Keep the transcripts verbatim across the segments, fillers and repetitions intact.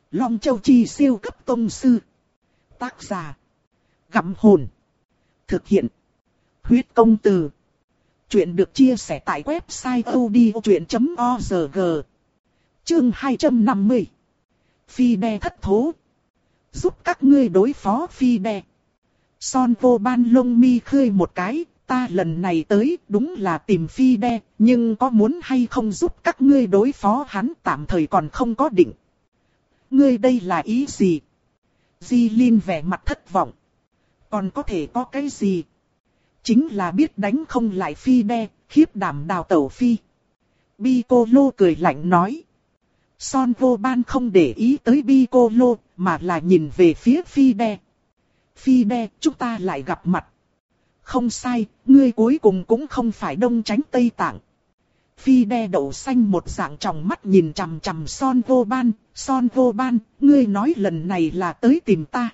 Long Châu Chi siêu cấp tông sư. Tác giả. Gặm hồn. Thực hiện. Huyết công từ. Chuyện được chia sẻ tại website audiochuyện chấm org. Chương hai trăm năm mươi. Phi đe thất thố. Giúp các ngươi đối phó phi đe. Son vô ban lông mi khơi một cái. Ta lần này tới đúng là tìm phi đe. Nhưng có muốn hay không giúp các ngươi đối phó hắn tạm thời còn không có định. Ngươi đây là ý gì? Di Linh vẻ mặt thất vọng. Còn có thể có cái gì? Chính là biết đánh không lại phi đe, khiếp đảm đào tẩu phi. Piccolo cười lạnh nói. Son vô ban không để ý tới Piccolo, mà là nhìn về phía phi đe. Phi đe, chúng ta lại gặp mặt. Không sai, ngươi cuối cùng cũng không phải Đông Tránh Tây Tạng. Phi đe đậu xanh một dạng tròng mắt nhìn chằm chằm Son vô ban. Son vô ban, ngươi nói lần này là tới tìm ta.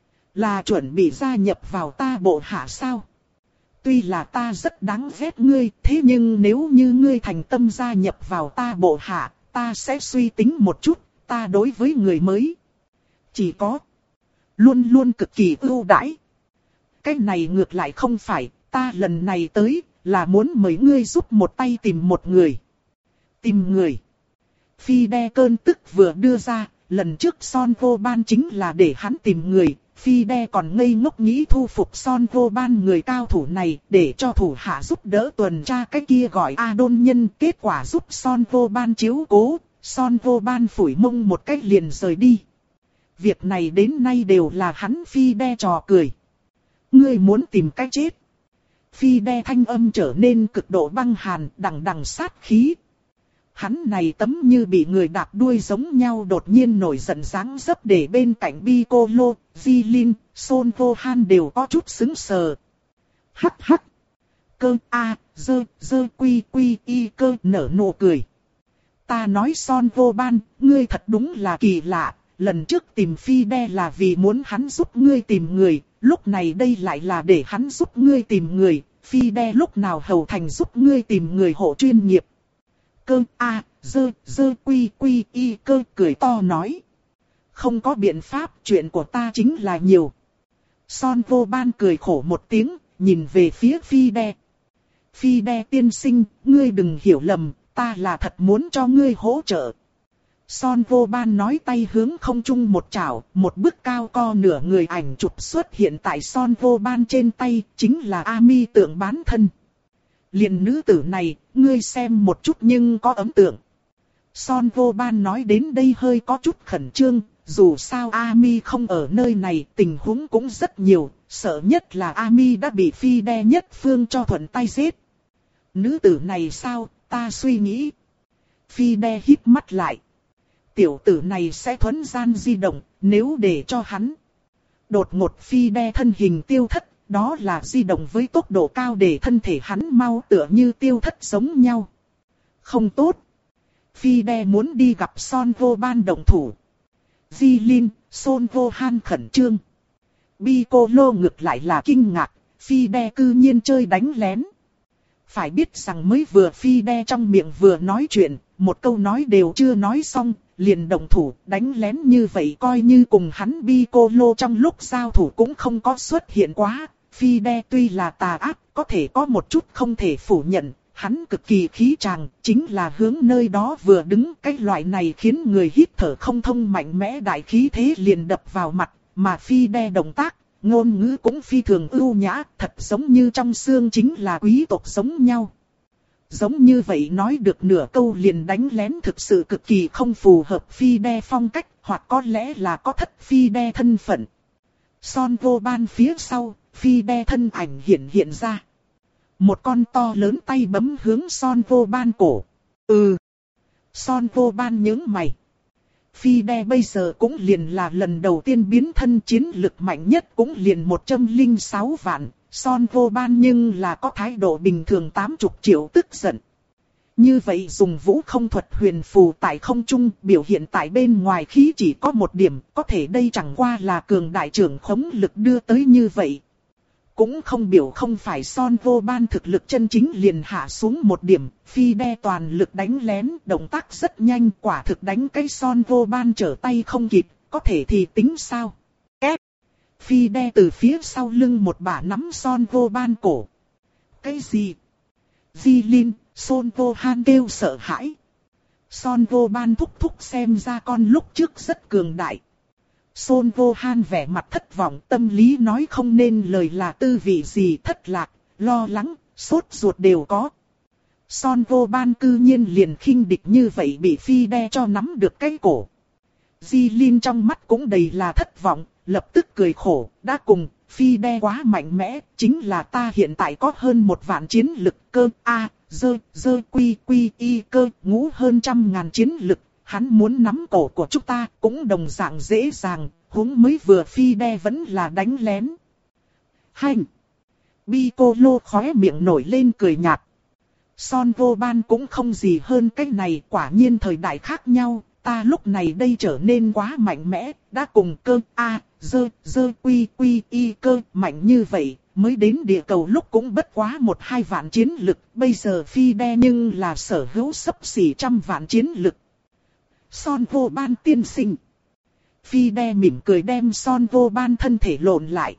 Là chuẩn bị gia nhập vào ta bộ hạ sao? Tuy là ta rất đáng ghét ngươi, thế nhưng nếu như ngươi thành tâm gia nhập vào ta bộ hạ, ta sẽ suy tính một chút, ta đối với người mới. Chỉ có, luôn luôn cực kỳ ưu đãi. Cái này ngược lại không phải, ta lần này tới, là muốn mời ngươi giúp một tay tìm một người. Tìm người. Phi đe cơn tức vừa đưa ra, lần trước Son vô ban chính là để hắn tìm người. Phi đe còn ngây ngốc nghĩ thu phục Son vô ban người cao thủ này để cho thủ hạ giúp đỡ tuần tra cái kia gọi Adon nhân. Kết quả giúp Son vô ban chiếu cố, Son vô ban phủi mông một cách liền rời đi. Việc này đến nay đều là hắn phi đe trò cười. Ngươi muốn tìm cách chết. Phi đe thanh âm trở nên cực độ băng hàn, đằng đằng sát khí. Hắn này tấm như bị người đạp đuôi giống nhau đột nhiên nổi giận dáng dấp để bên cạnh Piccolo, Di Linh, Son vô han đều có chút sững sờ. Hắc hắc. Cơ a, dơ, dơ quy quy y cơ nở nụ cười. Ta nói Son vô ban, ngươi thật đúng là kỳ lạ, lần trước tìm phi đe là vì muốn hắn giúp ngươi tìm người, lúc này đây lại là để hắn giúp ngươi tìm người, phi đe lúc nào hầu thành giúp ngươi tìm người hộ chuyên nghiệp. Cơ a, dơ, dơ quy quy y cơ cười to nói. Không có biện pháp, chuyện của ta chính là nhiều. Son vô ban cười khổ một tiếng, nhìn về phía phi đe. Phi đe tiên sinh, ngươi đừng hiểu lầm, ta là thật muốn cho ngươi hỗ trợ. Son vô ban nói tay hướng không trung một chảo, một bức cao co nửa người ảnh chụp xuất hiện tại Son vô ban trên tay, chính là Ami tượng bán thân. Liền nữ tử này, ngươi xem một chút nhưng có ấn tượng. Son vô ban nói đến đây hơi có chút khẩn trương, dù sao Ami không ở nơi này, tình huống cũng rất nhiều, sợ nhất là Ami đã bị phi đe nhất phương cho thuận tay giết. Nữ tử này sao, ta suy nghĩ. Phi đe híp mắt lại. Tiểu tử này sẽ thuấn gian di động, nếu để cho hắn. Đột ngột phi đe thân hình tiêu thất. Đó là di động với tốc độ cao để thân thể hắn mau tựa như tiêu thất giống nhau. Không tốt. Phi đe muốn đi gặp Son vô ban động thủ. Di Linh, Son vô han khẩn trương. Piccolo ngược lại là kinh ngạc, phi đe cư nhiên chơi đánh lén. Phải biết rằng mới vừa phi đe trong miệng vừa nói chuyện, một câu nói đều chưa nói xong, liền động thủ đánh lén như vậy coi như cùng hắn Piccolo trong lúc giao thủ cũng không có xuất hiện quá. Phi đe tuy là tà ác, có thể có một chút không thể phủ nhận, hắn cực kỳ khí tràng, chính là hướng nơi đó vừa đứng. Cái loại này khiến người hít thở không thông mạnh mẽ đại khí thế liền đập vào mặt, mà phi đe động tác, ngôn ngữ cũng phi thường ưu nhã, thật giống như trong xương chính là quý tộc giống nhau. Giống như vậy nói được nửa câu liền đánh lén thực sự cực kỳ không phù hợp phi đe phong cách, hoặc có lẽ là có thất phi đe thân phận. Son vô ban phía sau. Phi đe thân ảnh hiện hiện ra. Một con to lớn tay bấm hướng Son vô ban cổ. Ừ. Son vô ban nhướng mày. Phi đe bây giờ cũng liền là lần đầu tiên biến thân, chiến lực mạnh nhất cũng liền một trăm lẻ sáu vạn. Son vô ban nhưng là có thái độ bình thường tám mươi triệu tức giận. Như vậy dùng vũ không thuật huyền phù tại không trung biểu hiện tại bên ngoài khí chỉ có một điểm. Có thể đây chẳng qua là cường đại trưởng khống lực đưa tới như vậy. cũng không biểu không phải Son Vô Ban thực lực chân chính liền hạ xuống một điểm, Phi Đe toàn lực đánh lén, động tác rất nhanh, quả thực đánh cái Son Vô Ban trở tay không kịp, có thể thì tính sao? Két! Phi Đe từ phía sau lưng một bả nắm Son Vô Ban cổ. Cái gì? Di Linh, Son Vô Han kêu sợ hãi. Son Vô Ban thúc thúc xem ra con lúc trước rất cường đại. Son Vô Han vẻ mặt thất vọng, tâm lý nói không nên lời là tư vị gì, thất lạc, lo lắng, sốt ruột đều có. Son Vô Ban cư nhiên liền khinh địch như vậy bị Phi Đe cho nắm được cái cổ. Di Linh trong mắt cũng đầy là thất vọng, lập tức cười khổ, đã cùng, Phi Đe quá mạnh mẽ, chính là ta hiện tại có hơn một vạn chiến lực cơ, a, dơ, dơ quy quy y cơ, ngũ hơn trăm ngàn chiến lực. Hắn muốn nắm cổ của chúng ta cũng đồng dạng dễ dàng, huống mới vừa Phi Đe vẫn là đánh lén. Hành! Piccolo khóe miệng nổi lên cười nhạt. Son Vô Ban cũng không gì hơn cái này, quả nhiên thời đại khác nhau, ta lúc này đây trở nên quá mạnh mẽ, đã cùng cơ A, dơ, dơ quy quy y cơ mạnh như vậy, mới đến địa cầu lúc cũng bất quá một hai vạn chiến lực, bây giờ Phi Đe nhưng là sở hữu xấp xỉ trăm vạn chiến lực. Son Vô Ban tiên sinh. Phi Đe mỉm cười đem Son Vô Ban thân thể lộn lại.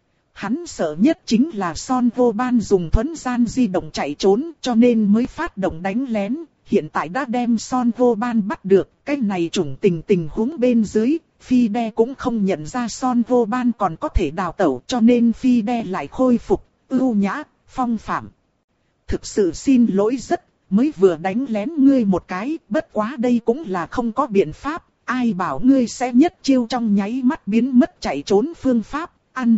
Hắn sợ nhất chính là Son Vô Ban dùng thuấn gian di động chạy trốn cho nên mới phát động đánh lén. Hiện tại đã đem Son Vô Ban bắt được, cái này trùng tình tình huống bên dưới. Phi Đe cũng không nhận ra Son Vô Ban còn có thể đào tẩu cho nên Phi Đe lại khôi phục, ưu nhã, phong phạm. Thực sự xin lỗi rất. Mới vừa đánh lén ngươi một cái, bất quá đây cũng là không có biện pháp, ai bảo ngươi sẽ nhất chiêu trong nháy mắt biến mất chạy trốn phương pháp, ăn.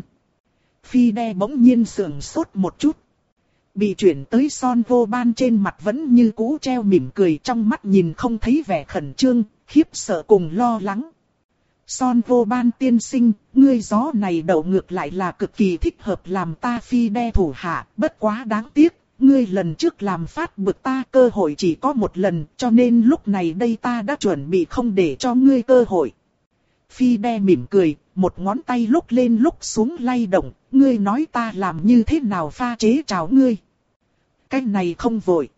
Phi Đe bỗng nhiên sườn sốt một chút. Bị chuyển tới Son Vô Ban trên mặt vẫn như cũ treo mỉm cười, trong mắt nhìn không thấy vẻ khẩn trương, khiếp sợ cùng lo lắng. Son Vô Ban tiên sinh, ngươi gió này đậu ngược lại là cực kỳ thích hợp làm ta Phi Đe thủ hạ, bất quá đáng tiếc. Ngươi lần trước làm phát bực ta cơ hội chỉ có một lần, cho nên lúc này đây ta đã chuẩn bị không để cho ngươi cơ hội. Phi Đe mỉm cười, một ngón tay lúc lên lúc xuống lay động, ngươi nói ta làm như thế nào pha chế chào ngươi. Cái này không vội.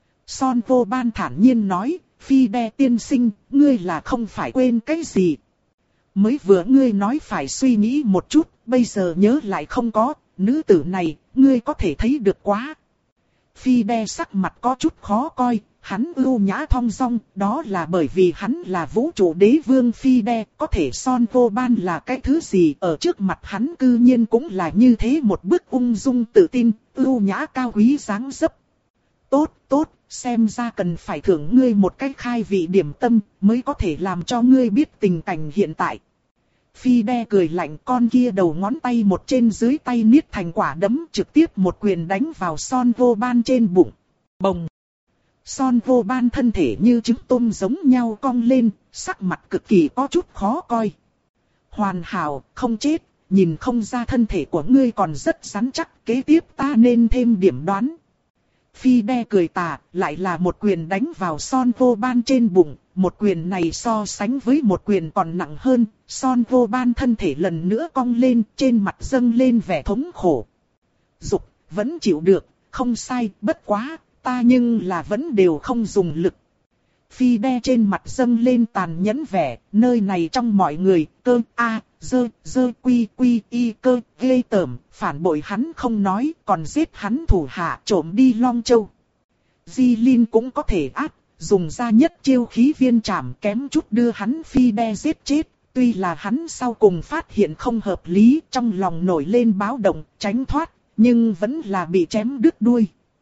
Son Vô Ban thản nhiên nói, Phi Đe tiên sinh, ngươi là không phải quên cái gì. Mới vừa ngươi nói phải suy nghĩ một chút, bây giờ nhớ lại không có, nữ tử này, ngươi có thể thấy được quá. Phi Đe sắc mặt có chút khó coi, hắn ưu nhã thong dong, đó là bởi vì hắn là vũ trụ đế vương Phi Đe, có thể Son Vô Ban là cái thứ gì ở trước mặt hắn cư nhiên cũng là như thế một bức ung dung tự tin, ưu nhã cao quý dáng dấp. Tốt, tốt, xem ra cần phải thưởng ngươi một cách khai vị điểm tâm, mới có thể làm cho ngươi biết tình cảnh hiện tại. Phi Đe cười lạnh, con kia đầu ngón tay một trên dưới tay niết thành quả đấm, trực tiếp một quyền đánh vào Son Vô Ban trên bụng. Bồng! Son Vô Ban thân thể như trứng tôm giống nhau cong lên, sắc mặt cực kỳ có chút khó coi. Hoàn hảo, không chết, nhìn không ra thân thể của ngươi còn rất rắn chắc, kế tiếp ta nên thêm điểm đoán. Phi Đe cười tà, lại là một quyền đánh vào Son Vô Ban trên bụng, một quyền này so sánh với một quyền còn nặng hơn, Son Vô Ban thân thể lần nữa cong lên, trên mặt dâng lên vẻ thống khổ. Dục, vẫn chịu được, không sai, bất quá, ta nhưng là vẫn đều không dùng lực. Phi Đe trên mặt dâng lên tàn nhẫn vẻ, nơi này trong mọi người, cơ, a, dơ, dơ quy quy y cơ, ghê tởm, phản bội hắn không nói, còn giết hắn thủ hạ trộm đi Long Châu. Di Linh cũng có thể áp, dùng ra nhất chiêu khí viên trảm kém chút đưa hắn Phi Đe giết chết, tuy là hắn sau cùng phát hiện không hợp lý, trong lòng nổi lên báo động, tránh thoát, nhưng vẫn là bị chém đứt đuôi.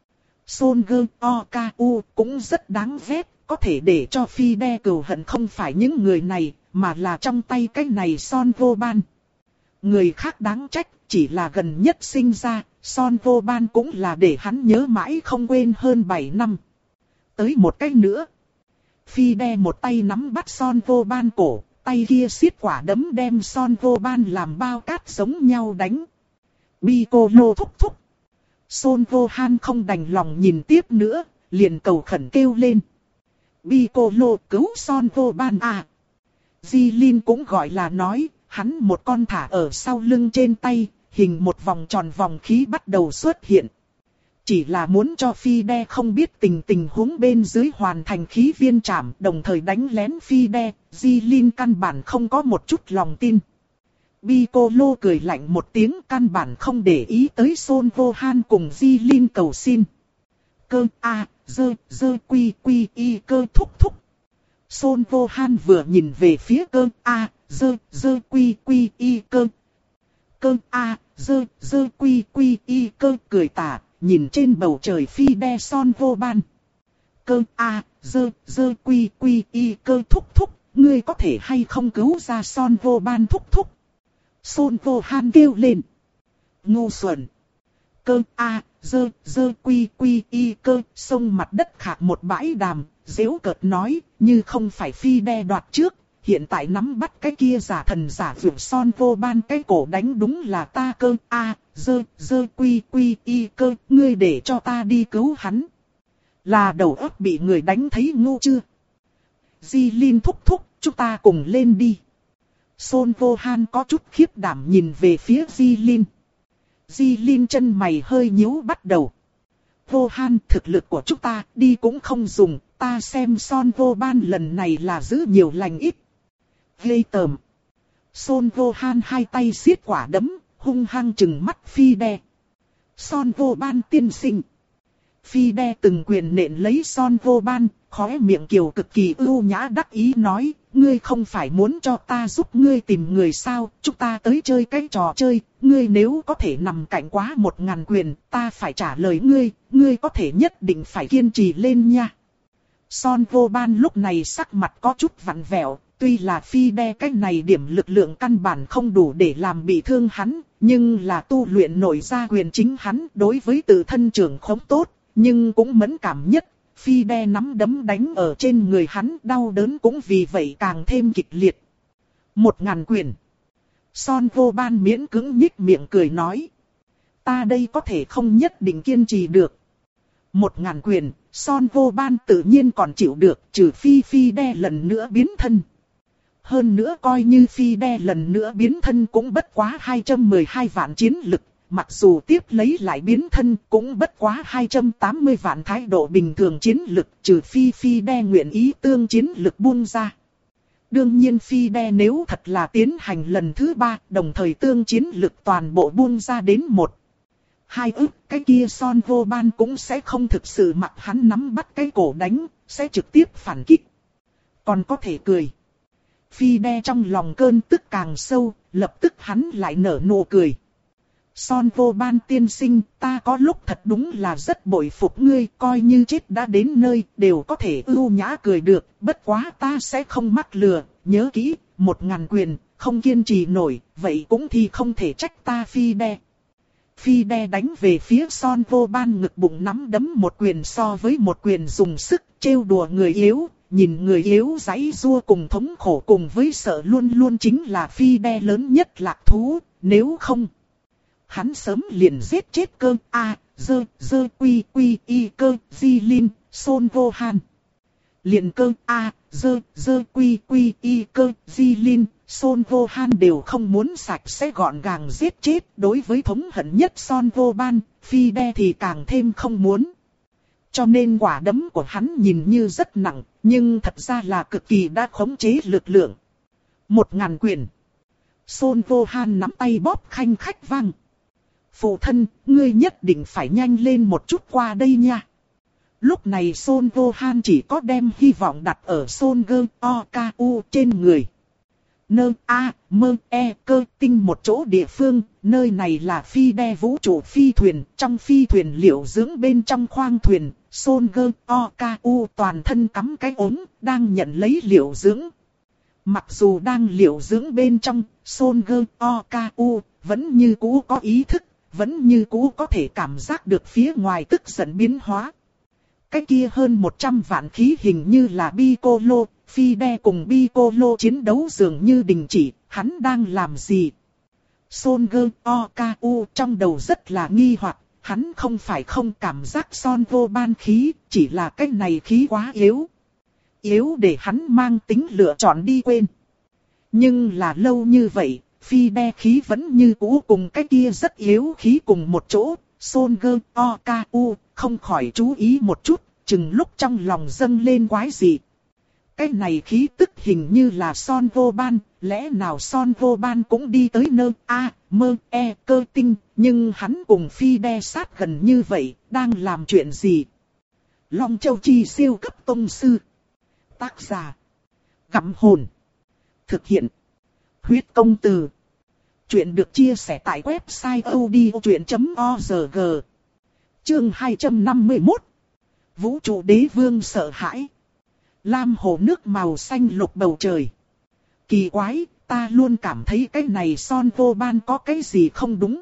Son Gơ O K U cũng rất đáng ghét. Có thể để cho Phi Đe cừu hận không phải những người này, mà là trong tay cái này Son Vô Ban. Người khác đáng trách, chỉ là gần nhất sinh ra, Son Vô Ban cũng là để hắn nhớ mãi không quên hơn bảy năm. Tới một cái nữa. Phi Đe một tay nắm bắt Son Vô Ban cổ, tay kia siết quả đấm đem Son Vô Ban làm bao cát giống nhau đánh. Piccolo thúc thúc. Son Vô Han không đành lòng nhìn tiếp nữa, liền cầu khẩn kêu lên. Piccolo cứu Son Vô Ban à. Di Linh cũng gọi là nói, hắn một con thả ở sau lưng trên tay, hình một vòng tròn vòng khí bắt đầu xuất hiện. Chỉ là muốn cho Phi Đe không biết tình tình huống bên dưới hoàn thành khí viên trảm, đồng thời đánh lén Phi Đe, Jilin căn bản không có một chút lòng tin. Piccolo cười lạnh một tiếng, căn bản không để ý tới Son Gohan cùng Jilin cầu xin. Cơ a, dơ, dơ quy quy y cơ thúc thúc. Son Gohan vừa nhìn về phía cơ a, dơ, dơ quy quy y cơ. Cơ a, dơ, dơ quy quy y cơ cười tà, nhìn trên bầu trời Phi Đe Son Gohan. Cơ a, dơ, dơ quy quy y cơ thúc thúc, ngươi có thể hay không cứu ra Son Gohan thúc thúc. Son Gohan kêu lên. Ngu xuẩn. Cơ a, dơ, dơ quy quy y cơ, sông mặt đất khạc một bãi đàm, giễu cợt nói, như không phải Phi Đe đoạt trước, hiện tại nắm bắt cái kia giả thần giả vượt Son Gohan cái cổ đánh đúng là ta. Cơ a, dơ, dơ quy quy y cơ, ngươi để cho ta đi cứu hắn. Là đầu óc bị người đánh thấy ngu chưa? Jilin thúc thúc, chúng ta cùng lên đi. Son Gohan có chút khiếp đảm nhìn về phía Jilin. Jilin chân mày hơi nhíu bắt đầu. Gohan, thực lực của chúng ta đi cũng không dùng, ta xem Son Gohan lần này là giữ nhiều lành ít. Ghê tởm. Son Gohan hai tay siết quả đấm, hung hăng trừng mắt Phi Đe. Son Gohan tiên sinh. Phi Đe từng quyền nện lấy Son Gohan, khóe miệng kiều cực kỳ ưu nhã đắc ý nói, ngươi không phải muốn cho ta giúp ngươi tìm người sao, chúng ta tới chơi cái trò chơi, ngươi nếu có thể nằm cạnh quá một ngàn quyền, ta phải trả lời ngươi, ngươi có thể nhất định phải kiên trì lên nha. Son Gohan lúc này sắc mặt có chút vặn vẹo, tuy là Phi Đe cái này điểm lực lượng căn bản không đủ để làm bị thương hắn, nhưng là tu luyện nổi ra quyền chính hắn đối với tự thân trưởng khống tốt, nhưng cũng mẫn cảm nhất. Phi Đe nắm đấm đánh ở trên người hắn, đau đớn cũng vì vậy càng thêm kịch liệt. Một ngàn quyền. Son Gohan miễn cưỡng nhích miệng cười nói. Ta đây có thể không nhất định kiên trì được. Một ngàn quyền, Son Gohan tự nhiên còn chịu được, trừ phi Phi Đe lần nữa biến thân. Hơn nữa coi như Phi Đe lần nữa biến thân cũng bất quá hai trăm mười hai vạn chiến lực. Mặc dù tiếp lấy lại biến thân cũng bất quá hai trăm tám mươi vạn thái độ bình thường chiến lực, trừ phi Phi Đe nguyện ý tương chiến lực buông ra. Đương nhiên Phi Đe nếu thật là tiến hành lần thứ ba, đồng thời tương chiến lực toàn bộ buông ra đến một. Hai ức, cái kia Son Gohan cũng sẽ không thực sự mặc hắn nắm bắt cái cổ đánh, sẽ trực tiếp phản kích. Còn có thể cười. Phi Đe trong lòng cơn tức càng sâu, lập tức hắn lại nở nụ cười. Son Gohan tiên sinh, ta có lúc thật đúng là rất bội phục ngươi, coi như chết đã đến nơi, đều có thể ưu nhã cười được, bất quá ta sẽ không mắc lừa, nhớ kỹ, một ngàn quyền, không kiên trì nổi, vậy cũng thì không thể trách ta Phi Đe. Phi Đe đánh về phía Son Gohan ngực bụng nắm đấm một quyền so với một quyền dùng sức, trêu đùa người yếu, nhìn người yếu giãy giụa cùng thống khổ cùng với sợ luôn luôn chính là Phi Đe lớn nhất lạc thú, nếu không... Hắn sớm liền giết chết cơ a, dơ, dơ quy quy y cơ, Jilin, Son Gohan. Liền cơ a, dơ, dơ quy quy y cơ, Jilin, Son Gohan đều không muốn sạch sẽ gọn gàng giết chết. Đối với thống hận nhất Son Gohan, Phi Đe thì càng thêm không muốn. Cho nên quả đấm của hắn nhìn như rất nặng, nhưng thật ra là cực kỳ đã khống chế lực lượng. Một ngàn quyền. Son Gohan nắm tay bóp khanh khách vang. Phụ thân, ngươi nhất định phải nhanh lên một chút qua đây nha. Lúc này Son Gohan chỉ có đem hy vọng đặt ở Son Goku trên người. Nơ a, mơ e cơ tinh một chỗ địa phương, nơi này là Phi Đe vũ trụ phi thuyền, trong phi thuyền liệu dưỡng bên trong khoang thuyền, Son Goku toàn thân cắm cái ống, đang nhận lấy liệu dưỡng. Mặc dù đang liệu dưỡng bên trong, Son Goku vẫn như cũ có ý thức. Vẫn như cũ có thể cảm giác được phía ngoài tức giận biến hóa. Cái kia hơn một trăm vạn khí hình như là Piccolo, Phi Đe cùng Piccolo chiến đấu dường như đình chỉ, hắn đang làm gì? Son Goku trong đầu rất là nghi hoặc, hắn không phải không cảm giác Son Gohan khí, chỉ là cái này khí quá yếu. Yếu để hắn mang tính lựa chọn đi quên. Nhưng là lâu như vậy, phi đe khí vẫn như cũ cùng cái kia rất yếu khí cùng một chỗ, Son Gơ O K U, không khỏi chú ý một chút, chừng lúc trong lòng dâng lên quái gì. Cái này khí tức hình như là Son Vô Ban, lẽ nào Son Vô Ban cũng đi tới nơi A, mơ, e, cơ tinh, nhưng hắn cùng phi đe sát gần như vậy, đang làm chuyện gì? Long Châu Chi siêu cấp tông sư. Tác giả. Gặm hồn. Thực hiện. Huyết công từ. Chuyện được chia sẻ tại website odchuyện chấm org. Chương hai trăm năm mươi mốt. Vũ trụ đế vương sợ hãi. Lam hồ nước màu xanh lục bầu trời. Kỳ quái, ta luôn cảm thấy cái này Son Vô Ban có cái gì không đúng.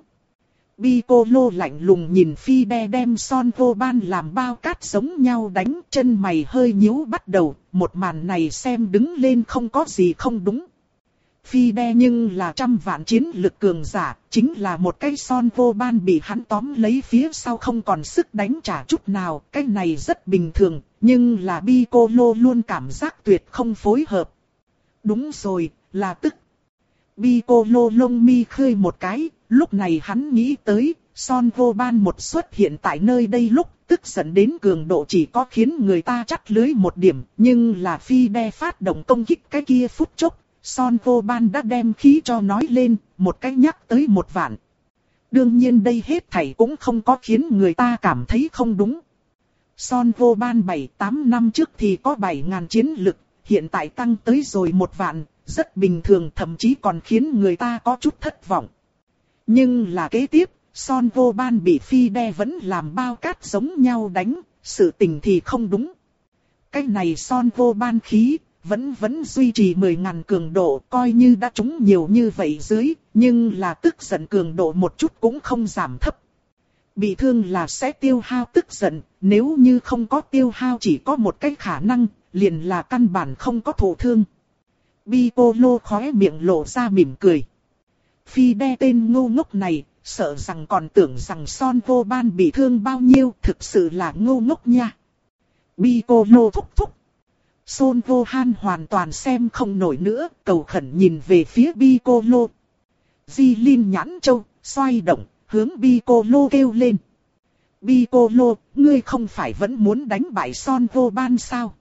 Piccolo lạnh lùng nhìn phi đe đem Son Vô Ban làm bao cát giống nhau đánh, chân mày hơi nhíu bắt đầu, một màn này xem đứng lên không có gì không đúng. Phi đe nhưng là trăm vạn chiến lực cường giả, chính là một cái Son Vô Ban bị hắn tóm lấy phía sau không còn sức đánh trả chút nào, cái này rất bình thường, nhưng là Piccolo luôn cảm giác tuyệt không phối hợp. Đúng rồi, là tức. Piccolo lông mi khơi một cái, lúc này hắn nghĩ tới, Son Vô Ban một xuất hiện tại nơi đây lúc, tức giận đến cường độ chỉ có khiến người ta chắt lưới một điểm, nhưng là phi đe phát động công kích cái kia phút chốc. Son Vô Ban đã đem khí cho nói lên, một cách nhắc tới một vạn. Đương nhiên đây hết thảy cũng không có khiến người ta cảm thấy không đúng. Son Vô Ban bảy tám năm trước thì có bảy ngàn chiến lực, hiện tại tăng tới rồi một vạn, rất bình thường, thậm chí còn khiến người ta có chút thất vọng. Nhưng là kế tiếp, Son Vô Ban bị phi đe vẫn làm bao cát giống nhau đánh, sự tình thì không đúng. Cái này Son Vô Ban khí vẫn vẫn duy trì mười ngàn cường độ, coi như đã trúng nhiều như vậy dưới, nhưng là tức giận cường độ một chút cũng không giảm thấp. Bị thương là sẽ tiêu hao tức giận, nếu như không có tiêu hao chỉ có một cái khả năng, liền là căn bản không có thụ thương. Piccolo khóe miệng lộ ra mỉm cười. Phi đe tên ngu ngốc này, sợ rằng còn tưởng rằng Son Vô Ban bị thương bao nhiêu, thực sự là ngu ngốc nha. Piccolo thúc thúc. Son Vô Han hoàn toàn xem không nổi nữa, cầu khẩn nhìn về phía Piccolo. Di Linh nhãn châu, xoay động, hướng Piccolo kêu lên. Piccolo, ngươi không phải vẫn muốn đánh bại Son Vô Ban sao?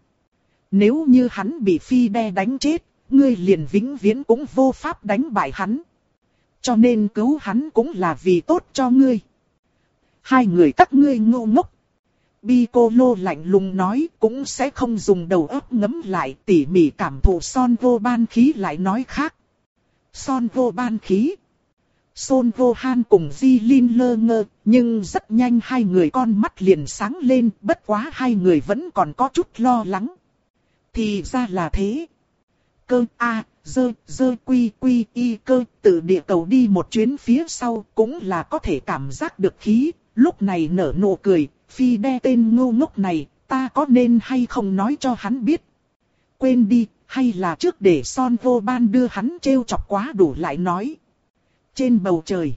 Nếu như hắn bị phi đe đánh chết, ngươi liền vĩnh viễn cũng vô pháp đánh bại hắn. Cho nên cứu hắn cũng là vì tốt cho ngươi. Hai người các ngươi ngu ngốc. Piccolo lạnh lùng nói, cũng sẽ không dùng đầu óc ngấm lại, tỉ mỉ cảm thụ Son Vô Ban khí lại nói khác. Son Vô Ban khí. Son Vô Han cùng Di Linh lơ ngơ, nhưng rất nhanh hai người con mắt liền sáng lên, bất quá hai người vẫn còn có chút lo lắng. Thì ra là thế. Cơ A, dơ, dơ quy quy y cơ, từ địa cầu đi một chuyến phía sau cũng là có thể cảm giác được khí, lúc này nở nụ cười. Phi đe tên ngu ngốc này, ta có nên hay không nói cho hắn biết? Quên đi, hay là trước để Son Vô Ban đưa hắn trêu chọc quá đủ lại nói. Trên bầu trời,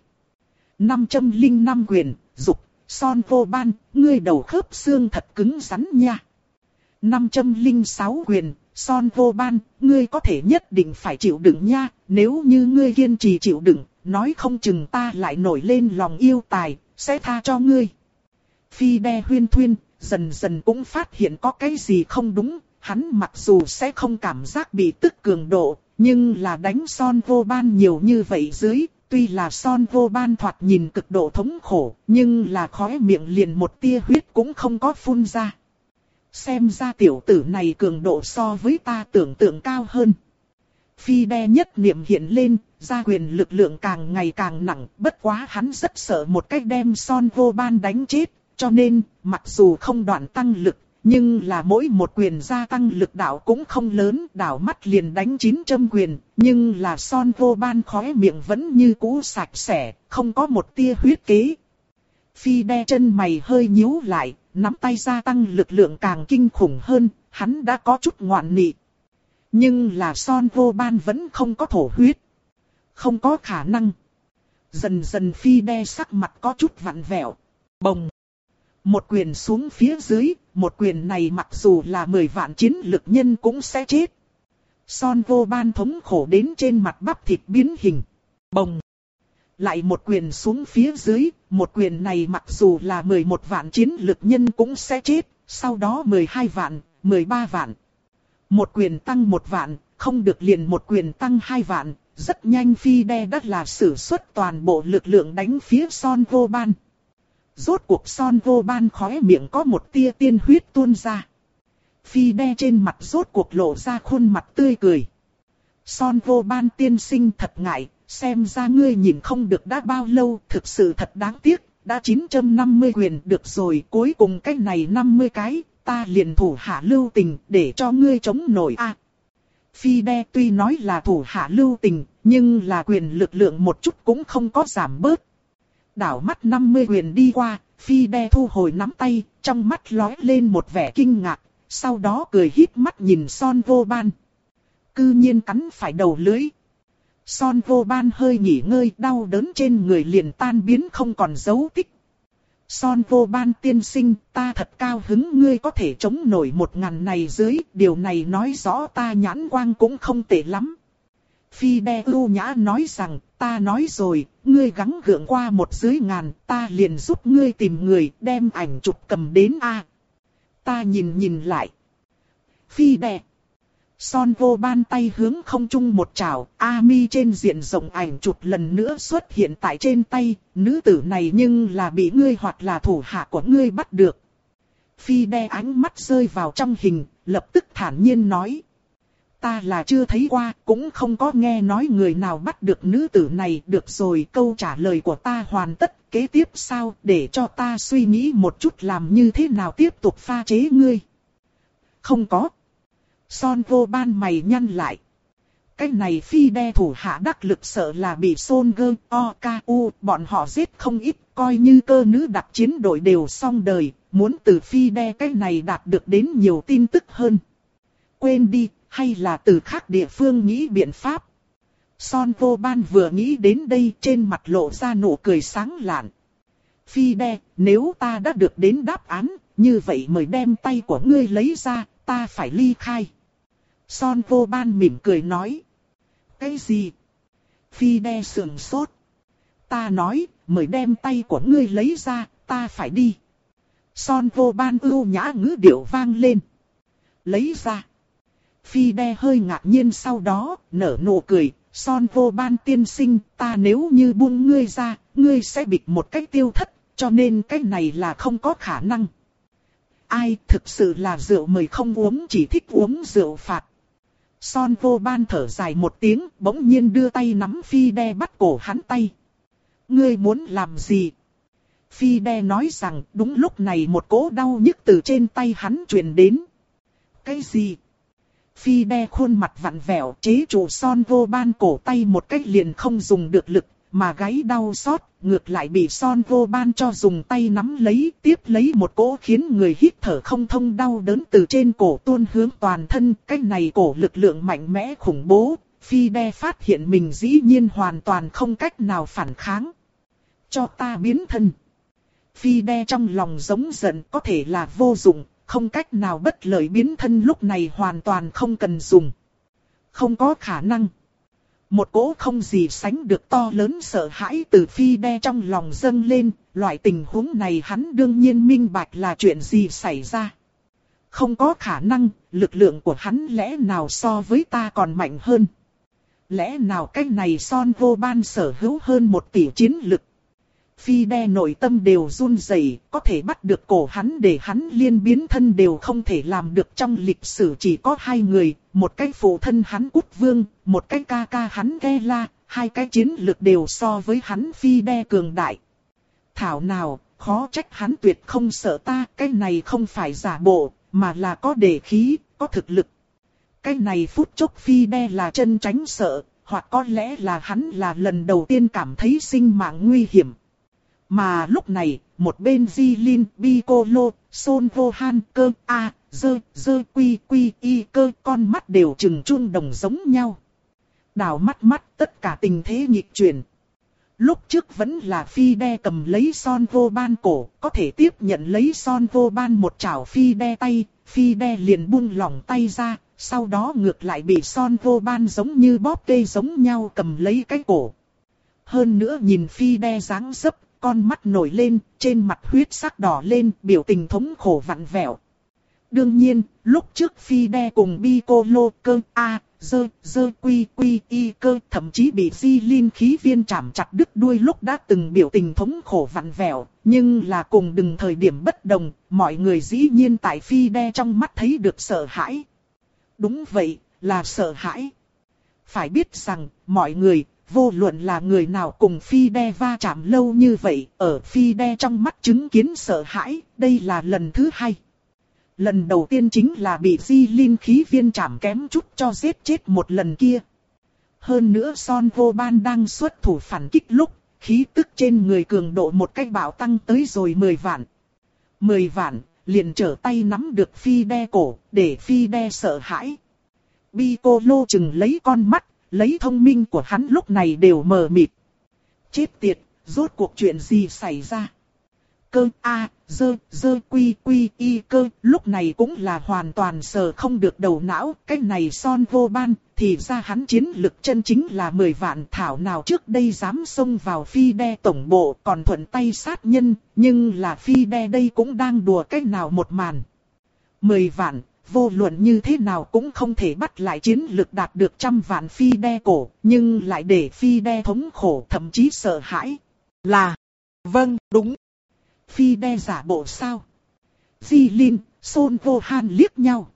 năm trăm lẻ năm quyền, dục, Son Vô Ban, ngươi đầu khớp xương thật cứng rắn nha. năm trăm lẻ sáu quyền, Son Vô Ban, ngươi có thể nhất định phải chịu đựng nha, nếu như ngươi kiên trì chịu đựng, nói không chừng ta lại nổi lên lòng yêu tài, sẽ tha cho ngươi. Phi đe huyên thuyên, dần dần cũng phát hiện có cái gì không đúng, hắn mặc dù sẽ không cảm giác bị tức cường độ, nhưng là đánh Son Vô Ban nhiều như vậy dưới, tuy là Son Vô Ban thoạt nhìn cực độ thống khổ, nhưng là khóe miệng liền một tia huyết cũng không có phun ra. Xem ra tiểu tử này cường độ so với ta tưởng tượng cao hơn. Phi đe nhất niệm hiện lên, gia quyền lực lượng càng ngày càng nặng, bất quá hắn rất sợ một cách đem Son Vô Ban đánh chết. Cho nên, mặc dù không đoạn tăng lực, nhưng là mỗi một quyền gia tăng lực đạo cũng không lớn, đảo mắt liền đánh chín trăm quyền, nhưng là Son Vô Ban khóe miệng vẫn như cũ sạch sẽ, không có một tia huyết kế. Phi đe chân mày hơi nhíu lại, nắm tay gia tăng lực lượng càng kinh khủng hơn, hắn đã có chút ngoạn nị. Nhưng là Son Vô Ban vẫn không có thổ huyết. Không có khả năng. Dần dần phi đe sắc mặt có chút vặn vẹo. Bồng. Một quyền xuống phía dưới, một quyền này mặc dù là mười vạn chiến lực nhân cũng sẽ chết. Son Vô Ban thống khổ đến trên mặt bắp thịt biến hình. Bồng. Lại một quyền xuống phía dưới, một quyền này mặc dù là mười một vạn chiến lực nhân cũng sẽ chết, sau đó mười hai vạn, mười ba vạn. Một quyền tăng một vạn, không được liền một quyền tăng hai vạn, rất nhanh Fide đã là sử xuất toàn bộ lực lượng đánh phía Son Vô Ban. Rốt cuộc Son Vô Ban khóe miệng có một tia tiên huyết tuôn ra. Fide trên mặt rốt cuộc lộ ra khuôn mặt tươi cười. Son Vô Ban tiên sinh thật ngại, xem ra ngươi nhìn không được đã bao lâu, thực sự thật đáng tiếc, đã chín trăm năm mươi quyền được rồi, cuối cùng cái này năm mươi cái, ta liền thủ hạ lưu tình để cho ngươi chống nổi a. À, Fide tuy nói là thủ hạ lưu tình, nhưng là quyền lực lượng một chút cũng không có giảm bớt. Đảo mắt năm mươi quyền đi qua, Fide thu hồi nắm tay, trong mắt lóe lên một vẻ kinh ngạc, sau đó cười híp mắt nhìn Son Vô Ban. Cư nhiên cắn phải đầu lưỡi. Son Vô Ban hơi nghỉ ngơi, đau đớn trên người liền tan biến không còn dấu tích. Son Vô Ban tiên sinh, ta thật cao hứng ngươi có thể chống nổi một ngàn này dưới, điều này nói rõ ta nhãn quang cũng không tệ lắm. Fide ưu nhã nói rằng, ta nói rồi, ngươi gắng gượng qua một dưới ngàn, ta liền giúp ngươi tìm người, đem ảnh chụp cầm đến a. Ta nhìn nhìn lại. Fide. Son Vô Ban tay hướng không trung một chảo, Ami trên diện rộng ảnh chụp lần nữa xuất hiện tại trên tay, nữ tử này nhưng là bị ngươi hoặc là thủ hạ của ngươi bắt được. Fide ánh mắt rơi vào trong hình, lập tức thản nhiên nói. Ta là chưa thấy qua, cũng không có nghe nói người nào bắt được nữ tử này, được rồi, câu trả lời của ta hoàn tất, kế tiếp sao, để cho ta suy nghĩ một chút làm như thế nào tiếp tục pha chế ngươi. Không có. Son Vô Ban mày nhăn lại. Cái này Fide thủ hạ đắc lực sợ là bị Son Gơ, O K U, bọn họ giết không ít, coi như cơ nữ đặc chiến đội đều xong đời, muốn từ Fide cái này đạt được đến nhiều tin tức hơn. Quên đi, hay là từ khác địa phương nghĩ biện pháp. Son Vô Ban vừa nghĩ đến đây trên mặt lộ ra nụ cười sáng lạn. Fide, nếu ta đã được đến đáp án, như vậy mời đem tay của ngươi lấy ra, ta phải ly khai. Son Vô Ban mỉm cười nói. Cái gì? Fide sườn sốt. Ta nói, mời đem tay của ngươi lấy ra, ta phải đi. Son Vô Ban ưu nhã ngữ điệu vang lên. Lấy ra. Fide hơi ngạc nhiên sau đó, nở nụ cười. Son Vô Ban tiên sinh, ta nếu như buông ngươi ra, ngươi sẽ bị một cách tiêu thất, cho nên cái này là không có khả năng. Ai thực sự là rượu mời không uống, chỉ thích uống rượu phạt. Son Vô Ban thở dài một tiếng, bỗng nhiên đưa tay nắm Fide bắt cổ hắn tay. Ngươi muốn làm gì? Fide nói rằng đúng lúc này một cỗ đau nhức từ trên tay hắn truyền đến. Cái gì? Fide khuôn mặt vặn vẹo, chế trụ Son Vô Ban cổ tay một cách liền không dùng được lực, mà gáy đau xót, ngược lại bị Son Vô Ban cho dùng tay nắm lấy, tiếp lấy một cỗ khiến người hít thở không thông đau đớn từ trên cổ tuôn hướng toàn thân, cái này cổ lực lượng mạnh mẽ khủng bố, Fide phát hiện mình dĩ nhiên hoàn toàn không cách nào phản kháng. Cho ta biến thân. Fide trong lòng giống giận, có thể là vô dụng, không cách nào bất lợi biến thân lúc này hoàn toàn không cần dùng. Không có khả năng. Một cỗ không gì sánh được to lớn sợ hãi từ Fide trong lòng dâng lên, loại tình huống này hắn đương nhiên minh bạch là chuyện gì xảy ra. Không có khả năng, lực lượng của hắn lẽ nào so với ta còn mạnh hơn. Lẽ nào cái này Son Vô Ban sở hữu hơn một tỷ chiến lực. Fide nội tâm đều run rẩy, có thể bắt được cổ hắn để hắn liên biến thân đều không thể làm được, trong lịch sử chỉ có hai người, một cái phụ thân hắn Cút Vương, một cái ca ca hắn Ghe La, hai cái chiến lực đều so với hắn Fide cường đại. Thảo nào, khó trách hắn tuyệt không sợ ta, cái này không phải giả bộ, mà là có đề khí, có thực lực. Cái này phút chốc Fide là chân tránh sợ, hoặc có lẽ là hắn là lần đầu tiên cảm thấy sinh mạng nguy hiểm. Mà lúc này, một bên Jilin, Piccolo, Son Gohan, cơ, a, dơ, dơ, quy, quy, y, cơ, con mắt đều trừng trung đồng giống nhau. Đảo mắt mắt tất cả tình thế nghịch chuyển. Lúc trước vẫn là Fide cầm lấy Son Vô Ban cổ, có thể tiếp nhận lấy Son Vô Ban một chảo Fide tay, Fide liền buông lỏng tay ra, sau đó ngược lại bị Son Vô Ban giống như bóp tê giống nhau cầm lấy cái cổ. Hơn nữa nhìn phi đe dáng dấp, con mắt nổi lên, trên mặt huyết sắc đỏ lên, biểu tình thống khổ vặn vẹo. Đương nhiên, lúc trước phi đe cùng Piccolo cơ A, dơ, dơ quy quy y cơ thậm chí bị Di Linh khí viên chạm chặt đứt đuôi lúc đã từng biểu tình thống khổ vặn vẹo, nhưng là cùng đừng thời điểm bất đồng, mọi người dĩ nhiên tại phi đe trong mắt thấy được sợ hãi. Đúng vậy, là sợ hãi. Phải biết rằng, mọi người, vô luận là người nào cùng phi đe va chạm lâu như vậy, ở phi đe trong mắt chứng kiến sợ hãi, đây là lần thứ hai. Lần đầu tiên chính là bị Di Linh khí viên chạm kém chút cho giết chết một lần kia. Hơn nữa Son Goban đang xuất thủ phản kích lúc, khí tức trên người cường độ một cách bạo tăng tới rồi mười vạn. mười vạn, liền trở tay nắm được phi đe cổ, để phi đe sợ hãi. Piccolo chừng lấy con mắt, lấy thông minh của hắn lúc này đều mờ mịt. Chết tiệt, rốt cuộc chuyện gì xảy ra? Cơ A, dơ, dơ quy quy y cơ, lúc này cũng là hoàn toàn sờ không được đầu não. Cái này Son Goban, thì ra hắn chiến lực chân chính là mười vạn, thảo nào trước đây dám xông vào phi đe tổng bộ còn thuận tay sát nhân, nhưng là phi đe đây cũng đang đùa cái nào một màn. mười vạn, vô luận như thế nào cũng không thể bắt lại chiến lực đạt được trăm vạn phi đe cổ, nhưng lại để phi đe thống khổ thậm chí sợ hãi. Là, vâng, đúng. Phi đe giả bộ sao? Di Linh, Son Gohan liếc nhau.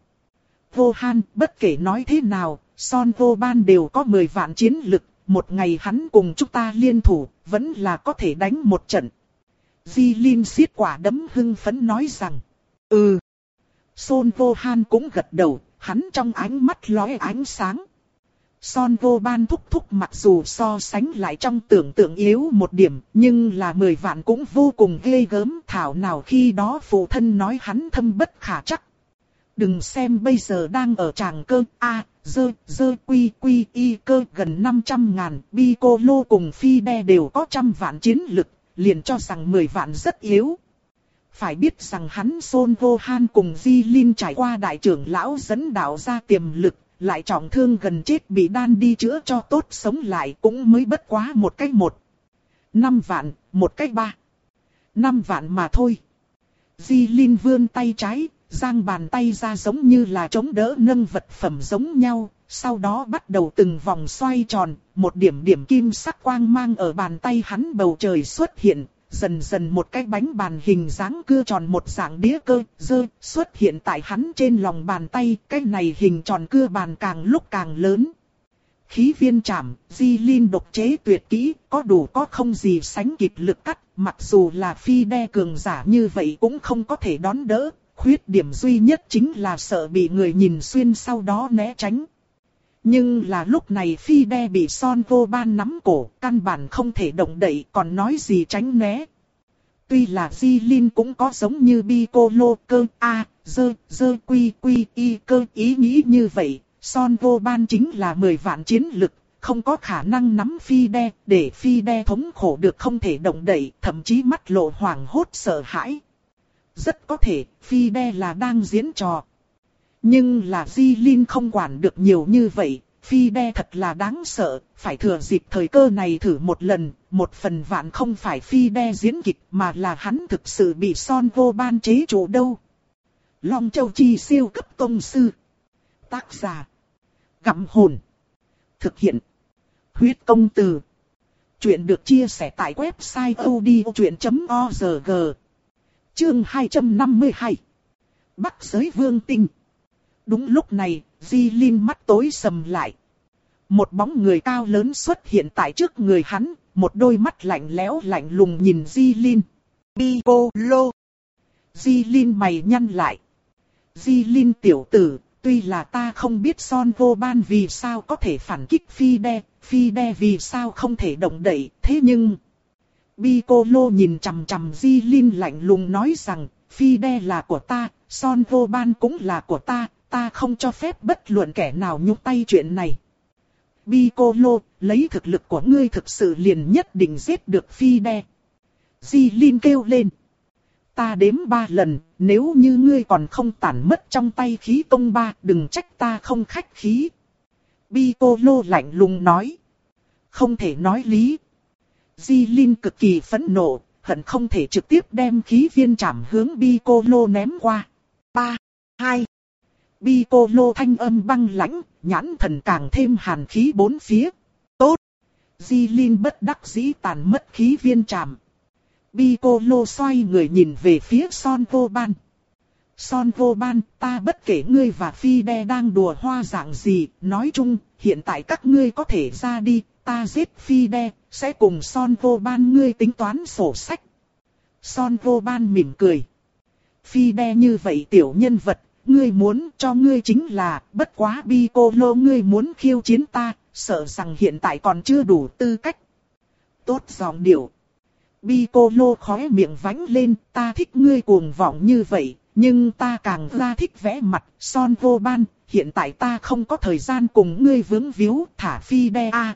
Gohan, bất kể nói thế nào, Son Goban đều có mười vạn chiến lực, một ngày hắn cùng chúng ta liên thủ, vẫn là có thể đánh một trận. Di Linh siết quả đấm hưng phấn nói rằng, ừ. Son Gohan cũng gật đầu, hắn trong ánh mắt lóe ánh sáng. Son Goban thúc thúc mặc dù so sánh lại trong tưởng tượng yếu một điểm, nhưng là mười vạn cũng vô cùng ghê gớm, thảo nào khi đó phụ thân nói hắn thâm bất khả trắc. Đừng xem bây giờ đang ở tràng cơ A, dơ, dơ quy quy y cơ gần năm trăm ngàn, Piccolo cùng phi đe đều có trăm vạn chiến lực, liền cho rằng mười vạn rất yếu. Phải biết rằng hắn Son Gohan cùng Di Linh trải qua đại trưởng lão dẫn đạo ra tiềm lực, lại trọng thương gần chết bị đan đi chữa cho tốt sống lại cũng mới bất quá một cách một. Năm vạn, một cách ba. Năm vạn mà thôi. Di Linh vươn tay trái, giang bàn tay ra giống như là chống đỡ nâng vật phẩm giống nhau, sau đó bắt đầu từng vòng xoay tròn, một điểm điểm kim sắc quang mang ở bàn tay hắn bầu trời xuất hiện. Dần dần một cái bánh bàn hình dáng cưa tròn một dạng đĩa cơ, dơ, xuất hiện tại hắn trên lòng bàn tay, cái này hình tròn cưa bàn càng lúc càng lớn. Khí viên chạm, Di Linh độc chế tuyệt kỹ, có đủ có không gì sánh kịp lực cắt, mặc dù là phi đe cường giả như vậy cũng không có thể đón đỡ, khuyết điểm duy nhất chính là sợ bị người nhìn xuyên sau đó né tránh. Nhưng là lúc này phi đe bị Son Goban nắm cổ, căn bản không thể động đậy, còn nói gì tránh né. Tuy là Di Linh cũng có giống như Piccolo cơ A, dơ, dơ quy quy y cơ ý nghĩ như vậy, Son Goban chính là mười vạn chiến lực, không có khả năng nắm phi đe, để phi đe thống khổ được không thể động đậy, thậm chí mắt lộ hoảng hốt sợ hãi. Rất có thể, phi đe là đang diễn trò. Nhưng là Di Linh không quản được nhiều như vậy, phi đe thật là đáng sợ, phải thừa dịp thời cơ này thử một lần, một phần vạn không phải phi đe diễn kịch mà là hắn thực sự bị Son Goban chế trụ đâu. Long Châu Chi siêu cấp tông sư. Tác giả. Gặm hồn. Thực hiện. Huyết công từ. Chuyện được chia sẻ tại website odchuyện chấm org. Chương hai trăm năm mươi hai. Bắc giới vương tinh. Đúng lúc này, Di Linh mắt tối sầm lại. Một bóng người cao lớn xuất hiện tại trước người hắn, một đôi mắt lạnh lẽo lạnh lùng nhìn Di Linh. Piccolo. Di Linh mày nhăn lại. Di Linh tiểu tử, tuy là ta không biết Son Goban vì sao có thể phản kích phi đe, phi đe vì sao không thể động đậy, thế nhưng... Piccolo nhìn chằm chằm Di Linh lạnh lùng nói rằng, phi đe là của ta, Son Goban cũng là của ta, ta không cho phép bất luận kẻ nào nhúc tay chuyện này. Piccolo, lấy thực lực của ngươi thực sự liền nhất định giết được phi đe. Di Linh kêu lên. Ta đếm ba lần, nếu như ngươi còn không tản mất trong tay khí công ba, đừng trách ta không khách khí. Piccolo lạnh lùng nói. Không thể nói lý. Di Linh cực kỳ phẫn nộ, hận không thể trực tiếp đem khí viên trảm hướng Piccolo ném qua. Ba, hai. Piccolo thanh âm băng lãnh, nhãn thần càng thêm hàn khí bốn phía. Tốt. Di Linh bất đắc dĩ tàn mất khí viên trảm. Piccolo xoay người nhìn về phía Son Vô Ban. Son Vô Ban, ta bất kể ngươi và Fide đang đùa hoa dạng gì, nói chung, hiện tại các ngươi có thể ra đi, ta giết Fide, sẽ cùng Son Vô Ban ngươi tính toán sổ sách. Son Vô Ban mỉm cười. Fide như vậy tiểu nhân vật, ngươi muốn cho ngươi chính là, bất quá Piccolo ngươi muốn khiêu chiến ta, sợ rằng hiện tại còn chưa đủ tư cách. Tốt giọng điệu. Piccolo khóe miệng vánh lên, ta thích ngươi cuồng vọng như vậy, nhưng ta càng ra thích vẽ mặt, Son Vô Ban, hiện tại ta không có thời gian cùng ngươi vướng víu, thả Fide a.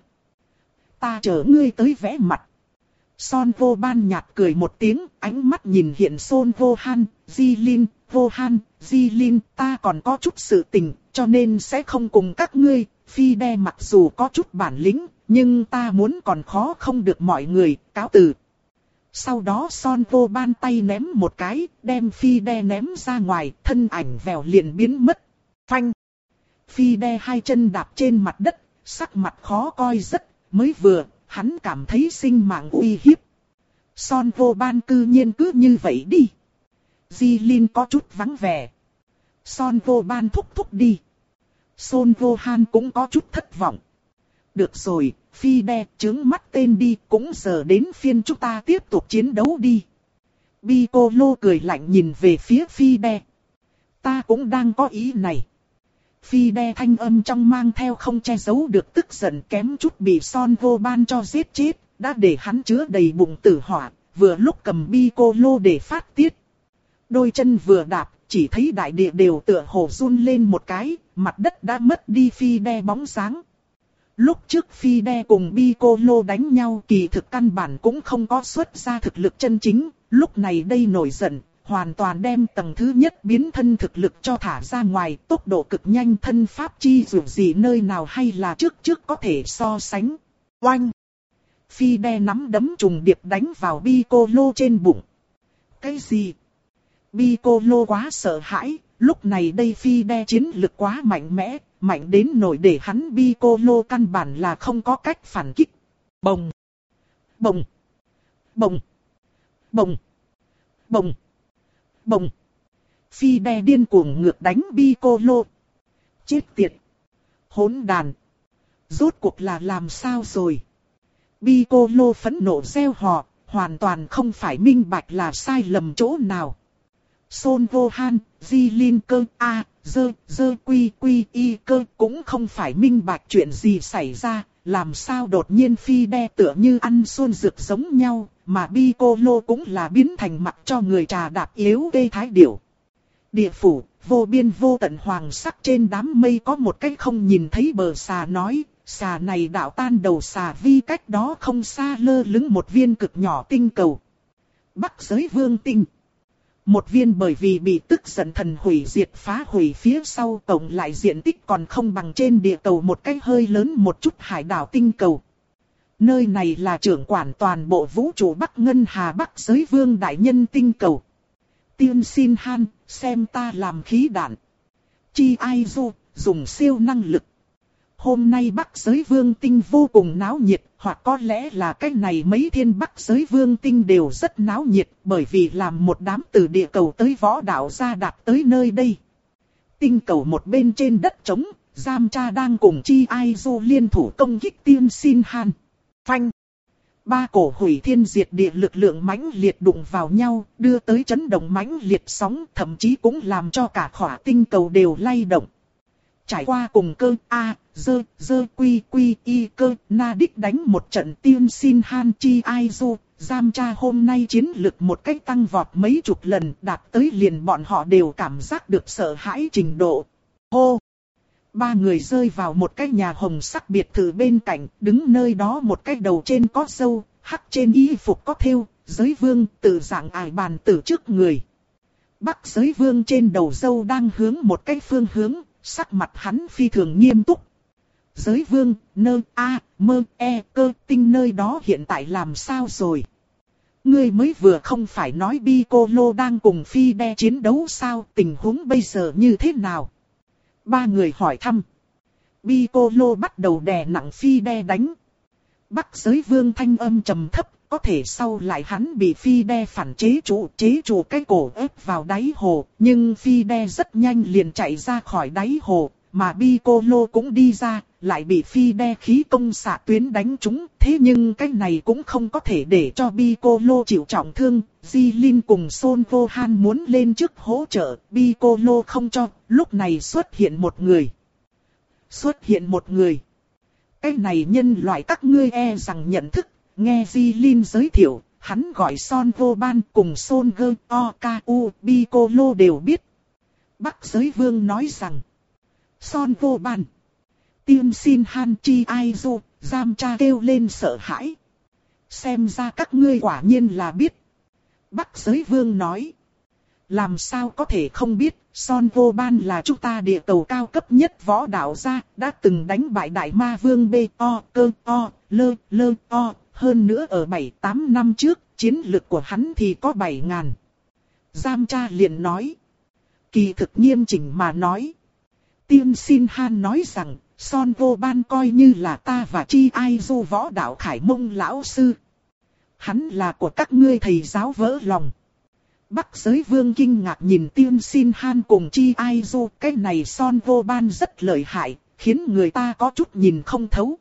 Ta chờ ngươi tới vẽ mặt. Son Vô Ban nhạt cười một tiếng, ánh mắt nhìn hiện Son Vô Han, Di Linh, Vô Han, Di Linh, ta còn có chút sự tình, cho nên sẽ không cùng các ngươi. Fide mặc dù có chút bản lĩnh, nhưng ta muốn còn khó không được mọi người, cáo từ. Sau đó Son Vô Ban tay ném một cái, đem Fide ném ra ngoài, thân ảnh vèo liền biến mất. Phanh! Fide hai chân đạp trên mặt đất, sắc mặt khó coi rất, mới vừa, hắn cảm thấy sinh mạng uy hiếp. Son Vô Ban cư nhiên cứ như vậy đi. Di Linh có chút vắng vẻ. Son Vô Ban thúc thúc đi. Son Vô Han cũng có chút thất vọng. Được rồi, Fide, trướng mắt tên đi, cũng giờ đến phiên chúng ta tiếp tục chiến đấu đi. Piccolo cười lạnh nhìn về phía Fide. Ta cũng đang có ý này. Fide thanh âm trong mang theo không che giấu được tức giận kém chút bị Son Vô Ban cho giết chết, đã để hắn chứa đầy bụng tử hỏa, vừa lúc cầm Piccolo để phát tiết. Đôi chân vừa đạp, chỉ thấy đại địa đều tựa hồ run lên một cái, mặt đất đã mất đi Fide bóng dáng. Lúc trước Fide cùng Piccolo đánh nhau kỳ thực căn bản cũng không có xuất ra thực lực chân chính, lúc này đây nổi giận, hoàn toàn đem tầng thứ nhất biến thân thực lực cho thả ra ngoài, tốc độ cực nhanh thân pháp chi dù gì nơi nào hay là trước trước có thể so sánh. Oanh! Fide nắm đấm trùng điệp đánh vào Piccolo trên bụng. Cái gì? Piccolo quá sợ hãi, lúc này đây Fide chiến lực quá mạnh mẽ, mạnh đến nỗi để hắn Piccolo căn bản là không có cách phản kích. Bồng! Bồng! Bồng! Bồng! Bồng! Bồng! Fide điên cuồng ngược đánh Piccolo. Chết tiệt! Hỗn đàn! Rốt cuộc là làm sao rồi? Piccolo phẫn nộ reo hò, hoàn toàn không phải minh bạch là sai lầm chỗ nào. Son Vô Han, Di Linh cơ, A, dơ, dơ quy quy y cơ cũng không phải minh bạch chuyện gì xảy ra, làm sao đột nhiên Fide tựa như ăn xuân dược giống nhau, mà Piccolo cũng là biến thành mặt cho người trà đạp yếu tê thái điểu. Địa phủ, vô biên vô tận hoàng sắc trên đám mây có một cái không nhìn thấy bờ xà nói, xà này đạo tan đầu xà vi cách đó không xa lơ lửng một viên cực nhỏ tinh cầu. Bắc giới vương tinh. Một viên bởi vì bị tức giận thần hủy diệt phá hủy phía sau tổng lại diện tích còn không bằng trên địa cầu một cái hơi lớn một chút hải đảo tinh cầu. Nơi này là trưởng quản toàn bộ vũ trụ Bắc Ngân Hà Bắc giới vương đại nhân tinh cầu. Tiên xin Han, xem ta làm khí đạn. Chi ai du, dùng siêu năng lực. Hôm nay Bắc giới vương tinh vô cùng náo nhiệt, hoặc có lẽ là cái này mấy thiên Bắc giới vương tinh đều rất náo nhiệt, bởi vì làm một đám từ địa cầu tới võ đạo ra đạt tới nơi đây. Tinh cầu một bên trên đất trống, Giam Cha đang cùng Chi Ai Du liên thủ công kích Tiên Xin Han. Phanh! Ba cổ hủy thiên diệt địa lực lượng mãnh liệt đụng vào nhau, đưa tới chấn động mãnh liệt sóng, thậm chí cũng làm cho cả khỏa tinh cầu đều lay động. Trải qua cùng cơ A, dơ, dơ quy quy y cơ, na đích đánh một trận Tiên Xin Han Chi Ai Du, Giam Cha hôm nay chiến lực một cách tăng vọt mấy chục lần, đạt tới liền bọn họ đều cảm giác được sợ hãi trình độ. Hô! Ba người rơi vào một cái nhà hồng sắc biệt thự bên cạnh, đứng nơi đó một cái đầu trên có râu, hắc trên y phục có thêu, giới vương tự dạng ải bàn tử trước người. Bắc giới vương trên đầu râu đang hướng một cái phương hướng, sắc mặt hắn phi thường nghiêm túc. Giới vương, nơ, a, mơ, e, cơ, tinh nơi đó hiện tại làm sao rồi? Ngươi mới vừa không phải nói Piccolo đang cùng Fide chiến đấu sao, tình huống bây giờ như thế nào? Ba người hỏi thăm. Piccolo bắt đầu đè nặng Fide đánh. Bắc giới vương thanh âm trầm thấp, có thể sau lại hắn bị Fide phản chế trụ, chế trụ cái cổ ép vào đáy hồ, nhưng Fide rất nhanh liền chạy ra khỏi đáy hồ, mà Piccolo cũng đi ra, lại bị Fide khí công xạ tuyến đánh trúng, thế nhưng cái này cũng không có thể để cho Piccolo chịu trọng thương. Jilin cùng Son Gohan muốn lên trước hỗ trợ, Piccolo không cho, lúc này xuất hiện một người. Xuất hiện một người. Cái này nhân loại các ngươi e rằng nhận thức, nghe Jilin giới thiệu, hắn gọi Son Gohan cùng Son Goku, Piccolo đều biết. Bắc giới vương nói rằng, Son Gohan, Tiên Sin Han Chi Aizu, Giam Cha kêu lên sợ hãi. Xem ra các ngươi quả nhiên là biết. Bắc giới vương nói, làm sao có thể không biết, Son Gohan là chúng ta địa cầu cao cấp nhất võ đạo gia, đã từng đánh bại đại ma vương B O cơ O lơ lơ O, hơn nữa ở bảy tám năm trước, chiến lực của hắn thì có bảy ngàn. Giam Cha liền nói, kỳ thực nghiêm chỉnh mà nói. Tiên Sin Han nói rằng, Son Gohan coi như là ta và Chi Aizu võ đạo Khải Mông lão sư. Hắn là của các ngươi thầy giáo vỡ lòng. Bắc giới vương kinh ngạc nhìn Tiên Sin Han cùng Chi Aizu, cái này Son Gohan rất lợi hại, khiến người ta có chút nhìn không thấu.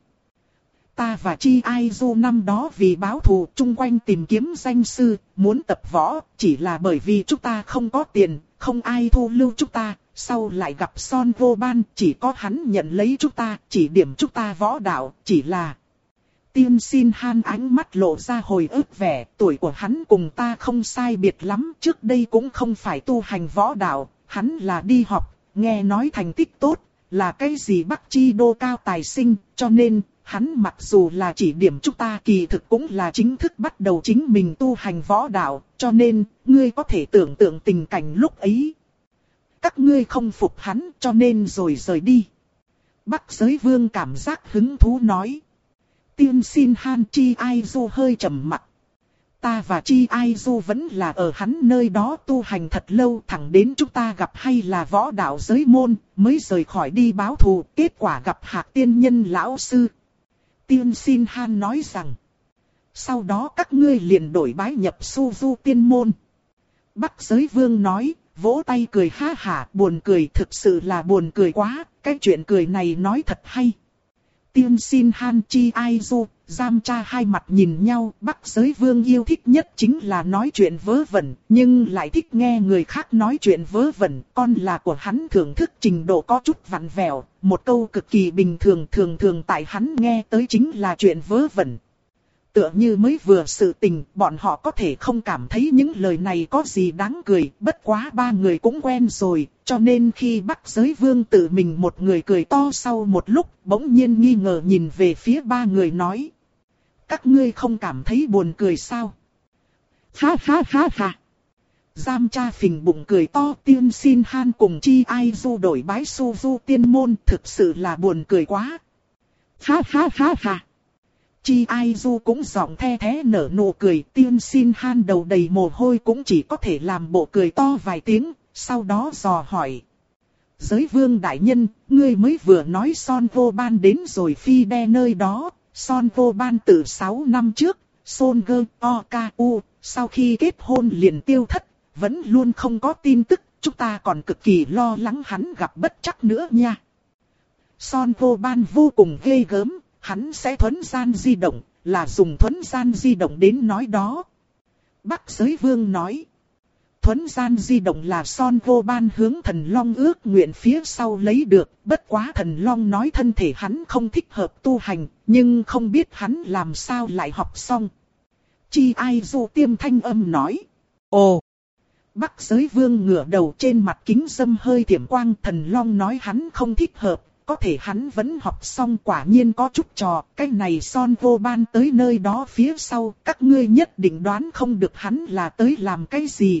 Ta và Chi Aizu năm đó vì báo thù chung quanh tìm kiếm danh sư, muốn tập võ, chỉ là bởi vì chúng ta không có tiền, không ai thu lưu chúng ta. Sau lại gặp Son Gohan, chỉ có hắn nhận lấy chúng ta, chỉ điểm chúng ta võ đạo, chỉ là... Tiên Sin Han ánh mắt lộ ra hồi ức vẻ, tuổi của hắn cùng ta không sai biệt lắm, trước đây cũng không phải tu hành võ đạo, hắn là đi học, nghe nói thành tích tốt, là cái gì Bắc Chi đô cao tài sinh, cho nên, hắn mặc dù là chỉ điểm chúng ta kỳ thực cũng là chính thức bắt đầu chính mình tu hành võ đạo, cho nên, ngươi có thể tưởng tượng tình cảnh lúc ấy. Các ngươi không phục hắn cho nên rồi rời đi. Bắc giới vương cảm giác hứng thú nói. Tiên Sin Han Chi Aizu hơi trầm mặc. Ta và Chi Aizu vẫn là ở hắn nơi đó tu hành thật lâu, thẳng đến chúng ta gặp hay là võ đạo giới môn, mới rời khỏi đi báo thù, kết quả gặp Hạc tiên nhân lão sư. Tiên Sin Han nói rằng, sau đó các ngươi liền đổi bái nhập Suzu tiên môn. Bắc giới vương nói, vỗ tay cười ha hả, buồn cười, thực sự là buồn cười quá, cái chuyện cười này nói thật hay. Tiên Sin Han Chi Aizu, Giam Cha hai mặt nhìn nhau, Bắc giới vương yêu thích nhất chính là nói chuyện vớ vẩn, nhưng lại thích nghe người khác nói chuyện vớ vẩn, con là của hắn thưởng thức trình độ có chút vặn vẹo, một câu cực kỳ bình thường thường thường tại hắn nghe tới chính là chuyện vớ vẩn. Tựa như mới vừa sự tình, bọn họ có thể không cảm thấy những lời này có gì đáng cười, bất quá ba người cũng quen rồi, cho nên khi Bắc giới vương tự mình một người cười to sau một lúc, bỗng nhiên nghi ngờ nhìn về phía ba người nói. Các ngươi không cảm thấy buồn cười sao? Ha ha ha ha! Giam Cha phình bụng cười to, Tiên Sin Han cùng Chi Aizu đổi bái Suzu tiên môn, thực sự là buồn cười quá. Ha ha ha ha! Chi Aizu cũng giọng the thế nở nụ cười, Tiên Sin Han đầu đầy mồ hôi cũng chỉ có thể làm bộ cười to vài tiếng, sau đó dò hỏi. Giới vương đại nhân, ngươi mới vừa nói Son Gohan đến rồi Fide nơi đó, Son Gohan từ sáu năm trước, Son Goku, sau khi kết hôn liền tiêu thất, vẫn luôn không có tin tức, chúng ta còn cực kỳ lo lắng hắn gặp bất trắc nữa nha. Son Gohan vô cùng ghê gớm. Hắn sẽ thuấn gian di động, là dùng thuấn gian di động đến nói đó. Bắc giới vương nói. Thuấn gian di động là Son Gohan hướng thần long ước nguyện phía sau lấy được. Bất quá thần long nói thân thể hắn không thích hợp tu hành, nhưng không biết hắn làm sao lại học xong. Chi Aizu tiêm thanh âm nói. Ồ! Bắc giới vương ngửa đầu trên mặt kính dâm hơi thiểm quang, thần long nói hắn không thích hợp. Có thể hắn vẫn học xong, quả nhiên có chút trò, cái này Son Gohan tới nơi đó phía sau, các ngươi nhất định đoán không được hắn là tới làm cái gì.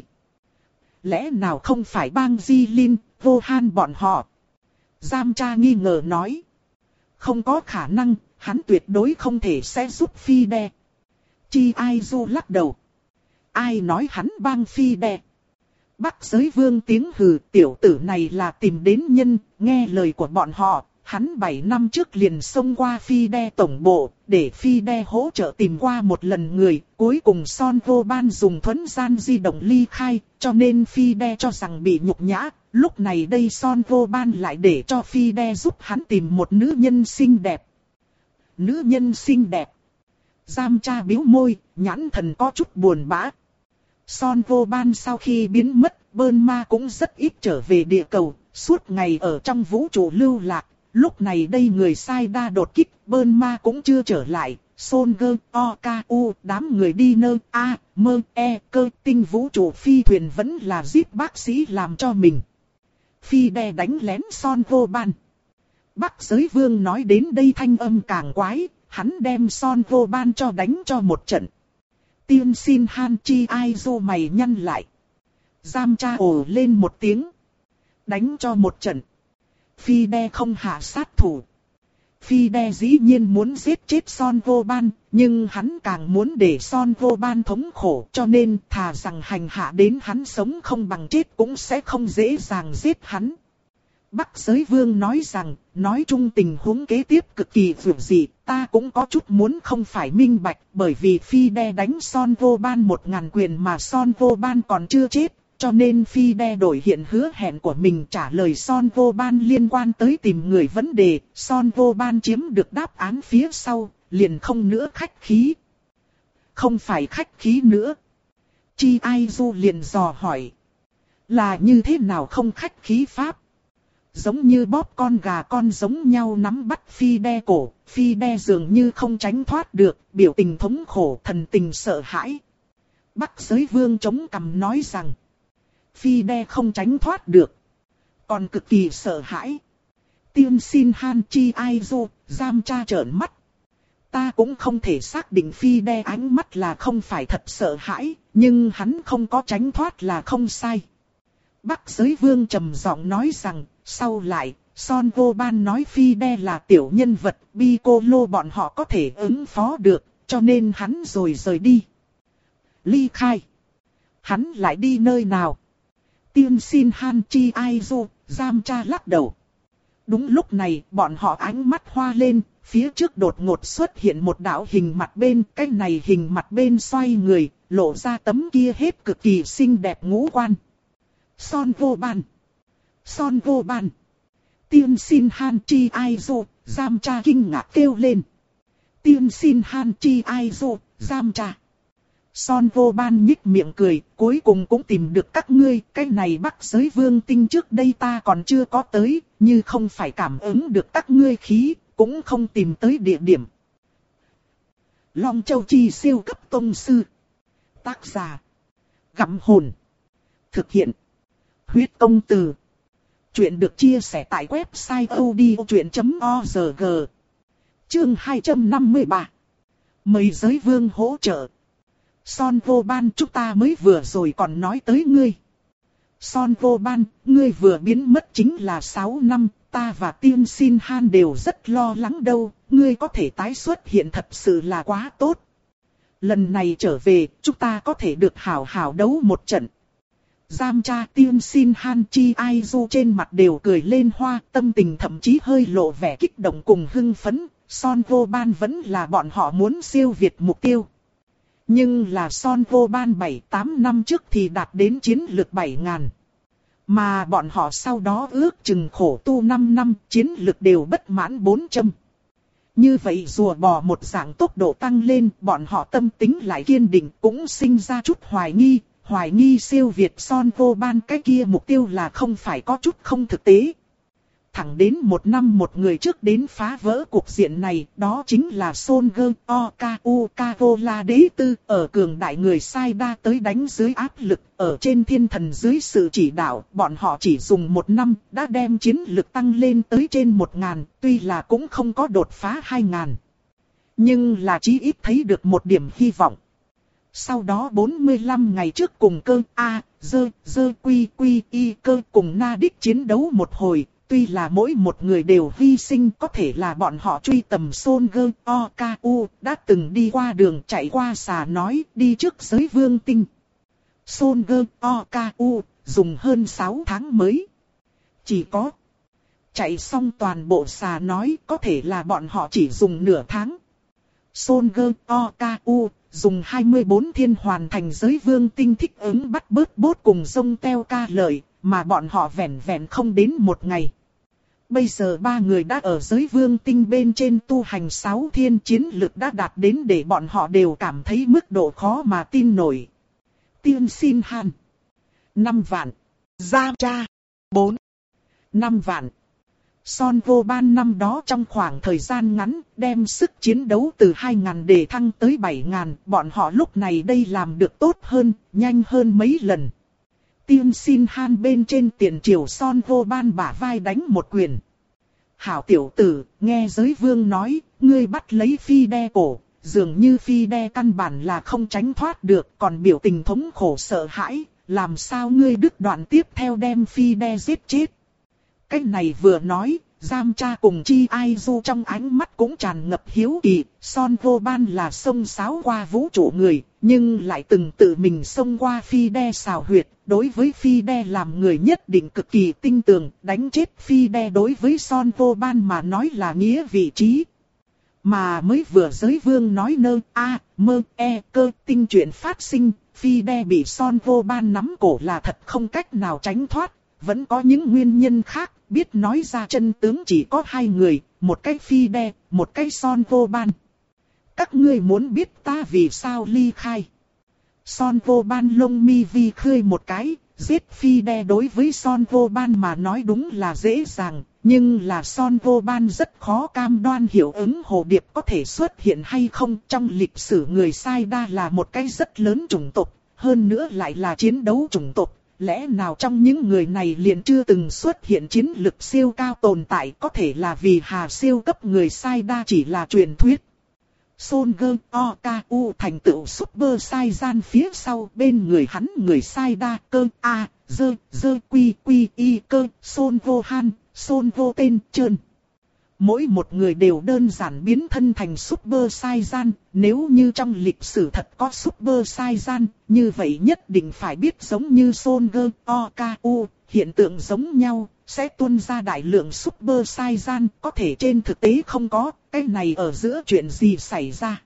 Lẽ nào không phải bang Jilin, Gohan bọn họ? Giam Cha nghi ngờ nói. Không có khả năng, hắn tuyệt đối không thể sẽ giúp Phi Đe. Chi Ai Du lắc đầu. Ai nói hắn bang Phi Đe? Bắc Giới Vương tiếng hừ, tiểu tử này là tìm đến nhân, nghe lời của bọn họ. Hắn bảy năm trước liền xông qua Phi Đe tổng bộ, để Phi Đe hỗ trợ tìm qua một lần người, cuối cùng Son Vô Ban dùng thuấn gian di động ly khai, cho nên Phi Đe cho rằng bị nhục nhã. Lúc này đây Son Vô Ban lại để cho Phi Đe giúp hắn tìm một nữ nhân xinh đẹp. Nữ nhân xinh đẹp. Giam Cha bĩu môi, nhãn thần có chút buồn bã. Son Vô Ban sau khi biến mất, Burma cũng rất ít trở về địa cầu, suốt ngày ở trong vũ trụ lưu lạc. Lúc này đây người sai đa đột kích, Burma cũng chưa trở lại. Soldier, O K U, đám người đi nơi A, mơ, E, cơ, tinh vũ trụ phi thuyền vẫn là Z bác sĩ làm cho mình. Phi Đe đánh lén Son Vô Ban. Bắc Giới Vương nói đến đây thanh âm càng quái, hắn đem Son Vô Ban cho đánh cho một trận. Tiên xin Han Chi Ai Du mày nhăn lại. Giam Cha ồ lên một tiếng. Đánh cho một trận. Phi Đe không hạ sát thủ. Phi Đe dĩ nhiên muốn giết chết Son Vô Ban, nhưng hắn càng muốn để Son Vô Ban thống khổ, cho nên thà rằng hành hạ đến hắn sống không bằng chết cũng sẽ không dễ dàng giết hắn. Bắc Giới Vương nói rằng, nói chung tình huống kế tiếp cực kỳ vượt dị, ta cũng có chút muốn không phải minh bạch, bởi vì Phi Đe đánh Son Vô Ban một ngàn quyền mà Son Vô Ban còn chưa chết. Cho nên Phi Đe đổi hiện hứa hẹn của mình trả lời Son Vô Ban liên quan tới tìm người vấn đề. Son Vô Ban chiếm được đáp án phía sau, liền không nữa khách khí. Không phải khách khí nữa. Chi Ai Du liền dò hỏi. Là như thế nào không khách khí pháp? Giống như bóp con gà con giống nhau nắm bắt Phi Đe cổ. Phi Đe dường như không tránh thoát được, biểu tình thống khổ, thần tình sợ hãi. Bắc Giới Vương chống cằm nói rằng. Phi Đe không tránh thoát được. Còn cực kỳ sợ hãi. Tiên xin Han Chi Ai Du, Giam Cha trợn mắt. Ta cũng không thể xác định Phi Đe ánh mắt là không phải thật sợ hãi, nhưng hắn không có tránh thoát là không sai. Bắc Giới Vương trầm giọng nói rằng, sau lại, Son Vô Ban nói Phi Đe là tiểu nhân vật, Piccolo bọn họ có thể ứng phó được, cho nên hắn rồi rời đi. Ly khai. Hắn lại đi nơi nào? Tiên xin Han Chi Ai Du, Giam Cha lắc đầu. Đúng lúc này, bọn họ ánh mắt hoa lên, phía trước đột ngột xuất hiện một đạo hình mặt bên, cái này hình mặt bên xoay người, lộ ra tấm kia hết cực kỳ xinh đẹp ngũ quan. Son Vô Ban. Son Vô Ban. Tiên xin Han Chi Ai Du, Giam Cha kinh ngạc kêu lên. Tiên xin Han Chi Ai Du, Giam Cha. Son Vô Ban nhích miệng cười, cuối cùng cũng tìm được các ngươi, cái này Bắc Giới Vương tinh trước đây ta còn chưa có tới, như không phải cảm ứng được các ngươi khí, cũng không tìm tới địa điểm. Long Châu Chi siêu cấp tông sư. Tác giả. Gặm hồn. Thực hiện. Huyết công từ. Chuyện được chia sẻ tại website odchuyện chấm org. Chương hai trăm năm mươi ba. Mời Giới Vương hỗ trợ. Son Vô Ban, chúng ta mới vừa rồi còn nói tới ngươi. Son Vô Ban, ngươi vừa biến mất chính là sáu năm, ta và Tiên Xin Han đều rất lo lắng đâu, ngươi có thể tái xuất hiện thật sự là quá tốt. Lần này trở về, chúng ta có thể được hảo hảo đấu một trận. Giam Cha, Tiên Xin Han, Chi Ai Du trên mặt đều cười lên hoa, tâm tình thậm chí hơi lộ vẻ kích động cùng hưng phấn. Son Vô Ban vẫn là bọn họ muốn siêu việt mục tiêu. Nhưng là Son Vô Ban bảy tám năm trước thì đạt đến chiến lược bảy ngàn. Mà bọn họ sau đó ước chừng khổ tu năm năm, chiến lược đều bất mãn bốn trăm. Như vậy rùa bò một dạng tốc độ tăng lên, bọn họ tâm tính lại kiên định, cũng sinh ra chút hoài nghi. Hoài nghi siêu việt Son Vô Ban cái kia mục tiêu là không phải có chút không thực tế. Thẳng đến một năm một người trước đến phá vỡ cục diện này, đó chính là Soldier, O K U Carola đế tư, ở cường đại người sai đa tới đánh dưới áp lực, ở trên thiên thần dưới sự chỉ đạo, bọn họ chỉ dùng một năm, đã đem chiến lực tăng lên tới trên một ngàn, tuy là cũng không có đột phá hai ngàn. Nhưng là chí ít thấy được một điểm hy vọng. Sau đó bốn mươi lăm ngày trước cùng cơ A, dơ, dơ quy quy y cơ cùng Na Đích chiến đấu một hồi, Tuy là mỗi một người đều hy sinh, có thể là bọn họ truy tầm Son Gơ Oku, đã từng đi qua đường chạy qua xà nói đi trước giới vương tinh. Son Gơ Oku dùng hơn sáu tháng mới. Chỉ có chạy xong toàn bộ xà nói, có thể là bọn họ chỉ dùng nửa tháng. Son Gơ Oku dùng hai mươi bốn thiên hoàn thành giới vương tinh thích ứng bắt bớt bốt cùng sông teo ca lợi, mà bọn họ vẻn vẹn không đến một ngày. Bây giờ ba người đã ở giới vương tinh bên trên tu hành sáu thiên, chiến lực đã đạt đến để bọn họ đều cảm thấy mức độ khó mà tin nổi. Tiên Xin Han năm vạn. Giam Cha bốn. năm vạn. Son Vô Ban năm đó trong khoảng thời gian ngắn, đem sức chiến đấu từ hai nghìn để thăng tới bảy nghìn, bọn họ lúc này đây làm được tốt hơn, nhanh hơn mấy lần. Tiên Xin Han bên trên tiền triều Son Vô Ban bả vai đánh một quyền. Hảo tiểu tử, nghe giới vương nói, ngươi bắt lấy phi đe cổ, dường như phi đe căn bản là không tránh thoát được, còn biểu tình thống khổ sợ hãi, làm sao ngươi đứt đoạn tiếp theo đem phi đe giết chết. Cái này vừa nói, Giam Cha cùng Chi Ai Du trong ánh mắt cũng tràn ngập hiếu kỳ. Son Vô Ban là xông xáo qua vũ trụ người, nhưng lại từng tự mình xông qua phi đe xào huyệt. Đối với phi đe làm người nhất định cực kỳ tinh tường, đánh chết phi đe đối với Son Vô Ban mà nói là nghĩa vị trí. Mà mới vừa giới vương nói nơ a mơ e cơ tinh chuyện phát sinh, phi đe bị Son Vô Ban nắm cổ là thật không cách nào tránh thoát. Vẫn có những nguyên nhân khác, biết nói ra chân tướng chỉ có hai người, một cái phi đe, một cái Son Vô Ban. Các ngươi muốn biết ta vì sao ly khai? Son Vô Ban lông mi vi khơi một cái, giết phi đe đối với Son Vô Ban mà nói đúng là dễ dàng, nhưng là Son Vô Ban rất khó cam đoan hiệu ứng hồ điệp có thể xuất hiện hay không. Trong lịch sử người Sai Đa là một cái rất lớn chủng tộc, hơn nữa lại là chiến đấu chủng tộc. Lẽ nào trong những người này liền chưa từng xuất hiện chiến lực siêu cao tồn tại, có thể là vì hà siêu cấp người Sai Đa chỉ là truyền thuyết. Son Gơ Oku thành tựu Super Saiyan phía sau, bên người hắn người Sai Đa cơ a dơ dơ quy quy y cơ Son Vô Han, Son Vô Tên Trơn. Mỗi một người đều đơn giản biến thân thành Super Saiyan, nếu như trong lịch sử thật có Super Saiyan, như vậy nhất định phải biết giống như Son Gơ Oku, hiện tượng giống nhau, sẽ tuôn ra đại lượng Super Saiyan, có thể trên thực tế không có, cái này ở giữa chuyện gì xảy ra.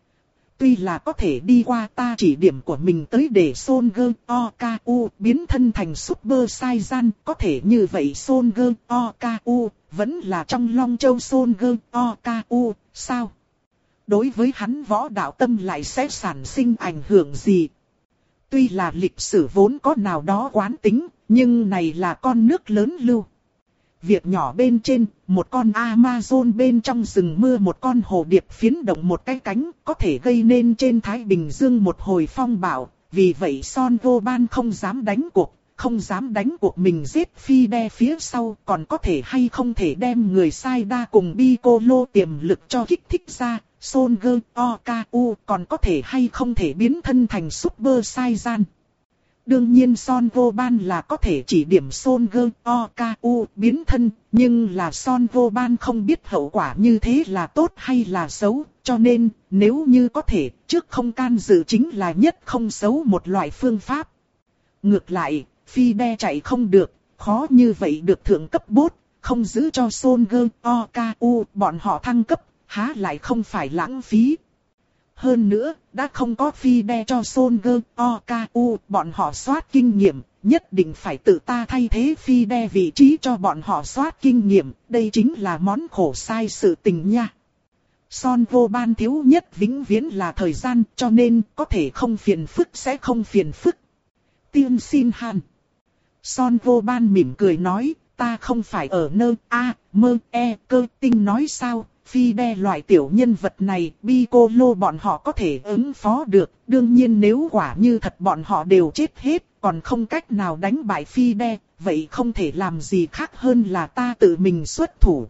Tuy là có thể đi qua ta chỉ điểm của mình tới để Son Gơ Oku biến thân thành Super Saiyan, có thể như vậy Son Gơ Oku vẫn là trong Long Châu Son Gơ Oku, sao? Đối với hắn võ đạo tâm lại sẽ sản sinh ảnh hưởng gì? Tuy là lịch sử vốn có nào đó quán tính, nhưng này là con nước lớn lưu. Việc nhỏ bên trên, một con Amazon bên trong rừng mưa, một con hồ điệp phiến động một cái cánh, có thể gây nên trên Thái Bình Dương một hồi phong bạo. Vì vậy Son Vô Ban không dám đánh cuộc, không dám đánh cuộc mình giết phi đe phía sau, còn có thể hay không thể đem người Sai Đa cùng Piccolo tiềm lực cho kích thích ra. Son Gơ Oku còn có thể hay không thể biến thân thành Super Saiyan. Đương nhiên Son Vô Ban là có thể chỉ điểm Son Gơ Oku biến thân, nhưng là Son Vô Ban không biết hậu quả như thế là tốt hay là xấu, cho nên nếu như có thể, trước không can dự chính là nhất không xấu một loại phương pháp. Ngược lại, phi đe chạy không được, khó như vậy được thượng cấp bốt, không giữ cho Son Gơ Oku bọn họ thăng cấp, há lại không phải lãng phí. Hơn nữa, đã không có phi đe cho Son Gơ Oku bọn họ soát kinh nghiệm, nhất định phải tự ta thay thế phi đe vị trí cho bọn họ soát kinh nghiệm, đây chính là món khổ sai sự tình nha. Son Vô Ban thiếu nhất vĩnh viễn là thời gian, cho nên có thể không phiền phức sẽ không phiền phức. Tiên Xin Han. Son Vô Ban mỉm cười nói, ta không phải ở nơ a mơ e cơ tinh nói sao. Phi đe loại tiểu nhân vật này, Piccolo bọn họ có thể ứng phó được. Đương nhiên nếu quả như thật bọn họ đều chết hết, còn không cách nào đánh bại phi đe, vậy không thể làm gì khác hơn là ta tự mình xuất thủ.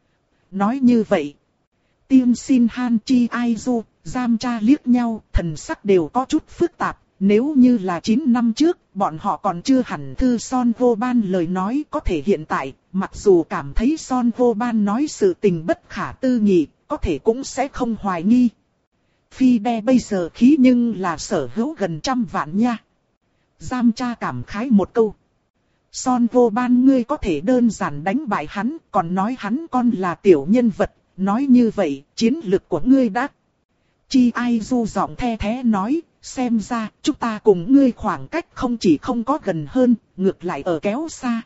Nói như vậy, Tiên Xin Han Chi Ai Du, Giam Cha liếc nhau, thần sắc đều có chút phức tạp. Nếu như là chín năm trước, bọn họ còn chưa hẳn thư Son Vô Ban lời nói, có thể hiện tại, mặc dù cảm thấy Son Vô Ban nói sự tình bất khả tư nghị, có thể cũng sẽ không hoài nghi. Phi đe bây giờ khí nhưng là sở hữu gần trăm vạn nha. Giam Cha cảm khái một câu. Son Vô Ban ngươi có thể đơn giản đánh bại hắn, còn nói hắn con là tiểu nhân vật, nói như vậy, chiến lực của ngươi đã. Chi Ai Du giọng the thế nói, xem ra, chúng ta cùng ngươi khoảng cách không chỉ không có gần hơn, ngược lại ở kéo xa.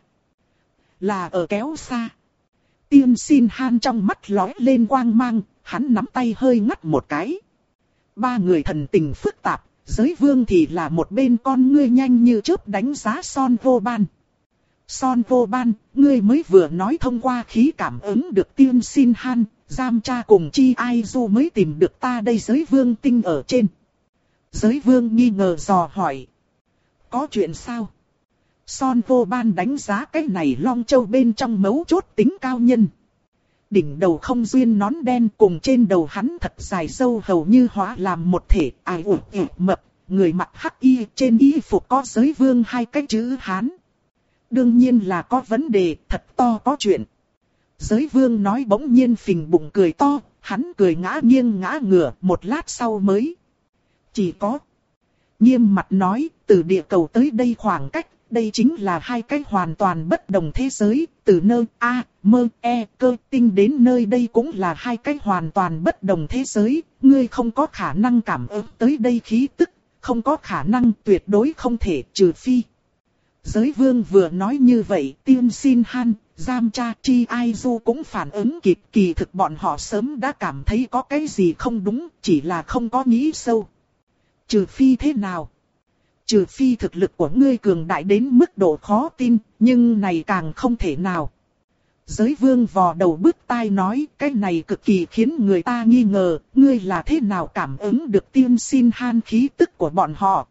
Là ở kéo xa. Tiên Xin Han trong mắt lóe lên quang mang, hắn nắm tay hơi ngắt một cái. Ba người thần tình phức tạp, Giới Vương thì là một bên con ngươi nhanh như chớp đánh giá Son Vô Ban. Son Vô Ban, ngươi mới vừa nói thông qua khí cảm ứng được Tiên Xin Han, Giam Cha cùng Chi Ai Du mới tìm được ta đây Giới Vương tinh ở trên. Giới Vương nghi ngờ dò hỏi. Có chuyện sao? Son Vô Ban đánh giá cái này Long Châu bên trong mấu chốt tính cao nhân. Đỉnh đầu không duyên nón đen cùng trên đầu hắn thật dài râu hầu như hóa làm một thể, ai ủ ủ mập, người mặc hắc y, trên y phục có Giới Vương hai cái chữ Hán. Đương nhiên là có vấn đề, thật to có chuyện. Giới Vương nói bỗng nhiên phình bụng cười to, hắn cười ngã nghiêng ngã ngửa, một lát sau mới. Chỉ có. Nghiêm mặt nói, từ địa cầu tới đây khoảng cách, đây chính là hai cái hoàn toàn bất đồng thế giới, từ nơi A, mơ, E, cơ tinh đến nơi đây cũng là hai cái hoàn toàn bất đồng thế giới, ngươi không có khả năng cảm ứng tới đây khí tức, không có khả năng tuyệt đối không thể trừ phi. Giới Vương vừa nói như vậy, Tiên Xin Han, Giam Cha, Chi Ai Du cũng phản ứng kịp, kỳ thực bọn họ sớm đã cảm thấy có cái gì không đúng, chỉ là không có nghĩ sâu. Trừ phi thế nào? Trừ phi thực lực của ngươi cường đại đến mức độ khó tin, nhưng này càng không thể nào. Giới Vương vò đầu bứt tai nói, cái này cực kỳ khiến người ta nghi ngờ, ngươi là thế nào cảm ứng được Tiên Xin Han khí tức của bọn họ.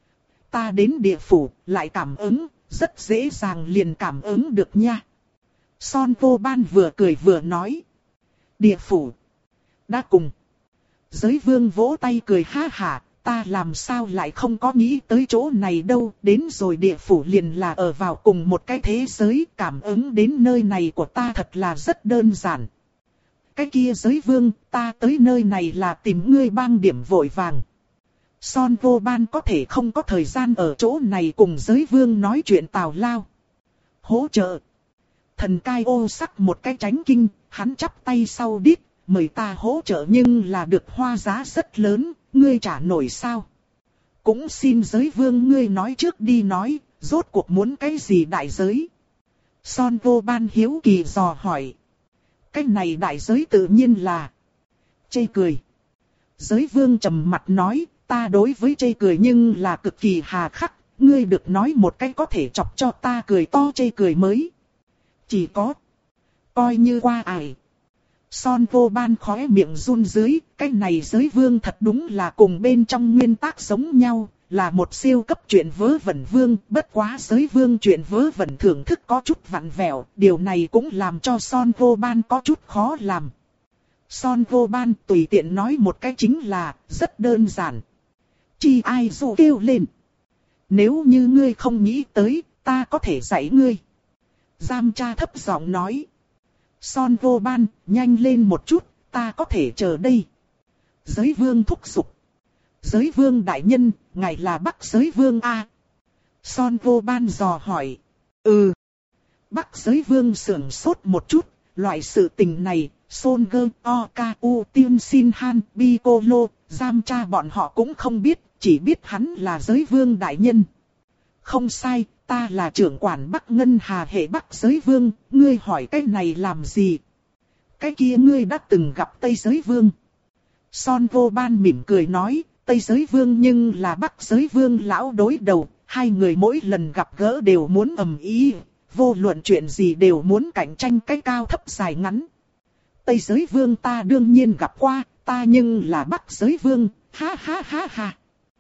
Ta đến địa phủ, lại cảm ứng, rất dễ dàng liền cảm ứng được nha. Son Vô Ban vừa cười vừa nói. Địa phủ. Đã cùng. Giới Vương vỗ tay cười ha hả, ta làm sao lại không có nghĩ tới chỗ này đâu, đến rồi địa phủ liền là ở vào cùng một cái thế giới, cảm ứng đến nơi này của ta thật là rất đơn giản. Cái kia Giới Vương, ta tới nơi này là tìm ngươi bang điểm vội vàng. Son Vô Ban có thể không có thời gian ở chỗ này cùng Giới Vương nói chuyện tào lao. Hỗ trợ. Thần Cai Ô sắc một cái tránh kinh, hắn chắp tay sau đít, mời ta hỗ trợ nhưng là được hoa giá rất lớn, ngươi trả nổi sao? Cũng xin Giới Vương ngươi nói trước đi nói, rốt cuộc muốn cái gì đại giới? Son Vô Ban hiếu kỳ dò hỏi. Cái này đại giới tự nhiên là chê cười. Giới Vương trầm mặt nói, ta đối với chê cười nhưng là cực kỳ hà khắc, ngươi được nói một cái có thể chọc cho ta cười to chê cười mới. Chỉ có, coi như qua ải. Son Vô Ban khóe miệng run dưới, cái này Giới Vương thật đúng là cùng bên trong nguyên tắc giống nhau, là một siêu cấp chuyện vớ vẩn vương, bất quá Giới Vương chuyện vớ vẩn thưởng thức có chút vặn vẹo, điều này cũng làm cho Son Vô Ban có chút khó làm. Son Vô Ban tùy tiện nói một cái chính là, rất đơn giản. Chi Ai Du kêu lên. Nếu như ngươi không nghĩ tới, ta có thể dạy ngươi. Giam Cha thấp giọng nói. Son Vô Ban, nhanh lên một chút, ta có thể chờ đây. Giới Vương thúc giục. Giới Vương đại nhân, ngài là Bắc Giới Vương A. Son Vô Ban dò hỏi. Ừ. Bắc Giới Vương sưởng sốt một chút, loại sự tình này, Son Gơ, O K U, Tiên Xin Han, Piccolo, Giam Cha bọn họ cũng không biết, chỉ biết hắn là Giới Vương đại nhân. Không sai, ta là trưởng quản Bắc Ngân Hà hệ Bắc Giới Vương, ngươi hỏi cái này làm gì? Cái kia ngươi đã từng gặp Tây Giới Vương. Son Vô Ban mỉm cười nói, Tây Giới Vương nhưng là Bắc Giới Vương lão đối đầu, hai người mỗi lần gặp gỡ đều muốn ầm ĩ, vô luận chuyện gì đều muốn cạnh tranh cái cao thấp dài ngắn. Tây Giới Vương ta đương nhiên gặp qua, ta nhưng là Bắc Giới Vương, ha ha ha ha.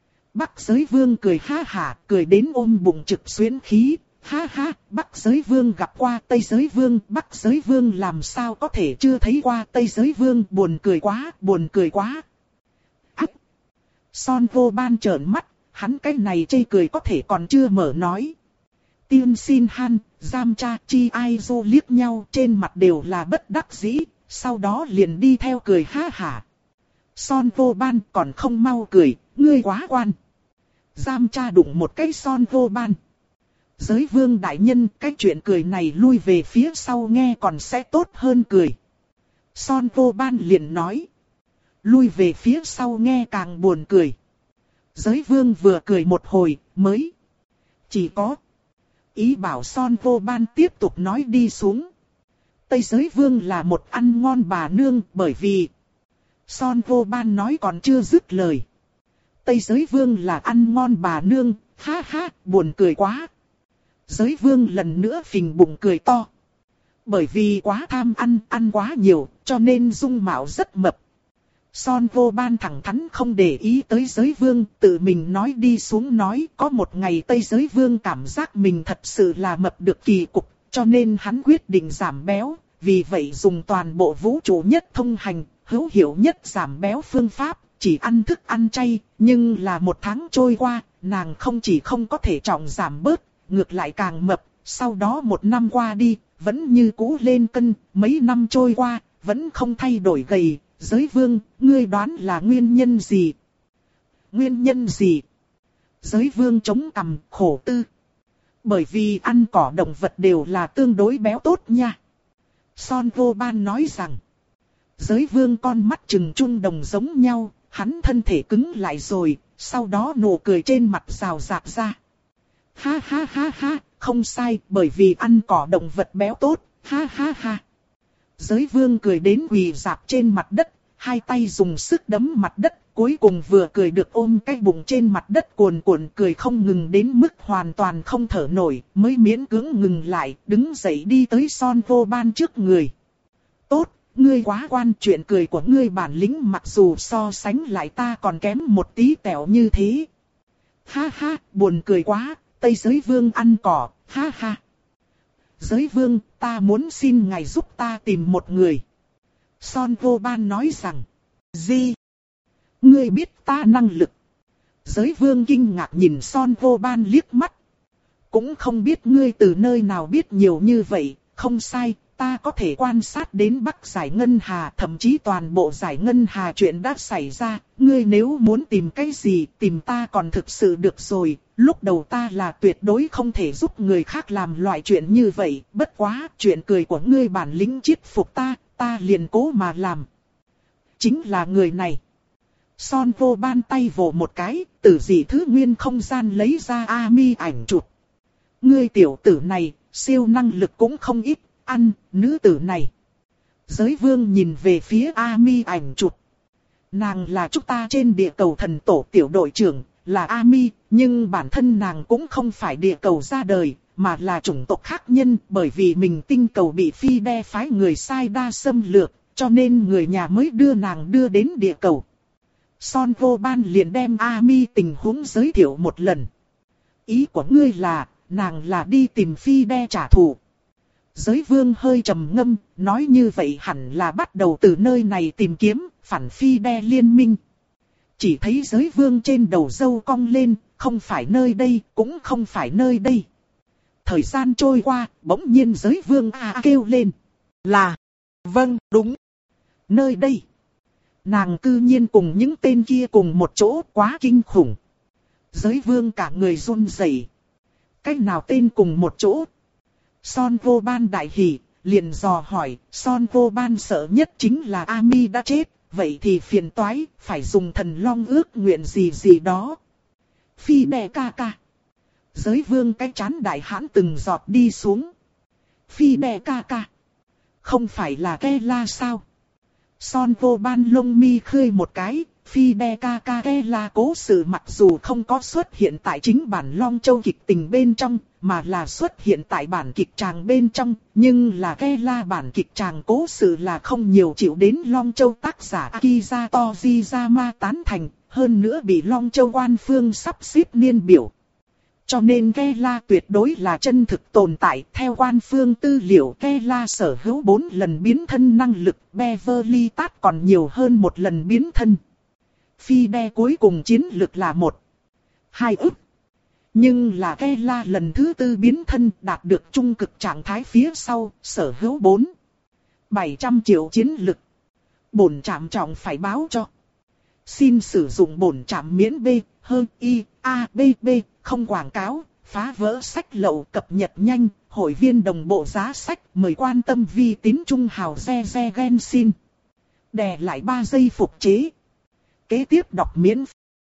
Bắc Giới Vương cười ha hả, cười đến ôm bụng trực xuyến khí, ha ha, Bắc Giới Vương gặp qua Tây Giới Vương, Bắc Giới Vương làm sao có thể chưa thấy qua Tây Giới Vương, buồn cười quá, buồn cười quá. Ách! Son Vô Ban trợn mắt, hắn cái này chê cười có thể còn chưa mở nói. Tiên xin han, giam cha chi ai dô liếc nhau trên mặt đều là bất đắc dĩ, sau đó liền đi theo cười ha hả. Son vô ban còn không mau cười, ngươi quá quan. Giam cha đụng một cái son vô ban. Giới vương đại nhân, cái chuyện cười này lui về phía sau nghe còn sẽ tốt hơn cười. Son vô ban liền nói. Lui về phía sau nghe càng buồn cười. Giới vương vừa cười một hồi, mới. Chỉ có. Ý bảo son vô ban tiếp tục nói đi xuống. Tây giới vương là một ăn ngon bà nương bởi vì. Son vô ban nói còn chưa dứt lời. Tây giới vương là ăn ngon bà nương, ha ha, buồn cười quá. Giới vương lần nữa phình bụng cười to. Bởi vì quá tham ăn, ăn quá nhiều, cho nên dung mạo rất mập. Son vô ban thẳng thắn không để ý tới giới vương, tự mình nói đi xuống nói. Có một ngày Tây giới vương cảm giác mình thật sự là mập được kỳ cục, cho nên hắn quyết định giảm béo. Vì vậy dùng toàn bộ vũ trụ nhất thông hành, hữu hiệu nhất giảm béo phương pháp, chỉ ăn thức ăn chay. Nhưng là một tháng trôi qua, nàng không chỉ không có thể trọng giảm bớt, ngược lại càng mập. Sau đó một năm qua đi, vẫn như cũ lên cân, mấy năm trôi qua, vẫn không thay đổi gầy. Giới vương, ngươi đoán là nguyên nhân gì? Nguyên nhân gì? Giới vương chống cằm, khổ tư. Bởi vì ăn cỏ động vật đều là tương đối béo tốt nha. Son vô ban nói rằng. Giới vương con mắt trừng trung đồng giống nhau, hắn thân thể cứng lại rồi, sau đó nụ cười trên mặt rào rạc ra. Ha ha ha ha, không sai, bởi vì ăn cỏ động vật béo tốt, ha ha ha. Giới vương cười đến quỳ rạp trên mặt đất, hai tay dùng sức đấm mặt đất, cuối cùng vừa cười được ôm cái bụng trên mặt đất cuồn cuộn cười không ngừng đến mức hoàn toàn không thở nổi, mới miễn cưỡng ngừng lại, đứng dậy đi tới son vô ban trước người. Tốt, ngươi quá quan, chuyện cười của ngươi bản lĩnh mặc dù so sánh lại ta còn kém một tí tẹo như thế. Ha ha, buồn cười quá, Tây giới vương ăn cỏ, ha ha. Giới vương, ta muốn xin ngài giúp ta tìm một người. Son vô ban nói rằng, gì? Ngươi biết ta năng lực. Giới vương kinh ngạc nhìn son vô ban liếc mắt. Cũng không biết ngươi từ nơi nào biết nhiều như vậy, không sai, ta có thể quan sát đến Bắc Giải Ngân Hà, thậm chí toàn bộ Giải Ngân Hà chuyện đã xảy ra, ngươi nếu muốn tìm cái gì, tìm ta còn thực sự được rồi, lúc đầu ta là tuyệt đối không thể giúp người khác làm loại chuyện như vậy, bất quá, chuyện cười của ngươi bản lĩnh chiết phục ta, ta liền cố mà làm. Chính là người này. Son vô ban tay vỗ một cái, từ dị thứ nguyên không gian lấy ra Ami ảnh chụp. Ngươi tiểu tử này, siêu năng lực cũng không ít. Ăn, nữ tử này. Giới vương nhìn về phía Ami ảnh chụp. Nàng là chúng ta trên địa cầu thần tổ tiểu đội trưởng, là Ami, nhưng bản thân nàng cũng không phải địa cầu ra đời, mà là chủng tộc khác nhân, bởi vì mình tinh cầu bị phi đe phái người sai đa xâm lược, cho nên người nhà mới đưa nàng đưa đến địa cầu. Son vô ban liền đem Ami tình huống giới thiệu một lần. Ý của ngươi là, nàng là đi tìm phi đe trả thù. Giới vương hơi trầm ngâm, nói như vậy hẳn là bắt đầu từ nơi này tìm kiếm, phản phi đe liên minh. Chỉ thấy giới vương trên đầu râu cong lên, không phải nơi đây, cũng không phải nơi đây. Thời gian trôi qua, bỗng nhiên giới vương a à kêu lên. Là, vâng, đúng. Nơi đây. Nàng cư nhiên cùng những tên kia cùng một chỗ quá kinh khủng. Giới vương cả người run rẩy. Cách nào tên cùng một chỗ? Son vô ban đại hỉ, liền dò hỏi, Son vô ban sợ nhất chính là Ami đã chết, vậy thì phiền toái, phải dùng thần long ước nguyện gì gì đó. Phi đè ca ca. Giới vương cái chán đại hãn từng giọt đi xuống. Phi đè ca ca. Không phải là Ke La sao? Son vô ban lông mi khơi một cái, Phi đe ca ca Ke La cố sự mặc dù không có xuất hiện tại chính bản Long Châu kịch tình bên trong, mà là xuất hiện tại bản kịch tràng bên trong, nhưng là Ke La bản kịch tràng cố sự là không nhiều chịu đến Long Châu tác giả Akiza Tojiyama tán thành, hơn nữa bị Long Châu quan phương sắp xếp niên biểu. Cho nên Ke La tuyệt đối là chân thực tồn tại, theo quan phương tư liệu Ke La sở hữu bốn lần biến thân năng lực, Beverly Tat còn nhiều hơn một lần biến thân. Phi đe cuối cùng chiến lực là một. Hai ức. Nhưng là Kela lần thứ tư biến thân đạt được trung cực trạng thái phía sau, sở hữu bốn bảy trăm triệu chiến lực. Bổn trạm trọng phải báo cho. Xin sử dụng bổn trạm miễn B, hơn I, A, B, B, không quảng cáo, phá vỡ sách lậu cập nhật nhanh, hội viên đồng bộ giá sách, mời quan tâm vi tín trung hào xe xe gen xin. Đè lại ba giây phục chế. Kế tiếp đọc miễn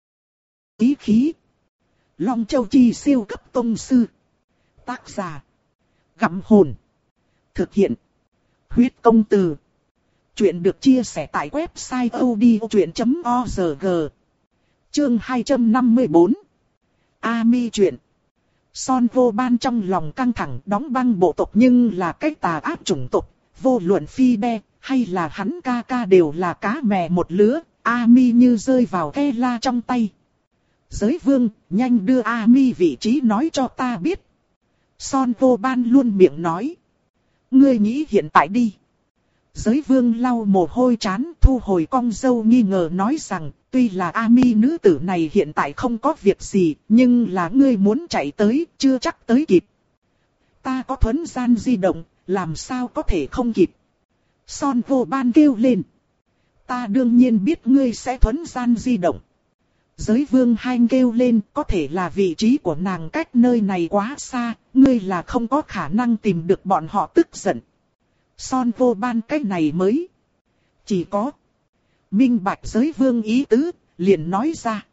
ý khí. Long Châu Chi siêu cấp tông sư. Tác giả. Gặm hồn. Thực hiện. Huyết công từ. Chuyện được chia sẻ tại website odchuyện chấm org. Chương hai trăm năm mươi bốn. Ami chuyện. Son Vô Ban trong lòng căng thẳng đóng băng bộ tộc nhưng là cách tà ác chủng tộc. Vô luận phi đe hay là hắn ca ca đều là cá mè một lứa. Ami như rơi vào Kela trong tay. Giới vương, nhanh đưa Ami vị trí nói cho ta biết. Son Vô Ban luôn miệng nói. Ngươi nghĩ hiện tại đi. Giới vương lau mồ hôi trán thu hồi cong râu nghi ngờ nói rằng, tuy là Ami nữ tử này hiện tại không có việc gì, nhưng là ngươi muốn chạy tới, chưa chắc tới kịp. Ta có thuấn gian di động, làm sao có thể không kịp. Son Vô Ban kêu lên. Ta đương nhiên biết ngươi sẽ thuấn gian di động. Giới vương hanh kêu lên, có thể là vị trí của nàng cách nơi này quá xa, ngươi là không có khả năng tìm được bọn họ tức giận. Son Vô Ban cái này mới. Chỉ có. Minh bạch giới vương ý tứ, liền nói ra.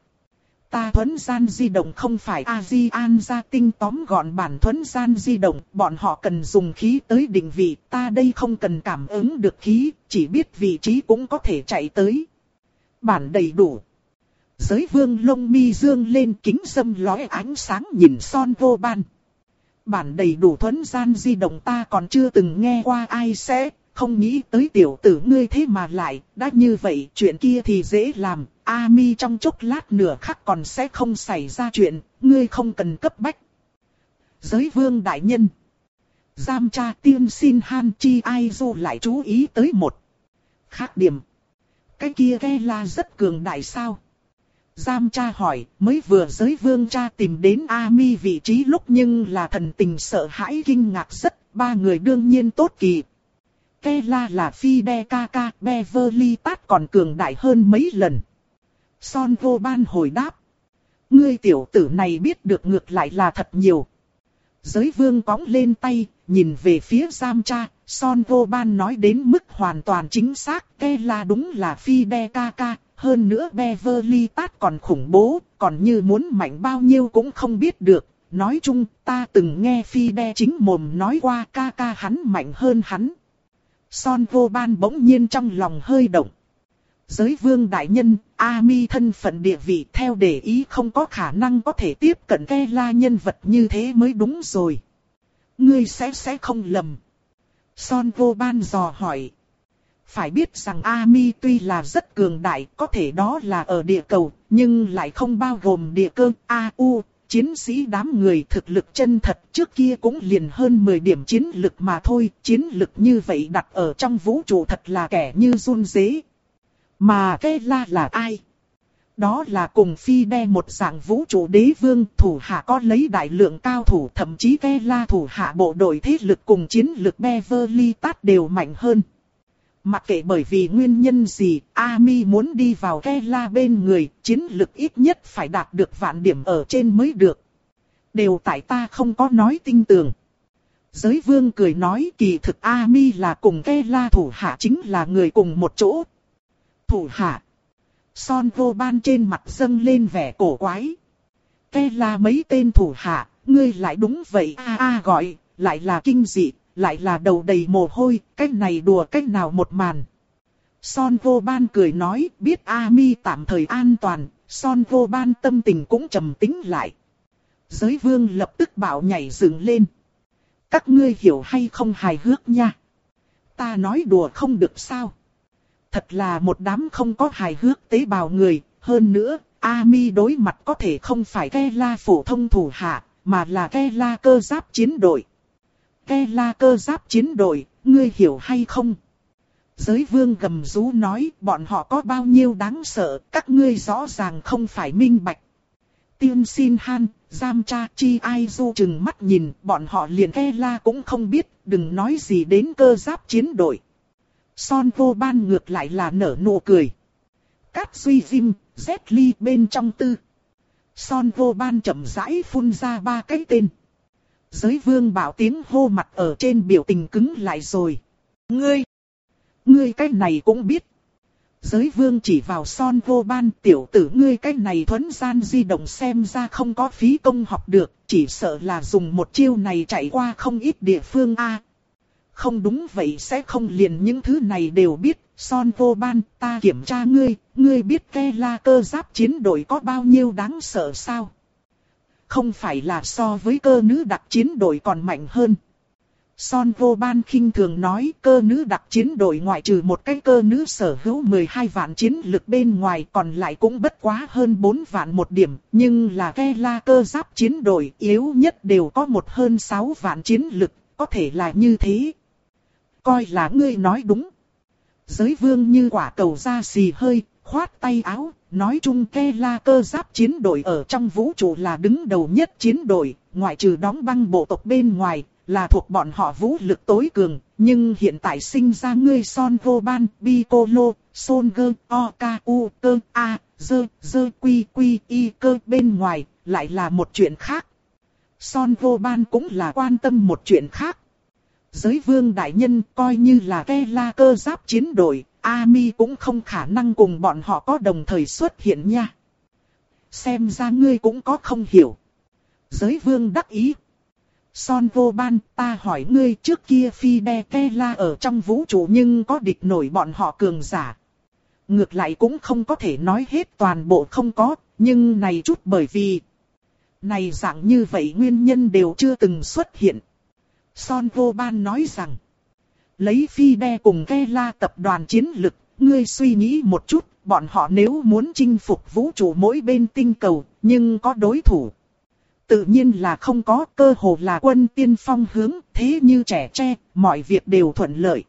Ta thuấn gian di động không phải A-di-an gia tinh tóm gọn bản thuấn gian di động, bọn họ cần dùng khí tới định vị, ta đây không cần cảm ứng được khí, chỉ biết vị trí cũng có thể chạy tới. Bản đầy đủ. Giới vương lông mi dương lên kính dâm lóe ánh sáng nhìn Son Vô Ban. Bản đầy đủ thuấn gian di động ta còn chưa từng nghe qua ai sẽ, không nghĩ tới tiểu tử ngươi thế mà lại, đã như vậy chuyện kia thì dễ làm, Ami trong chốc lát nửa khắc còn sẽ không xảy ra chuyện, ngươi không cần cấp bách. Giới vương đại nhân. Giam cha tiên xin Han Chi Ai Du lại chú ý tới một khác điểm. Cái kia Kela rất cường đại sao? Giam cha hỏi, mới vừa giới vương cha tìm đến Ami vị trí lúc nhưng là thần tình sợ hãi kinh ngạc rất, ba người đương nhiên tốt kỳ. Kela là phi đe ca ca, Beverly Tát còn cường đại hơn mấy lần. Son Vô Ban hồi đáp. Ngươi tiểu tử này biết được ngược lại là thật nhiều. Giới vương cõng lên tay, nhìn về phía giam cha, Son Vô Ban nói đến mức hoàn toàn chính xác, Kela đúng là phi đe ca ca. Hơn nữa Beverly Tát còn khủng bố, còn như muốn mạnh bao nhiêu cũng không biết được. Nói chung, ta từng nghe phi đe chính mồm nói qua ca ca hắn mạnh hơn hắn. Son Vô Ban bỗng nhiên trong lòng hơi động. Giới vương đại nhân, Ami thân phận địa vị theo để ý không có khả năng có thể tiếp cận Kela nhân vật như thế mới đúng rồi. Ngươi sẽ sẽ không lầm. Son Vô Ban dò hỏi. Phải biết rằng Ami tuy là rất cường đại, có thể đó là ở địa cầu, nhưng lại không bao gồm địa cơ, a u, chiến sĩ đám người thực lực chân thật trước kia cũng liền hơn mười điểm chiến lực mà thôi, chiến lực như vậy đặt ở trong vũ trụ thật là kẻ như run rế. Mà Kela là ai? Đó là cùng phi đe một dạng vũ trụ đế vương, thủ hạ có lấy đại lượng cao thủ, thậm chí Kela thủ hạ bộ đội thế lực cùng chiến lực Beverly Tát đều mạnh hơn. Mặc kệ bởi vì nguyên nhân gì, Ami muốn đi vào Kela bên người, chiến lực ít nhất phải đạt được vạn điểm ở trên mới được. Đều tại ta không có nói tinh tường. Giới vương cười nói kỳ thực Ami là cùng Kela thủ hạ chính là người cùng một chỗ. Thủ hạ. Son Vô Ban trên mặt dâng lên vẻ cổ quái. Kela mấy tên thủ hạ, ngươi lại đúng vậy a a gọi, lại là kinh dị. Lại là đầu đầy mồ hôi, cách này đùa cách nào một màn. Son Vô Ban cười nói, biết Ami tạm thời an toàn, Son Vô Ban tâm tình cũng trầm tĩnh lại. Giới vương lập tức bảo nhảy dựng lên. Các ngươi hiểu hay không hài hước nha. Ta nói đùa không được sao. Thật là một đám không có hài hước tế bào người, hơn nữa, Ami đối mặt có thể không phải Kela phổ thông thủ hạ, mà là Kela cơ giáp chiến đội. Kela cơ giáp chiến đội, ngươi hiểu hay không? Giới vương gầm rú nói, bọn họ có bao nhiêu đáng sợ, các ngươi rõ ràng không phải minh bạch. Tiên Xin Han, Giam Cha Chi Ai Du chừng mắt nhìn, bọn họ liền Kela cũng không biết, đừng nói gì đến cơ giáp chiến đội. Son Vô Ban ngược lại là nở nụ cười. Cát Duy Jim, Z Ly bên trong tư. Son Vô Ban chậm rãi phun ra ba cái tên. Giới vương bảo tiếng hô mặt ở trên biểu tình cứng lại rồi. Ngươi! Ngươi cái này cũng biết. Giới vương chỉ vào Son Vô Ban, tiểu tử ngươi cái này thuấn gian di động xem ra không có phí công học được, chỉ sợ là dùng một chiêu này chạy qua không ít địa phương a. Không đúng vậy sẽ không liền những thứ này đều biết. Son Vô Ban, ta kiểm tra ngươi, ngươi biết Kela cơ giáp chiến đội có bao nhiêu đáng sợ sao? Không phải là so với cơ nữ đặc chiến đội còn mạnh hơn. Son Vô Ban khinh thường nói, cơ nữ đặc chiến đội ngoại trừ một cái cơ nữ sở hữu mười hai vạn chiến lực bên ngoài, còn lại cũng bất quá hơn bốn vạn một điểm, nhưng là Kela cơ giáp chiến đội yếu nhất đều có một hơn sáu vạn chiến lực, có thể là như thế. Coi là ngươi nói đúng. Giới vương như quả cầu ra xì hơi, khoát tay áo, nói chung Kela cơ giáp chiến đội ở trong vũ trụ là đứng đầu nhất chiến đội, ngoại trừ đóng băng bộ tộc bên ngoài, là thuộc bọn họ vũ lực tối cường, nhưng hiện tại sinh ra ngươi Son Vô Ban, Piccolo, Soldier, Oka, U, Cơ, A, Dơ, Dơ, Quy, Quy, Y, Cơ bên ngoài, lại là một chuyện khác. Son Vô Ban cũng là quan tâm một chuyện khác. Giới vương đại nhân coi như là Kela cơ giáp chiến đội, Ami cũng không khả năng cùng bọn họ có đồng thời xuất hiện nha. Xem ra ngươi cũng có không hiểu. Giới vương đắc ý. Son Vô Ban, ta hỏi ngươi trước kia Fide Kela ở trong vũ trụ nhưng có địch nổi bọn họ cường giả. Ngược lại cũng không có thể nói hết toàn bộ không có, nhưng này chút bởi vì này dạng như vậy nguyên nhân đều chưa từng xuất hiện. Son Vô Ban nói rằng, lấy Fide cùng Kela tập đoàn chiến lực, ngươi suy nghĩ một chút, bọn họ nếu muốn chinh phục vũ trụ mỗi bên tinh cầu, nhưng có đối thủ. Tự nhiên là không có, cơ hồ là quân tiên phong hướng, thế như trẻ tre, mọi việc đều thuận lợi.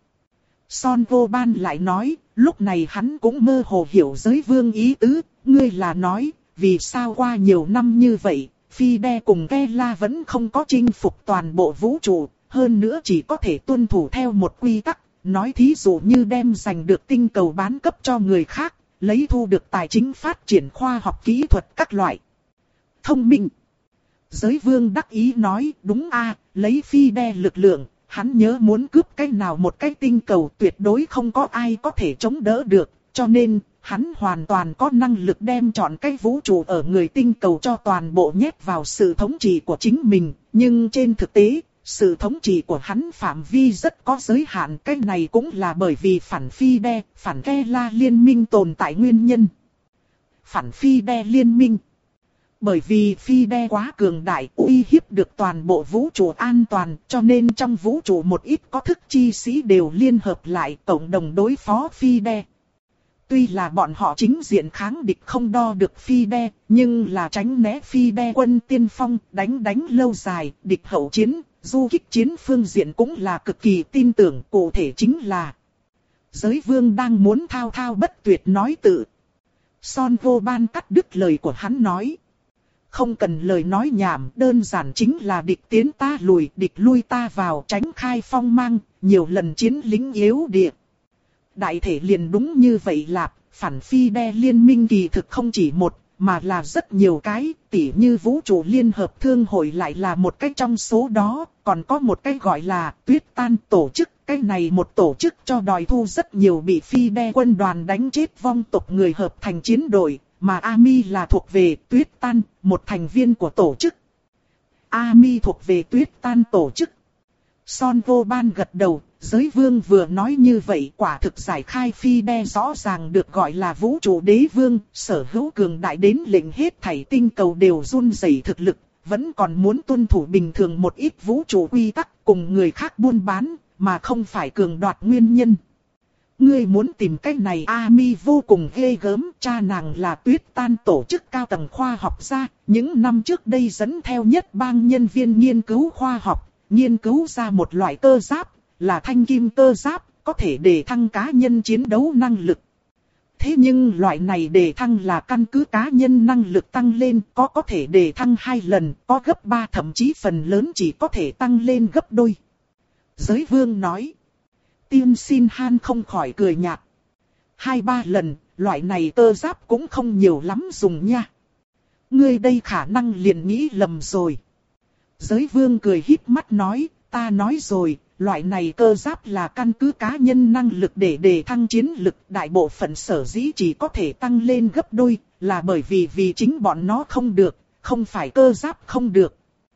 Son Vô Ban lại nói, lúc này hắn cũng mơ hồ hiểu giới vương ý tứ, ngươi là nói, vì sao qua nhiều năm như vậy, Fide cùng Kela vẫn không có chinh phục toàn bộ vũ trụ, hơn nữa chỉ có thể tuân thủ theo một quy tắc, nói thí dụ như đem giành được tinh cầu bán cấp cho người khác, lấy thu được tài chính phát triển khoa học kỹ thuật các loại. Thông minh. Giới vương đắc ý nói, đúng a, lấy Fide lực lượng, hắn nhớ muốn cướp cái nào một cái tinh cầu tuyệt đối không có ai có thể chống đỡ được, cho nên, hắn hoàn toàn có năng lực đem chọn cái vũ trụ ở người tinh cầu cho toàn bộ nhét vào sự thống trị của chính mình, nhưng trên thực tế, sự thống trị của hắn phạm vi rất có giới hạn, cái này cũng là bởi vì phản Fide, phản Kela liên minh tồn tại nguyên nhân. Phản Fide liên minh. Bởi vì Fide quá cường đại, uy hiếp được toàn bộ vũ trụ an toàn, cho nên trong vũ trụ một ít có thức chi sĩ đều liên hợp lại cộng đồng đối phó Fide. Tuy là bọn họ chính diện kháng địch không đo được Fide, nhưng là tránh né Fide quân tiên phong, đánh đánh lâu dài, địch hậu chiến, du kích chiến phương diện cũng là cực kỳ tin tưởng, cụ thể chính là giới vương đang muốn thao thao bất tuyệt nói tự. Son Vô Ban cắt đứt lời của hắn nói. Không cần lời nói nhảm, đơn giản chính là địch tiến ta lùi, địch lui ta vào, tránh khai phong mang, nhiều lần chiến lính yếu địa. Đại thể liền đúng như vậy là, phản Fide liên minh kỳ thực không chỉ một, mà là rất nhiều cái, tỉ như vũ trụ liên hợp thương hội lại là một cái trong số đó, còn có một cái gọi là tuyết tan tổ chức, cái này một tổ chức cho đòi thu rất nhiều bị Fide quân đoàn đánh chết vong tộc người hợp thành chiến đội, mà Ami là thuộc về tuyết tan, một thành viên của tổ chức. Ami thuộc về tuyết tan tổ chức. Son Vô Ban gật đầu, giới vương vừa nói như vậy quả thực giải khai Fide rõ ràng được gọi là vũ trụ đế vương, sở hữu cường đại đến lệnh hết thảy tinh cầu đều run rẩy thực lực, vẫn còn muốn tuân thủ bình thường một ít vũ trụ quy tắc cùng người khác buôn bán, mà không phải cường đoạt nguyên nhân. Ngươi muốn tìm cách này Ami vô cùng ghê gớm, cha nàng là tuyết tan tổ chức cao tầng khoa học gia, những năm trước đây dẫn theo nhất bang nhân viên nghiên cứu khoa học, nghiên cứu ra một loại cơ giáp, là thanh kim cơ giáp, có thể để thăng cá nhân chiến đấu năng lực. Thế nhưng loại này đề thăng là căn cứ cá nhân năng lực tăng lên, có có thể đề thăng hai lần, có gấp ba thậm chí phần lớn chỉ có thể tăng lên gấp đôi. Giới vương nói. Tiên Xin Han không khỏi cười nhạt. Hai ba lần, loại này cơ giáp cũng không nhiều lắm dùng nha. Ngươi đây khả năng liền nghĩ lầm rồi. Giới vương cười híp mắt nói, ta nói rồi, loại này cơ giáp là căn cứ cá nhân năng lực để đề thăng chiến lực, đại bộ phận sở dĩ chỉ có thể tăng lên gấp đôi, là bởi vì vì chính bọn nó không được, không phải cơ giáp không được.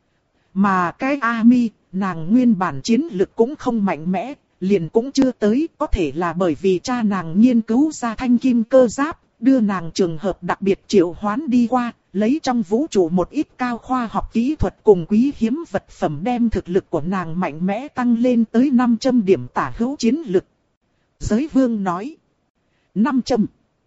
Mà cái Ami, nàng nguyên bản chiến lực cũng không mạnh mẽ, liền cũng chưa tới, có thể là bởi vì cha nàng nghiên cứu ra thanh kim cơ giáp, đưa nàng trường hợp đặc biệt triệu hoán đi qua, lấy trong vũ trụ một ít cao khoa học kỹ thuật cùng quý hiếm vật phẩm đem thực lực của nàng mạnh mẽ tăng lên tới năm trăm điểm tả hữu chiến lực. Giới vương nói. năm trăm.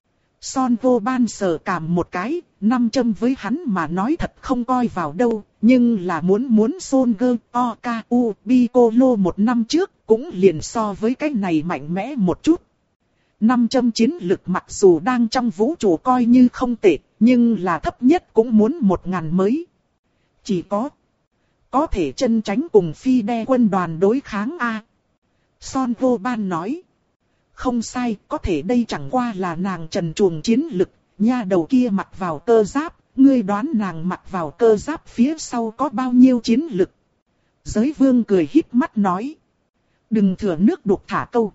Son vô ban sờ cảm một cái, năm trăm với hắn mà nói thật không coi vào đâu, nhưng là muốn muốn Son Gơ, Oka, U, Piccolo một năm trước, cũng liền so với cái này mạnh mẽ một chút. năm trăm chiến lực mặc dù đang trong vũ trụ coi như không tệ, nhưng là thấp nhất cũng muốn một ngàn mới. Chỉ có, có thể chân tránh cùng phi đe quân đoàn đối kháng A. Son vô ban nói. Không sai, có thể đây chẳng qua là nàng trần truồng chiến lực, nha đầu kia mặc vào cơ giáp, ngươi đoán nàng mặc vào cơ giáp phía sau có bao nhiêu chiến lực. Giới vương cười híp mắt nói. Đừng thừa nước đục thả câu.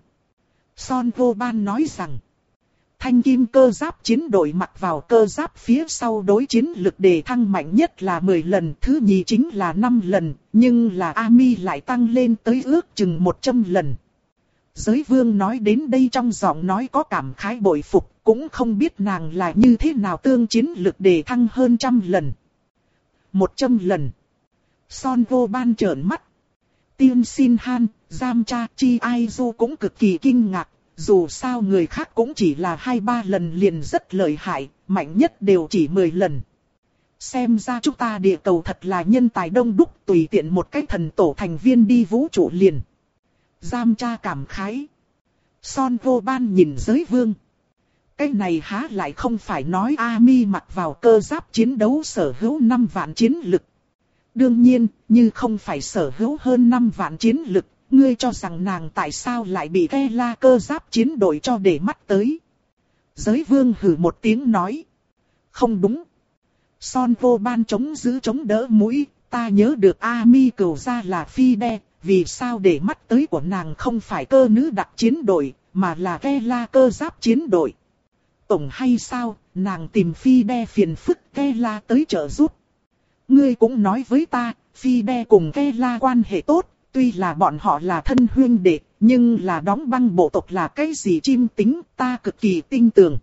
Son vô ban nói rằng. Thanh kim cơ giáp chiến đội mặc vào cơ giáp phía sau đối chiến lực đề thăng mạnh nhất là mười lần, thứ nhì chính là năm lần, nhưng là Ami lại tăng lên tới ước chừng một trăm lần. Giới vương nói đến đây trong giọng nói có cảm khái bội phục, cũng không biết nàng là như thế nào tương chiến lực đề thăng hơn trăm lần. Một trăm lần. Son vô ban trợn mắt. Tiên Xin Han, Giam Cha Chi Ai Du cũng cực kỳ kinh ngạc. Dù sao người khác cũng chỉ là hai ba lần liền rất lợi hại, mạnh nhất đều chỉ mười lần. Xem ra chúng ta địa cầu thật là nhân tài đông đúc, tùy tiện một cái thần tổ thành viên đi vũ trụ liền. Giam Cha cảm khái. Son vô ban nhìn giới vương. Cái này há lại không phải nói Ami mặc vào cơ giáp chiến đấu sở hữu năm vạn chiến lực. Đương nhiên, như không phải sở hữu hơn năm vạn chiến lực, ngươi cho rằng nàng tại sao lại bị ghe la cơ giáp chiến đội cho để mắt tới. Giới vương hừ một tiếng nói. Không đúng. Son vô ban chống giữ chống đỡ mũi, ta nhớ được Ami cửu ra là phi đe, vì sao để mắt tới của nàng không phải cơ nữ đặc chiến đội, mà là ghe la cơ giáp chiến đội. Tổng hay sao, nàng tìm phi đe phiền phức ghe la tới trợ giúp. Ngươi cũng nói với ta, phi đe cùng ghe la quan hệ tốt. Tuy là bọn họ là thân huynh đệ, nhưng là đóng băng bộ tộc là cái gì chim tính, ta cực kỳ tin tưởng.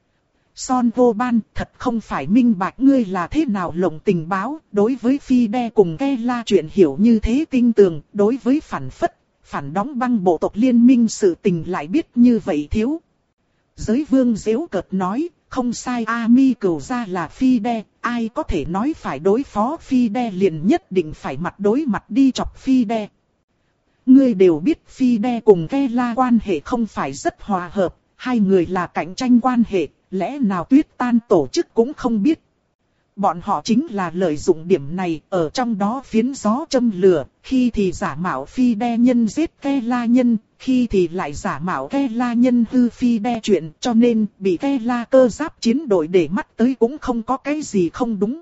Son vô ban, thật không phải minh bạch ngươi là thế nào lộng tình báo, đối với phi đe cùng ghe la chuyện hiểu như thế tin tưởng, đối với phản phất, phản đóng băng bộ tộc liên minh sự tình lại biết như vậy thiếu. Giới vương giễu cợt nói, không sai Ami cửu ra là phi đe, ai có thể nói phải đối phó phi đe liền nhất định phải mặt đối mặt đi chọc phi đe. Ngươi đều biết phi đe cùng ghe la quan hệ không phải rất hòa hợp, hai người là cạnh tranh quan hệ, lẽ nào tuyết tan tổ chức cũng không biết. Bọn họ chính là lợi dụng điểm này ở trong đó phiến gió châm lửa, khi thì giả mạo phi đe nhân giết ghe la nhân, khi thì lại giả mạo ghe la nhân hư phi đe chuyện, cho nên bị ghe la cơ giáp chiến đội để mắt tới cũng không có cái gì không đúng.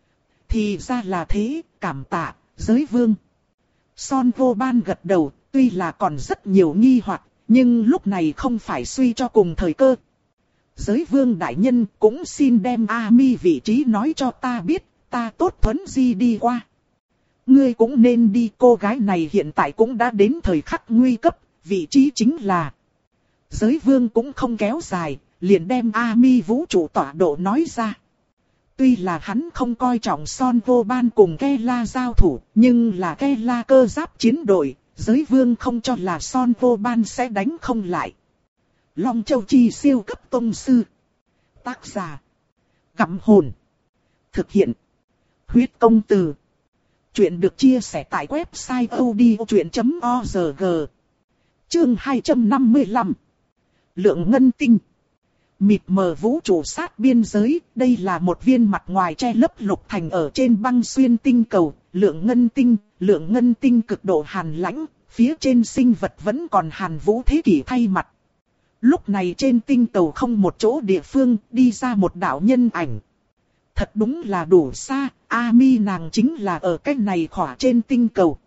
Thì ra là thế, cảm tạ, giới vương. Son vô ban gật đầu, tuy là còn rất nhiều nghi hoặc, nhưng lúc này không phải suy cho cùng thời cơ. Giới vương đại nhân cũng xin đem Ami vị trí nói cho ta biết, ta tốt thuấn di đi qua. Ngươi cũng nên đi, cô gái này hiện tại cũng đã đến thời khắc nguy cấp, vị trí chính là. Giới vương cũng không kéo dài, liền đem Ami vũ trụ tọa độ nói ra. Tuy là hắn không coi trọng Son vô ban cùng ghe la giao thủ, nhưng là ghe la cơ giáp chiến đội, giới vương không cho là Son vô ban sẽ đánh không lại. Long Châu Chi siêu cấp tông sư. Tác giả. Gặm hồn. Thực hiện. Huyết công từ. Chuyện được chia sẻ tại website odchuyện chấm org. Chương hai trăm năm mươi lăm. Lượng ngân tinh. mịt mờ vũ trụ sát biên giới, đây là một viên mặt ngoài che lấp lục thành ở trên băng xuyên tinh cầu, lượng ngân tinh, lượng ngân tinh cực độ hàn lãnh, phía trên sinh vật vẫn còn hàn vũ thế kỷ thay mặt. Lúc này trên tinh cầu không một chỗ địa phương, đi ra một đạo nhân ảnh. Thật đúng là đủ xa, Ami nàng chính là ở cái này khỏa trên tinh cầu.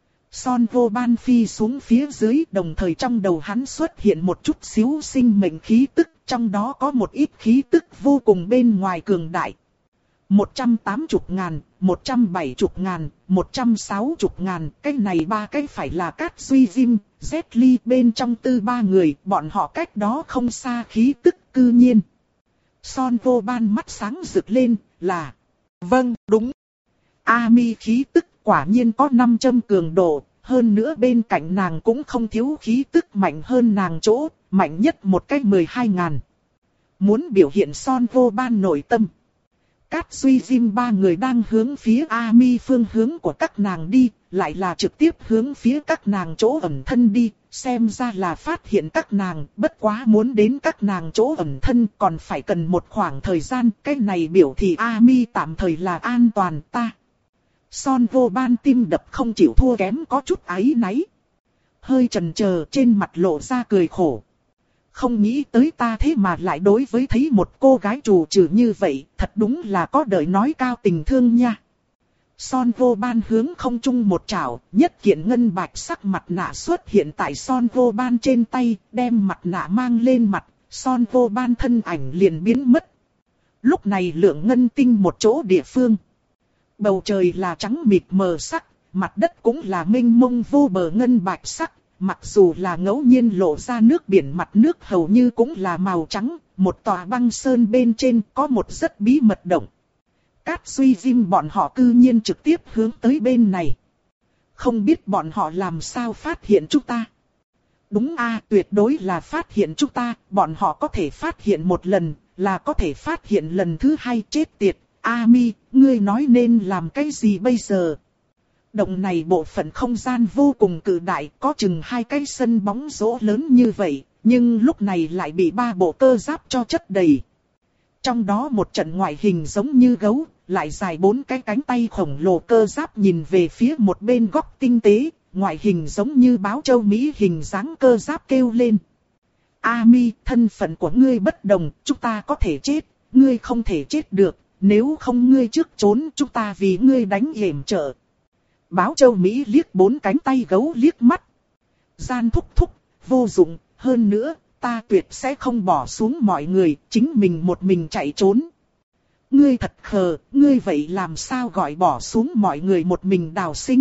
Son vô ban phi xuống phía dưới, đồng thời trong đầu hắn xuất hiện một chút xíu sinh mệnh khí tức, trong đó có một ít khí tức vô cùng bên ngoài cường đại. Một trăm tám mươi ngàn, một trăm bảy mươi ngàn, một trăm sáu mươi ngàn, cái này ba cái phải là Cát Duy Diêm, Z Ly bên trong tư ba người, bọn họ cách đó không xa khí tức cư nhiên. Son vô ban mắt sáng rực lên, là, vâng, đúng. Ami khí tức quả nhiên có năm châm cường độ, hơn nữa bên cạnh nàng cũng không thiếu khí tức mạnh hơn nàng chỗ, mạnh nhất một cách mười hai ngàn. Muốn biểu hiện son vô ban nội tâm. Cát Duy Diêm ba người đang hướng phía Ami phương hướng của các nàng đi, lại là trực tiếp hướng phía các nàng chỗ ẩn thân đi, xem ra là phát hiện các nàng, bất quá muốn đến các nàng chỗ ẩn thân còn phải cần một khoảng thời gian, cái này biểu thị Ami tạm thời là an toàn ta. Son vô ban tim đập không chịu thua kém có chút áy náy. Hơi chần chờ trên mặt lộ ra cười khổ. Không nghĩ tới ta thế mà lại đối với thấy một cô gái trù trừ như vậy, thật đúng là có đời nói cao tình thương nha. Son vô ban hướng không trung một chảo, nhất kiện ngân bạch sắc mặt nạ xuất hiện tại son vô ban trên tay, đem mặt nạ mang lên mặt, son vô ban thân ảnh liền biến mất. Lúc này lượng ngân tinh một chỗ địa phương. Bầu trời là trắng mịt mờ sắc, mặt đất cũng là mênh mông vô bờ ngân bạch sắc, mặc dù là ngẫu nhiên lộ ra nước biển, mặt nước hầu như cũng là màu trắng, một tòa băng sơn bên trên có một rất bí mật động. Cát Duy Diêm bọn họ cư nhiên trực tiếp hướng tới bên này. Không biết bọn họ làm sao phát hiện chúng ta. Đúng a, tuyệt đối là phát hiện chúng ta, bọn họ có thể phát hiện một lần, là có thể phát hiện lần thứ hai, chết tiệt. Ami, ngươi nói nên làm cái gì bây giờ? Động này bộ phận không gian vô cùng cự đại, có chừng hai cái sân bóng rổ lớn như vậy, nhưng lúc này lại bị ba bộ cơ giáp cho chất đầy. Trong đó một trận ngoại hình giống như gấu, lại dài bốn cái cánh tay khổng lồ cơ giáp nhìn về phía một bên góc tinh tế, ngoại hình giống như báo châu Mỹ hình dáng cơ giáp kêu lên. Ami, thân phận của ngươi bất đồng, chúng ta có thể chết, ngươi không thể chết được. Nếu không ngươi trước trốn, chúng ta vì ngươi đánh yểm trợ. Báo châu Mỹ liếc bốn cánh tay gấu liếc mắt. Gian thúc thúc, vô dụng, hơn nữa, ta tuyệt sẽ không bỏ xuống mọi người, chính mình một mình chạy trốn. Ngươi thật khờ, ngươi vậy làm sao gọi bỏ xuống mọi người một mình đào sinh.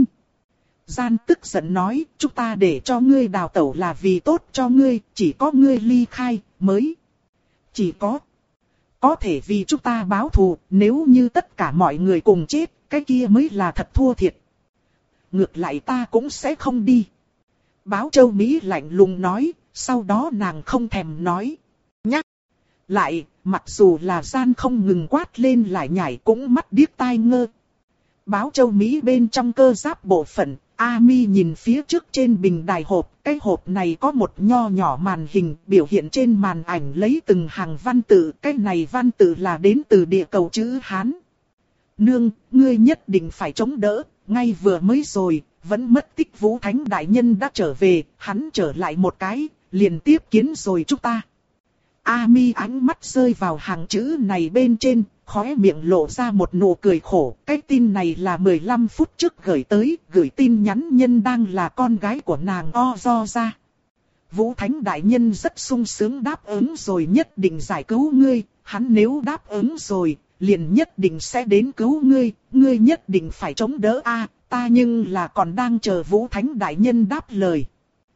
Gian tức giận nói, chúng ta để cho ngươi đào tẩu là vì tốt cho ngươi, chỉ có ngươi ly khai, mới. Chỉ có. Có thể vì chúng ta báo thù, nếu như tất cả mọi người cùng chết, cái kia mới là thật thua thiệt. Ngược lại ta cũng sẽ không đi. Báo châu Mỹ lạnh lùng nói, sau đó nàng không thèm nói. Nhắc lại, mặc dù là Gian không ngừng quát lên lại nhảy cũng mắt điếc tai ngơ. Báo châu Mỹ bên trong cơ giáp bộ phận, Ami nhìn phía trước trên bình đài hộp, cái hộp này có một nho nhỏ màn hình biểu hiện trên màn ảnh lấy từng hàng văn tự, cái này văn tự là đến từ địa cầu chữ Hán. Nương, ngươi nhất định phải chống đỡ, ngay vừa mới rồi, vẫn mất tích Vũ Thánh Đại Nhân đã trở về, hắn trở lại một cái, liền tiếp kiến rồi chúng ta. Ami ánh mắt rơi vào hàng chữ này bên trên, khóe miệng lộ ra một nụ cười khổ. Cái tin này là mười lăm phút trước gửi tới, gửi tin nhắn nhân đang là con gái của nàng Ozo ra. Vũ Thánh Đại Nhân rất sung sướng đáp ứng rồi nhất định giải cứu ngươi, hắn nếu đáp ứng rồi, liền nhất định sẽ đến cứu ngươi, ngươi nhất định phải chống đỡ a, ta nhưng là còn đang chờ Vũ Thánh Đại Nhân đáp lời.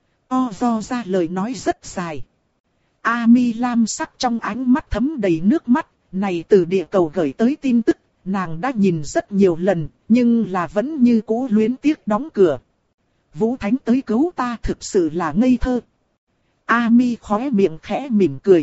Ozo ra lời nói rất dài. Ami lam sắc trong ánh mắt thấm đầy nước mắt, này từ địa cầu gửi tới tin tức, nàng đã nhìn rất nhiều lần, nhưng là vẫn như cũ luyến tiếc đóng cửa. Vũ Thánh tới cứu ta thực sự là ngây thơ. Ami khóe miệng khẽ mỉm cười.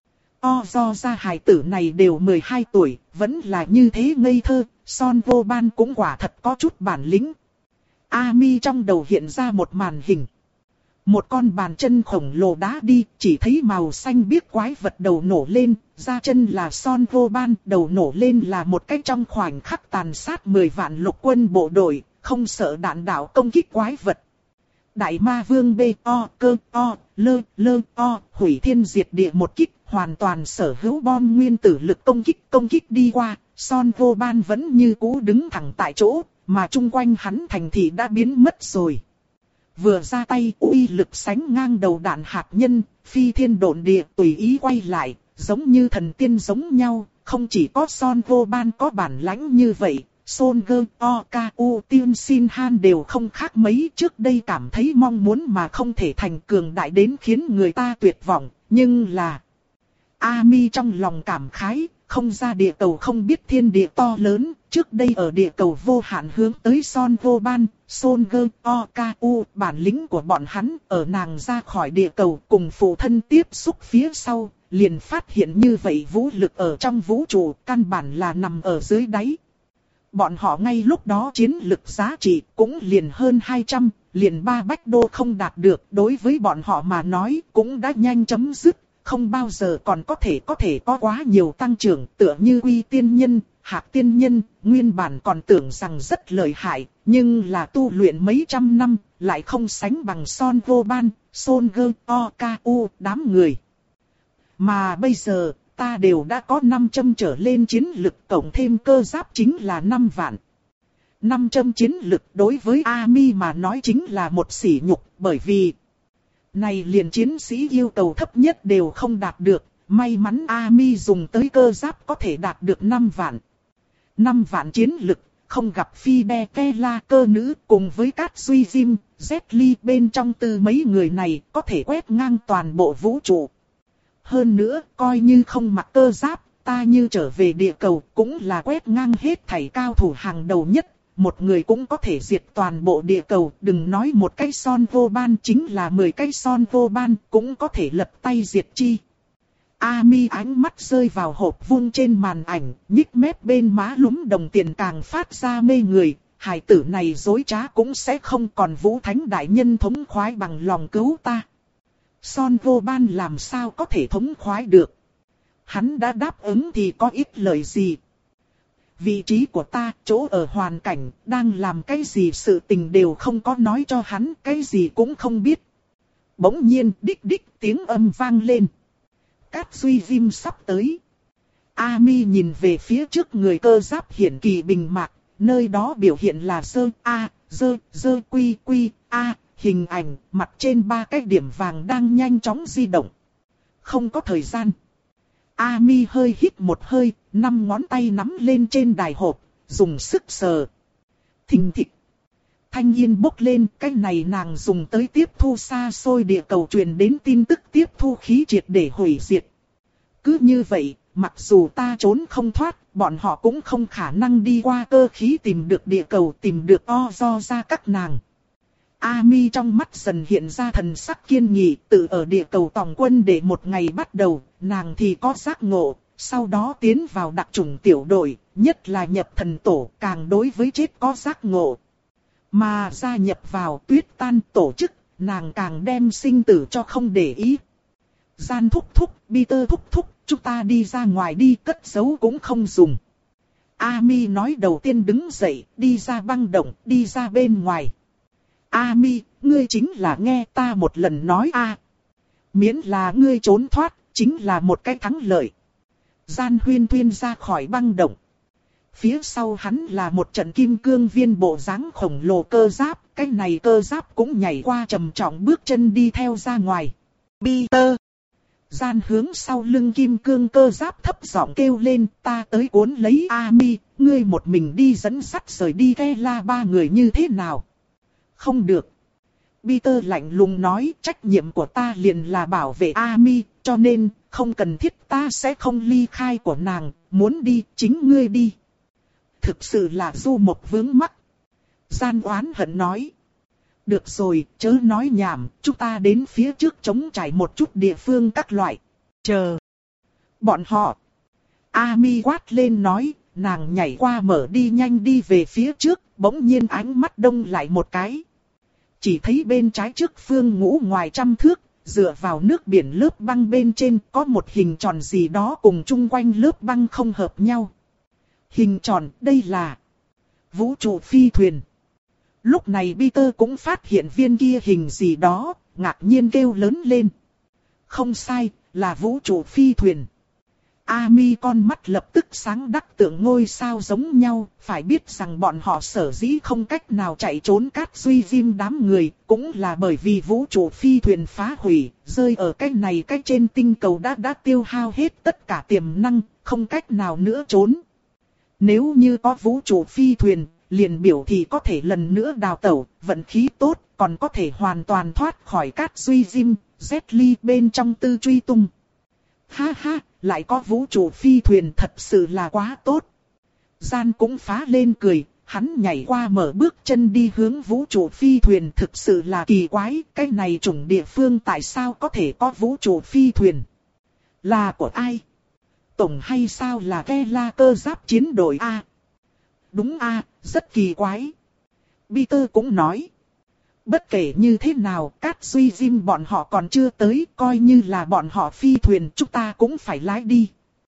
Ozo ra hài tử này đều mười hai tuổi, vẫn là như thế ngây thơ, Son vô ban cũng quả thật có chút bản lĩnh. Ami trong đầu hiện ra một màn hình. Một con bàn chân khổng lồ đá đi, chỉ thấy màu xanh biếc quái vật đầu nổ lên, ra chân là Son Vô Ban, đầu nổ lên là một cái trong khoảnh khắc tàn sát mười vạn lục quân bộ đội, không sợ đạn đạo công kích quái vật. Đại ma vương B O cơ O lơ lơ O hủy thiên diệt địa một kích, hoàn toàn sở hữu bom nguyên tử lực công kích công kích đi qua, Son Vô Ban vẫn như cũ đứng thẳng tại chỗ, mà chung quanh hắn thành thị đã biến mất rồi. Vừa ra tay uy lực sánh ngang đầu đạn hạt nhân, phi thiên độn địa tùy ý quay lại, giống như thần tiên giống nhau, không chỉ có Son Vô Ban có bản lãnh như vậy. Son Gơ, O, K, U, Tiên Sin Han đều không khác mấy, trước đây cảm thấy mong muốn mà không thể thành cường đại đến khiến người ta tuyệt vọng, nhưng là... Ami trong lòng cảm khái, không ra địa cầu không biết thiên địa to lớn, trước đây ở địa cầu vô hạn hướng tới Son Vô Ban, Son Gơ, O, K, U, bản lĩnh của bọn hắn ở nàng ra khỏi địa cầu cùng phụ thân tiếp xúc phía sau, liền phát hiện như vậy vũ lực ở trong vũ trụ căn bản là nằm ở dưới đáy. Bọn họ ngay lúc đó chiến lực giá trị cũng liền hơn hai trăm, liền ba bách đô không đạt được, đối với bọn họ mà nói cũng đã nhanh chấm dứt, không bao giờ còn có thể có thể có quá nhiều tăng trưởng, tựa như Quy Tiên Nhân, Hạc Tiên Nhân, nguyên bản còn tưởng rằng rất lợi hại, nhưng là tu luyện mấy trăm năm, lại không sánh bằng Son Vô Ban, Son Gơ, O, K, U, đám người. Mà bây giờ, ta đều đã có năm trăm trở lên chiến lực, cộng thêm cơ giáp chính là năm vạn. năm trăm chiến lực đối với Ami mà nói chính là một sỉ nhục, bởi vì này liền chiến sĩ yêu cầu thấp nhất đều không đạt được, may mắn Ami dùng tới cơ giáp có thể đạt được năm vạn. năm vạn chiến lực, không gặp Phi Đe Ke La cơ nữ cùng với Cát Duy Jim, Z Ly bên trong từ mấy người này có thể quét ngang toàn bộ vũ trụ. Hơn nữa, coi như không mặc cơ giáp, ta như trở về địa cầu cũng là quét ngang hết thảy cao thủ hàng đầu nhất. Một người cũng có thể diệt toàn bộ địa cầu, đừng nói một cái Son Vô Ban, chính là mười cái Son Vô Ban cũng có thể lật tay diệt chi. Ami ánh mắt rơi vào hộp vuông trên màn ảnh, nhích mép bên má lúm đồng tiền càng phát ra mê người. Hài tử này dối trá cũng sẽ không còn Vũ Thánh đại nhân thống khoái bằng lòng cứu ta. Son Vô Ban làm sao có thể thống khoái được. Hắn đã đáp ứng thì có ích lợi gì. Vị trí của ta, chỗ ở hoàn cảnh, đang làm cái gì sự tình đều không có nói cho hắn, cái gì cũng không biết. Bỗng nhiên đích đích tiếng âm vang lên. Cát Duy Jim sắp tới. Ami nhìn về phía trước người cơ giáp hiển kỳ bình mạc, nơi đó biểu hiện là dơ A, dơ, dơ quy quy, A, hình ảnh, mặt trên ba cái điểm vàng đang nhanh chóng di động. Không có thời gian. Ami hơi hít một hơi, năm ngón tay nắm lên trên đài hộp, dùng sức sờ. Thình thịch. Thanh yên bốc lên, cái này nàng dùng tới tiếp thu xa xôi địa cầu truyền đến tin tức tiếp thu khí triệt để hủy diệt. Cứ như vậy, mặc dù ta trốn không thoát, bọn họ cũng không khả năng đi qua cơ khí tìm được địa cầu, tìm được o do ra các nàng. Ami trong mắt dần hiện ra thần sắc kiên nghị, tự ở địa cầu tòng quân để một ngày bắt đầu, nàng thì có giác ngộ, sau đó tiến vào đặc chủng tiểu đội, nhất là nhập thần tổ, càng đối với chết có giác ngộ. Mà gia nhập vào Tuyết Tan tổ chức, nàng càng đem sinh tử cho không để ý. Gian thúc thúc, Peter thúc thúc, chúng ta đi ra ngoài đi, cất giấu cũng không dùng. Ami nói đầu tiên đứng dậy, đi ra băng động, đi ra bên ngoài. Ami, ngươi chính là nghe ta một lần nói a. À. Miễn là ngươi trốn thoát, chính là một cái thắng lợi. Gian Huyên Tuyên ra khỏi băng động. Phía sau hắn là một trận kim cương viên bộ dáng khổng lồ cơ giáp, cái này cơ giáp cũng nhảy qua trầm trọng bước chân đi theo ra ngoài. Peter! Gian hướng sau lưng kim cương cơ giáp thấp giọng kêu lên, ta tới cuốn lấy Ami, ngươi một mình đi dẫn sắt rời đi Ke La ba người như thế nào? Không được. Peter lạnh lùng nói, trách nhiệm của ta liền là bảo vệ Ami, cho nên, không cần thiết ta sẽ không ly khai của nàng, muốn đi, chính ngươi đi. Thực sự là du mộc vướng mắc. Gian oán hận nói. Được rồi, chớ nói nhảm, chúng ta đến phía trước trống trải một chút địa phương các loại. Chờ. Bọn họ. Ami quát lên nói, nàng nhảy qua mở đi nhanh đi về phía trước, bỗng nhiên ánh mắt đông lại một cái. chỉ thấy bên trái trước phương ngũ ngoài trăm thước, dựa vào nước biển lớp băng bên trên có một hình tròn gì đó cùng chung quanh lớp băng không hợp nhau. Hình tròn, đây là vũ trụ phi thuyền. Lúc này Peter cũng phát hiện viên kia hình gì đó, ngạc nhiên kêu lớn lên. Không sai, là vũ trụ phi thuyền. Ami con mắt lập tức sáng đắc tượng ngôi sao giống nhau, phải biết rằng bọn họ sở dĩ không cách nào chạy trốn Cát Duy Diêm đám người, cũng là bởi vì vũ trụ phi thuyền phá hủy, rơi ở cái này cái trên tinh cầu đã đã tiêu hao hết tất cả tiềm năng, không cách nào nữa trốn. Nếu như có vũ trụ phi thuyền, liền biểu thì có thể lần nữa đào tẩu, vận khí tốt, còn có thể hoàn toàn thoát khỏi Cát Duy Diêm, Z Ly bên trong tư truy tung. Ha ha, lại có vũ trụ phi thuyền thật sự là quá tốt. Gian cũng phá lên cười, hắn nhảy qua mở bước chân đi hướng vũ trụ phi thuyền, thực sự là kỳ quái, cái này chủng địa phương tại sao có thể có vũ trụ phi thuyền? Là của ai? Tổng hay sao là Ke La cơ giáp chiến đội A? Đúng A, rất kỳ quái. Peter cũng nói. Bất kể như thế nào, Cát Duy Diêm bọn họ còn chưa tới, coi như là bọn họ phi thuyền chúng ta cũng phải lái đi.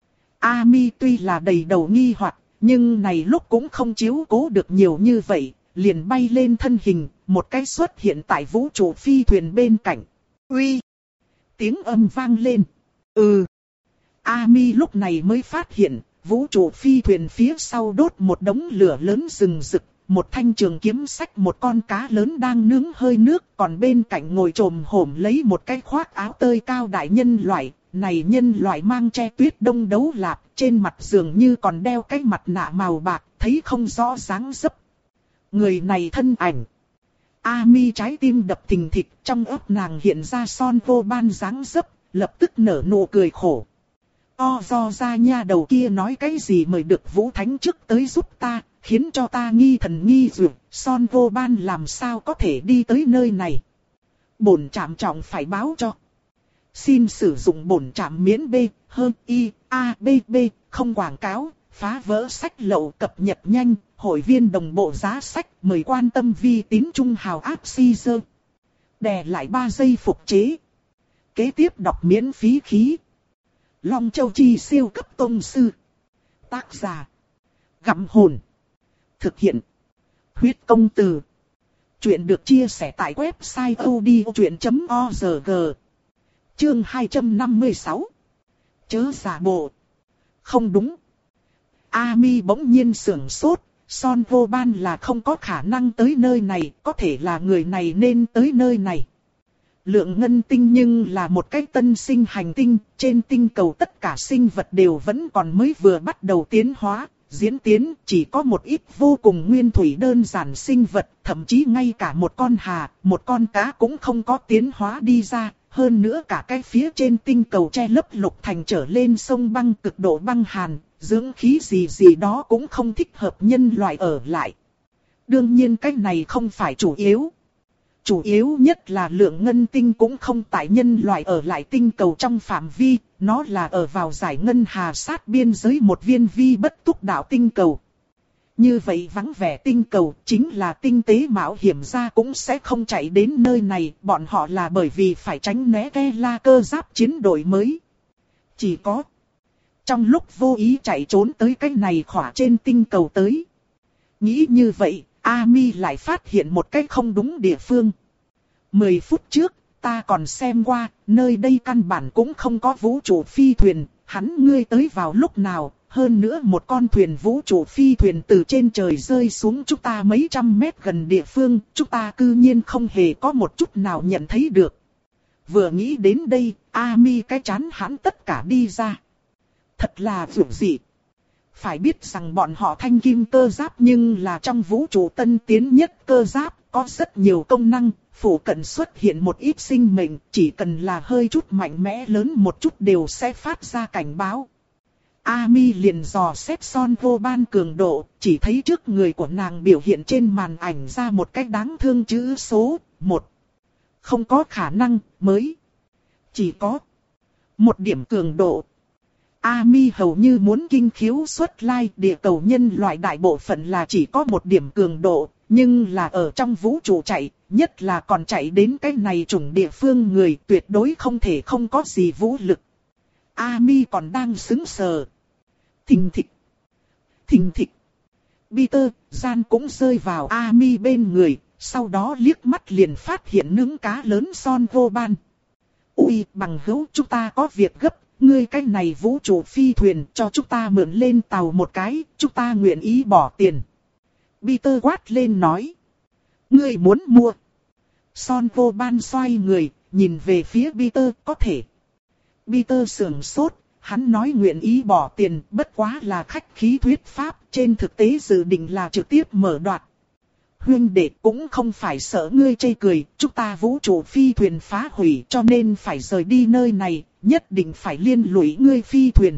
Ami tuy là đầy đầu nghi hoặc, nhưng này lúc cũng không chiếu cố được nhiều như vậy, liền bay lên thân hình, một cái xuất hiện tại vũ trụ phi thuyền bên cạnh. Uy! Tiếng âm vang lên. Ừ! Ami lúc này mới phát hiện, vũ trụ phi thuyền phía sau đốt một đống lửa lớn rừng rực. Một thanh trường kiếm xách một con cá lớn đang nướng hơi nước, còn bên cạnh ngồi trồm hổm lấy một cái khoác áo tơi cao đại nhân loại. Này nhân loại mang che tuyết đông đấu lạp, trên mặt dường như còn đeo cái mặt nạ màu bạc, thấy không rõ dáng dấp. Người này thân ảnh. Ami trái tim đập thình thịch, trong óc nàng hiện ra Son Vô Ban dáng dấp, lập tức nở nụ cười khổ. O do ra nha đầu kia nói cái gì mời được Vũ Thánh trước tới giúp ta, khiến cho ta nghi thần nghi dược, Son Vô Ban làm sao có thể đi tới nơi này. Bổn trạm trọng phải báo cho. Xin sử dụng bổn trạm miễn B, hơn I, A, B, B, không quảng cáo, phá vỡ sách lậu cập nhật nhanh, hội viên đồng bộ giá sách, mời quan tâm vi tín trung hào áp si dơ. Đè lại ba giây phục chế. Kế tiếp đọc miễn phí khí. Long Châu Chi siêu cấp tông sư. Tác giả. Gặm hồn. Thực hiện. Huyết công từ. Chuyện được chia sẻ tại website odchuyện chấm org. Chương hai trăm năm mươi sáu. Chớ giả bộ. Không đúng. Ami bỗng nhiên sưởng sốt. Son Vô Ban là không có khả năng tới nơi này. Có thể là người này nên tới nơi này. Lượng ngân tinh nhưng là một cái tân sinh hành tinh. Trên tinh cầu tất cả sinh vật đều vẫn còn mới vừa bắt đầu tiến hóa. Diễn tiến chỉ có một ít vô cùng nguyên thủy đơn giản sinh vật. Thậm chí ngay cả một con hà, một con cá cũng không có tiến hóa đi ra. Hơn nữa cả cái phía trên tinh cầu che lấp lục thành trở lên sông băng cực độ băng hàn. Dưỡng khí gì gì đó cũng không thích hợp nhân loại ở lại. Đương nhiên cái này không phải chủ yếu. Chủ yếu nhất là lượng ngân tinh cũng không tại nhân loại ở lại tinh cầu trong phạm vi, nó là ở vào giải ngân hà sát biên giới một viên vi bất túc đạo tinh cầu. Như vậy vắng vẻ tinh cầu chính là tinh tế mạo hiểm ra cũng sẽ không chạy đến nơi này, bọn họ là bởi vì phải tránh né Ke La cơ giáp chiến đội mới. Chỉ có trong lúc vô ý chạy trốn tới cái này khỏa trên tinh cầu tới. Nghĩ như vậy, Ami lại phát hiện một cái không đúng địa phương. Mười phút trước, ta còn xem qua, nơi đây căn bản cũng không có vũ trụ phi thuyền, hắn ngươi tới vào lúc nào, hơn nữa một con thuyền vũ trụ phi thuyền từ trên trời rơi xuống chúng ta mấy trăm mét gần địa phương, chúng ta cư nhiên không hề có một chút nào nhận thấy được. Vừa nghĩ đến đây, Ami cái chán hắn tất cả đi ra. Thật là dữ dị. Phải biết rằng bọn họ thanh kim cơ giáp nhưng là trong vũ trụ tân tiến nhất cơ giáp, có rất nhiều công năng, phủ cận xuất hiện một ít sinh mệnh, chỉ cần là hơi chút mạnh mẽ lớn một chút đều sẽ phát ra cảnh báo. Ami liền dò xét Son Vô Ban cường độ, chỉ thấy trước người của nàng biểu hiện trên màn ảnh ra một cách đáng thương chữ số, một. Không có khả năng, mới. Chỉ có một điểm cường độ. Ami hầu như muốn kinh khiếu xuất lai, địa cầu nhân loại đại bộ phận là chỉ có một điểm cường độ, nhưng là ở trong vũ trụ chạy, nhất là còn chạy đến cái này chủng địa phương người tuyệt đối không thể không có gì vũ lực. Ami còn đang sững sờ. Thình thịch. Thình thịch. Peter, Gian cũng rơi vào Ami bên người, sau đó liếc mắt liền phát hiện nướng cá lớn Son vô ban. Ui, bằng hữu, chúng ta có việc gấp, ngươi cái này vũ trụ phi thuyền cho chúng ta mượn lên tàu một cái, chúng ta nguyện ý bỏ tiền. Peter quát lên nói. Ngươi muốn mua. Son vô ban xoay người, nhìn về phía Peter, có thể. Peter sườn sốt, hắn nói nguyện ý bỏ tiền, bất quá là khách khí thuyết pháp, trên thực tế dự định là trực tiếp mở đoạt. Huynh đệ cũng không phải sợ ngươi chê cười, chúng ta vũ trụ phi thuyền phá hủy cho nên phải rời đi nơi này, nhất định phải liên lụy ngươi phi thuyền.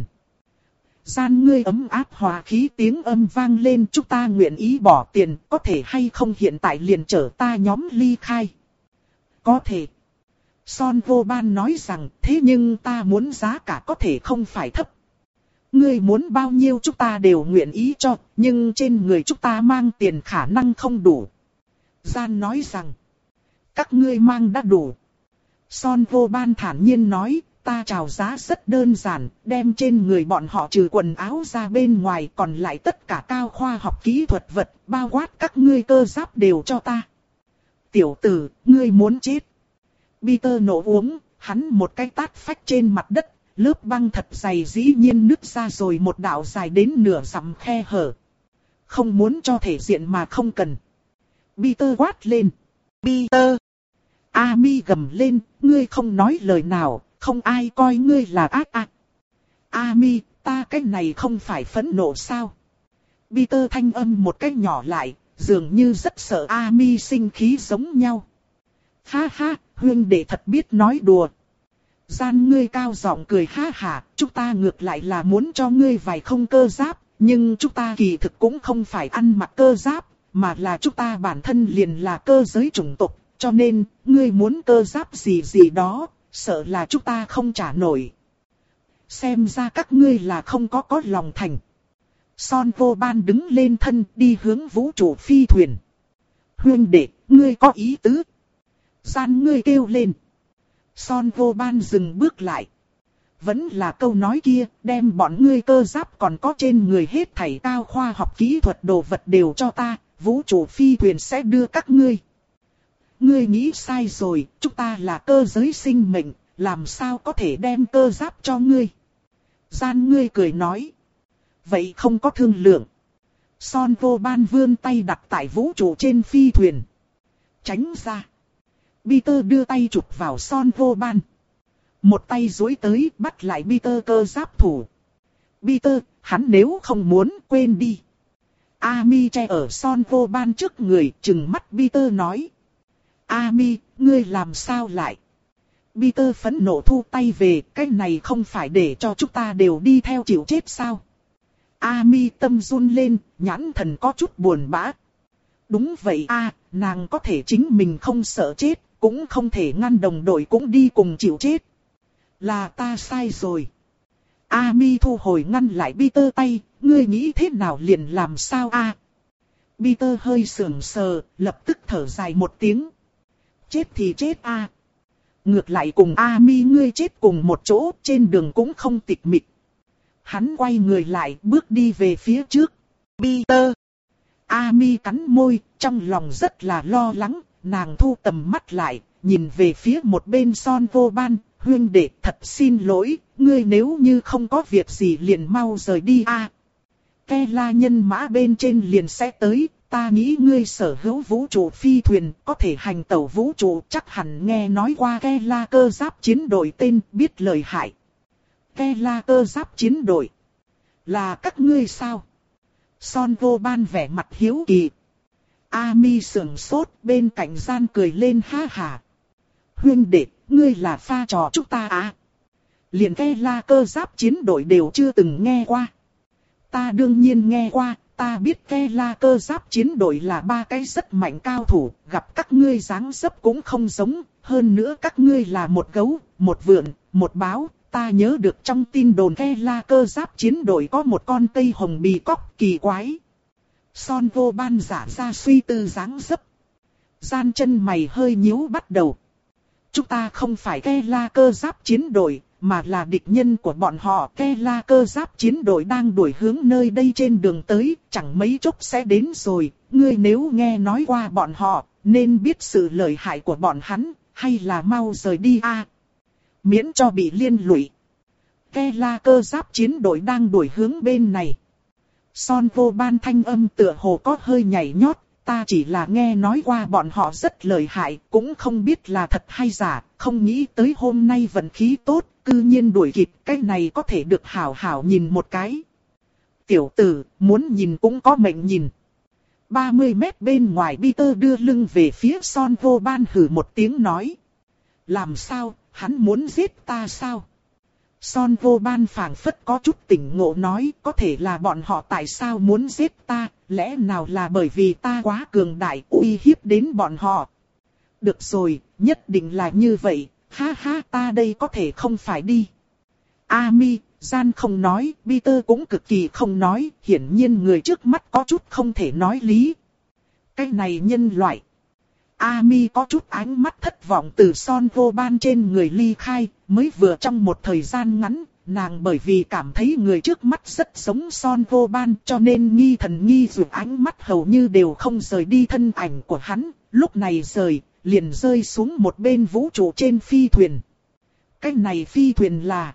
Gian ngươi ấm áp hòa khí tiếng âm vang lên, chúng ta nguyện ý bỏ tiền, có thể hay không hiện tại liền chở ta nhóm ly khai. Có thể. Son vô ban nói rằng, thế nhưng ta muốn giá cả có thể không phải thấp. Ngươi muốn bao nhiêu chúng ta đều nguyện ý cho, nhưng trên người chúng ta mang tiền khả năng không đủ. Gian nói rằng, các ngươi mang đã đủ. Son vô ban thản nhiên nói, ta chào giá rất đơn giản, đem trên người bọn họ trừ quần áo ra bên ngoài, còn lại tất cả cao khoa học kỹ thuật vật, bao quát các ngươi cơ giáp đều cho ta. Tiểu tử, ngươi muốn chết. Peter nổ uống, hắn một cái tát phách trên mặt đất, lớp băng thật dày dĩ nhiên nứt ra rồi một đạo dài đến nửa dặm khe hở. Không muốn cho thể diện mà không cần. Peter quát lên. Peter! Ami gầm lên, ngươi không nói lời nào, không ai coi ngươi là ác ác. Ami, ta cái này không phải phẫn nộ sao? Peter thanh âm một cái nhỏ lại, dường như rất sợ Ami sinh khí giống nhau. Ha ha, huynh đệ thật biết nói đùa. Gian ngươi cao giọng cười ha hả, chúng ta ngược lại là muốn cho ngươi vài không cơ giáp, nhưng chúng ta kỳ thực cũng không phải ăn mặc cơ giáp, mà là chúng ta bản thân liền là cơ giới chủng tộc, cho nên, ngươi muốn cơ giáp gì gì đó, sợ là chúng ta không trả nổi. Xem ra các ngươi là không có có lòng thành. Son vô ban đứng lên thân đi hướng vũ trụ phi thuyền. Huynh đệ, ngươi có ý tứ. Gian ngươi kêu lên. Son vô ban dừng bước lại. Vẫn là câu nói kia, đem bọn ngươi cơ giáp còn có trên người hết thảy cao khoa học kỹ thuật đồ vật đều cho ta, vũ trụ phi thuyền sẽ đưa các ngươi. Ngươi nghĩ sai rồi, chúng ta là cơ giới sinh mệnh, làm sao có thể đem cơ giáp cho ngươi. Gian ngươi cười nói. Vậy không có thương lượng. Son vô ban vươn tay đặt tại vũ trụ trên phi thuyền. Tránh ra. Peter đưa tay chụp vào Son vô ban. Một tay duỗi tới bắt lại Peter cơ giáp thủ. Peter, hắn nếu không muốn quên đi. Ami che ở Son vô ban trước người, trừng mắt Peter nói. Ami, ngươi làm sao lại? Peter phẫn nộ thu tay về, cái này không phải để cho chúng ta đều đi theo chịu chết sao? Ami tâm run lên, nhãn thần có chút buồn bã. Đúng vậy a, nàng có thể chính mình không sợ chết, cũng không thể ngăn đồng đội cũng đi cùng chịu chết. Là ta sai rồi. Ami thu hồi ngăn lại Peter tay, ngươi nghĩ thế nào liền làm sao a? Peter hơi sườn sờ, lập tức thở dài một tiếng. Chết thì chết a. Ngược lại cùng Ami ngươi chết cùng một chỗ, trên đường cũng không tịch mịch. Hắn quay người lại, bước đi về phía trước. Peter. Ami cắn môi, trong lòng rất là lo lắng, nàng thu tầm mắt lại, nhìn về phía một bên Son vô ban, huynh đệ thật xin lỗi, ngươi nếu như không có việc gì liền mau rời đi a. À, Ke la nhân mã bên trên liền sẽ tới, ta nghĩ ngươi sở hữu vũ trụ phi thuyền, có thể hành tẩu vũ trụ, chắc hẳn nghe nói qua Ke la cơ giáp chiến đội tên, biết lời hại. Ke la cơ giáp chiến đội, là các ngươi sao? Son vô ban vẻ mặt hiếu kỳ. Ami sườn sốt, bên cạnh Gian cười lên ha hà. Huynh đệ, ngươi là pha trò chúng ta à? Liền Ke la cơ giáp chiến đội đều chưa từng nghe qua. Ta đương nhiên nghe qua, ta biết Ke la cơ giáp chiến đội là ba cái rất mạnh cao thủ, gặp các ngươi dáng dấp cũng không giống, hơn nữa các ngươi là một gấu, một vượn, một báo. Ta nhớ được trong tin đồn Ke la cơ giáp chiến đội có một con cây hồng bì cóc kỳ quái. Son vô ban giả ra suy tư dáng dấp. Gian chân mày hơi nhíu bắt đầu. Chúng ta không phải Ke La cơ giáp chiến đội, mà là địch nhân của bọn họ. Ke La cơ giáp chiến đội đang đuổi hướng nơi đây trên đường tới, chẳng mấy chốc sẽ đến rồi. Ngươi nếu nghe nói qua bọn họ, nên biết sự lợi hại của bọn hắn, hay là mau rời đi a, miễn cho bị liên lụy. Ke La cơ giáp chiến đội đang đuổi hướng bên này. Son Vô Ban thanh âm tựa hồ có hơi nhảy nhót. Ta chỉ là nghe nói qua bọn họ rất lợi hại, cũng không biết là thật hay giả, không nghĩ tới hôm nay vận khí tốt, cư nhiên đuổi kịp, cái này có thể được hảo hảo nhìn một cái. Tiểu tử, muốn nhìn cũng có mệnh nhìn. ba mươi mét bên ngoài Peter đưa lưng về phía Son Vô Ban hừ một tiếng nói. Làm sao, hắn muốn giết ta sao? Son Vô Ban phảng phất có chút tỉnh ngộ nói, có thể là bọn họ tại sao muốn giết ta, lẽ nào là bởi vì ta quá cường đại uy hiếp đến bọn họ. Được rồi, nhất định là như vậy, ha ha, ta đây có thể không phải đi. Ami, Gian không nói, Peter cũng cực kỳ không nói, hiển nhiên người trước mắt có chút không thể nói lý. Cái này nhân loại. Ami có chút ánh mắt thất vọng từ Son Vô Ban trên người ly khai, mới vừa trong một thời gian ngắn, nàng bởi vì cảm thấy người trước mắt rất giống Son Vô Ban cho nên nghi thần nghi dù ánh mắt hầu như đều không rời đi thân ảnh của hắn, lúc này rời, liền rơi xuống một bên vũ trụ trên phi thuyền. Cái này phi thuyền là...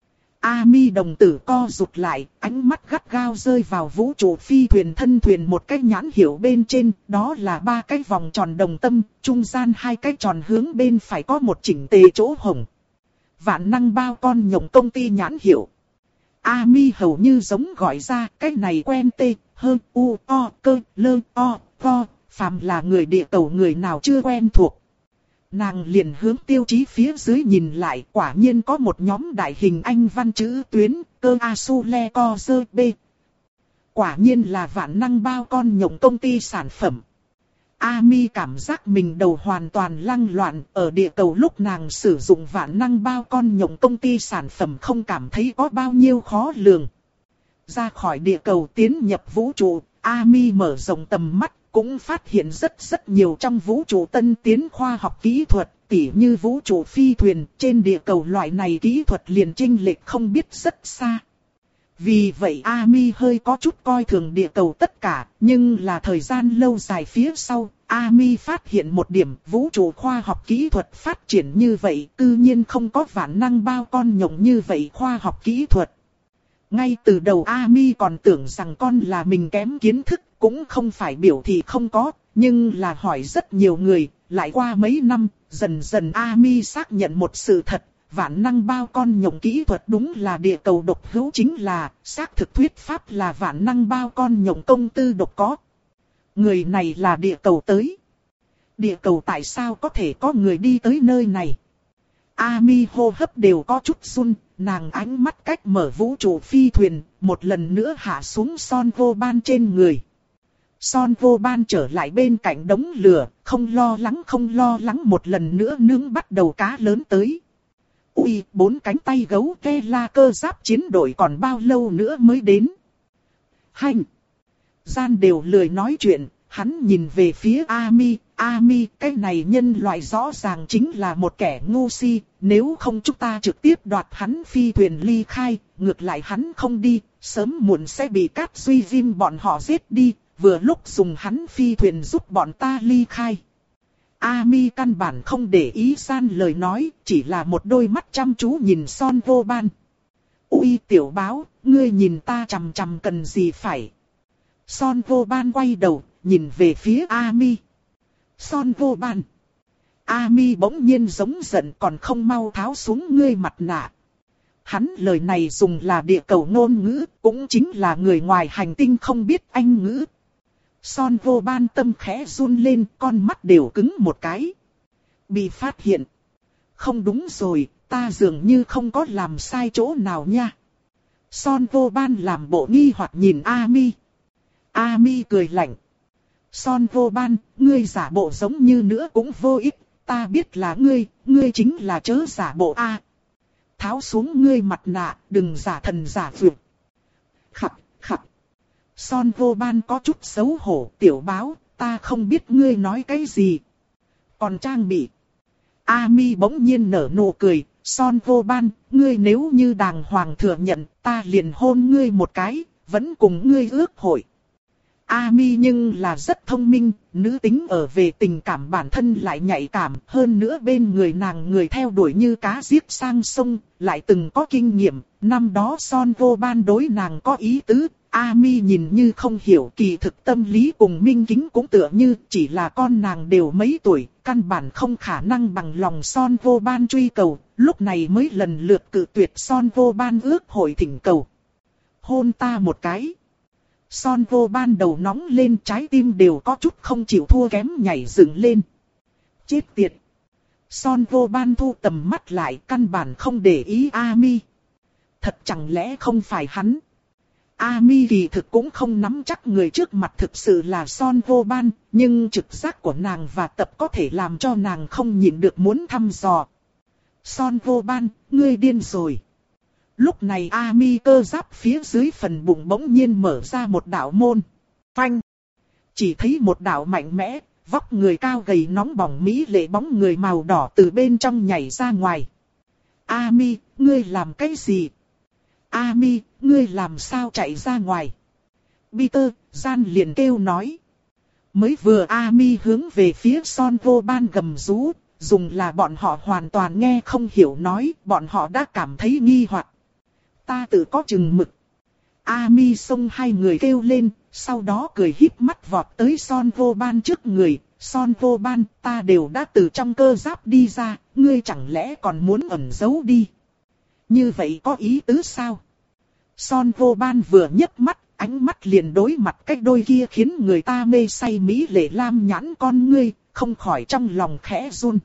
Ami đồng tử co rụt lại, ánh mắt gắt gao rơi vào vũ trụ phi thuyền thân thuyền một cái nhãn hiệu bên trên, đó là ba cái vòng tròn đồng tâm, trung gian hai cái tròn hướng bên phải có một chỉnh tề chỗ hổng. Vạn năng bao con nhộng công ty nhãn hiệu. Ami hầu như giống gọi ra, cái này quen tê, hơn, u, o, cơ, lơ, o, co, phàm là người địa cầu người nào chưa quen thuộc. Nàng liền hướng tiêu chí phía dưới nhìn lại, quả nhiên có một nhóm đại hình anh văn chữ tuyến, cơ a su le co dơ b. Quả nhiên là vạn năng bao con nhộng công ty sản phẩm. Ami cảm giác mình đầu hoàn toàn lăng loạn, ở địa cầu lúc nàng sử dụng vạn năng bao con nhộng công ty sản phẩm không cảm thấy có bao nhiêu khó lường. Ra khỏi địa cầu tiến nhập vũ trụ, Ami mở rộng tầm mắt. Cũng phát hiện rất rất nhiều trong vũ trụ tân tiến khoa học kỹ thuật, tỉ như vũ trụ phi thuyền, trên địa cầu loại này kỹ thuật liền chênh lệch không biết rất xa. Vì vậy Ami hơi có chút coi thường địa cầu tất cả, nhưng là thời gian lâu dài phía sau, Ami phát hiện một điểm vũ trụ khoa học kỹ thuật phát triển như vậy, cư nhiên không có vạn năng bao con nhộng như vậy khoa học kỹ thuật. Ngay từ đầu Ami còn tưởng rằng con là mình kém kiến thức, cũng không phải biểu thị không có, nhưng là hỏi rất nhiều người, lại qua mấy năm, dần dần Ami xác nhận một sự thật, vạn năng bao con nhộng kỹ thuật đúng là địa cầu độc hữu, chính là, xác thực thuyết pháp là vạn năng bao con nhộng công tư độc có. Người này là địa cầu tới. Địa cầu tại sao có thể có người đi tới nơi này? Ami hô hấp đều có chút run, nàng ánh mắt cách mở vũ trụ phi thuyền, một lần nữa hạ xuống Son Vô Ban trên người. Son Vô Ban trở lại bên cạnh đống lửa, không lo lắng không lo lắng một lần nữa nướng bắt đầu cá lớn tới. Ui, bốn cánh tay gấu Ke La cơ giáp chiến đội còn bao lâu nữa mới đến? Hành! Gian đều lười nói chuyện, hắn nhìn về phía Ami, Ami, cái này nhân loại rõ ràng chính là một kẻ ngu si, nếu không chúng ta trực tiếp đoạt hắn phi thuyền ly khai, ngược lại hắn không đi, sớm muộn sẽ bị Cát Duy Diêm bọn họ giết đi, vừa lúc dùng hắn phi thuyền giúp bọn ta ly khai. Ami căn bản không để ý Gian lời nói, chỉ là một đôi mắt chăm chú nhìn Son Vô Ban. Ui tiểu báo, ngươi nhìn ta chằm chằm cần gì phải? Son Vô Ban quay đầu, nhìn về phía Ami. Son Vô Ban. Ami bỗng nhiên giống giận còn không mau tháo xuống ngươi mặt nạ. Hắn lời này dùng là địa cầu ngôn ngữ, cũng chính là người ngoài hành tinh không biết Anh ngữ. Son Vô Ban tâm khẽ run lên, con mắt đều cứng một cái. Bị phát hiện. Không đúng rồi, ta dường như không có làm sai chỗ nào nha. Son Vô Ban làm bộ nghi hoặc nhìn Ami. Ami cười lạnh. Son Vô Ban, ngươi giả bộ giống như nữa cũng vô ích, ta biết là ngươi, ngươi chính là chớ giả bộ a. Tháo xuống ngươi mặt nạ, đừng giả thần giả vượt. Khập, khập. Son Vô Ban có chút xấu hổ, tiểu báo, ta không biết ngươi nói cái gì. Còn trang bị. Ami bỗng nhiên nở nụ cười, Son Vô Ban, ngươi nếu như đàng hoàng thừa nhận, ta liền hôn ngươi một cái, vẫn cùng ngươi ước hội. Ami nhưng là rất thông minh, nữ tính ở về tình cảm bản thân lại nhạy cảm, hơn nữa bên người nàng người theo đuổi như cá giết sang sông, lại từng có kinh nghiệm, năm đó Son Vô Ban đối nàng có ý tứ, Ami nhìn như không hiểu, kỳ thực tâm lý cùng Minh Kính cũng tựa như chỉ là con nàng đều mấy tuổi, căn bản không khả năng bằng lòng Son Vô Ban truy cầu, lúc này mới lần lượt cự tuyệt Son Vô Ban ước hội thỉnh cầu. Hôn ta một cái. Son Vô Ban đầu nóng lên, trái tim đều có chút không chịu thua kém nhảy dựng lên. Chết tiệt. Son Vô Ban thu tầm mắt lại, căn bản không để ý Ami. Thật chẳng lẽ không phải hắn? Ami kỳ thực cũng không nắm chắc người trước mặt thực sự là Son Vô Ban, nhưng trực giác của nàng và tập có thể làm cho nàng không nhịn được muốn thăm dò. Son Vô Ban, ngươi điên rồi. Lúc này Ami cơ giáp phía dưới phần bụng bỗng nhiên mở ra một đạo môn. Phanh. Chỉ thấy một đạo mạnh mẽ, vóc người cao gầy nóng bỏng mỹ lệ bóng người màu đỏ từ bên trong nhảy ra ngoài. Ami, ngươi làm cái gì? Ami, ngươi làm sao chạy ra ngoài? Peter, Gian liền kêu nói. Mới vừa Ami hướng về phía Son Vô Ban gầm rú, dùng là bọn họ hoàn toàn nghe không hiểu nói, bọn họ đã cảm thấy nghi hoặc. Ta tự có chừng mực. Ami xông hai người kêu lên, sau đó cười híp mắt vọt tới Son Vô Ban trước người. Son Vô Ban, ta đều đã từ trong cơ giáp đi ra, ngươi chẳng lẽ còn muốn ẩn giấu đi? Như vậy có ý tứ sao? Son Vô Ban vừa nhấc mắt, ánh mắt liền đối mặt cái đôi kia khiến người ta mê say mỹ lệ lam nhãn con ngươi, không khỏi trong lòng khẽ run.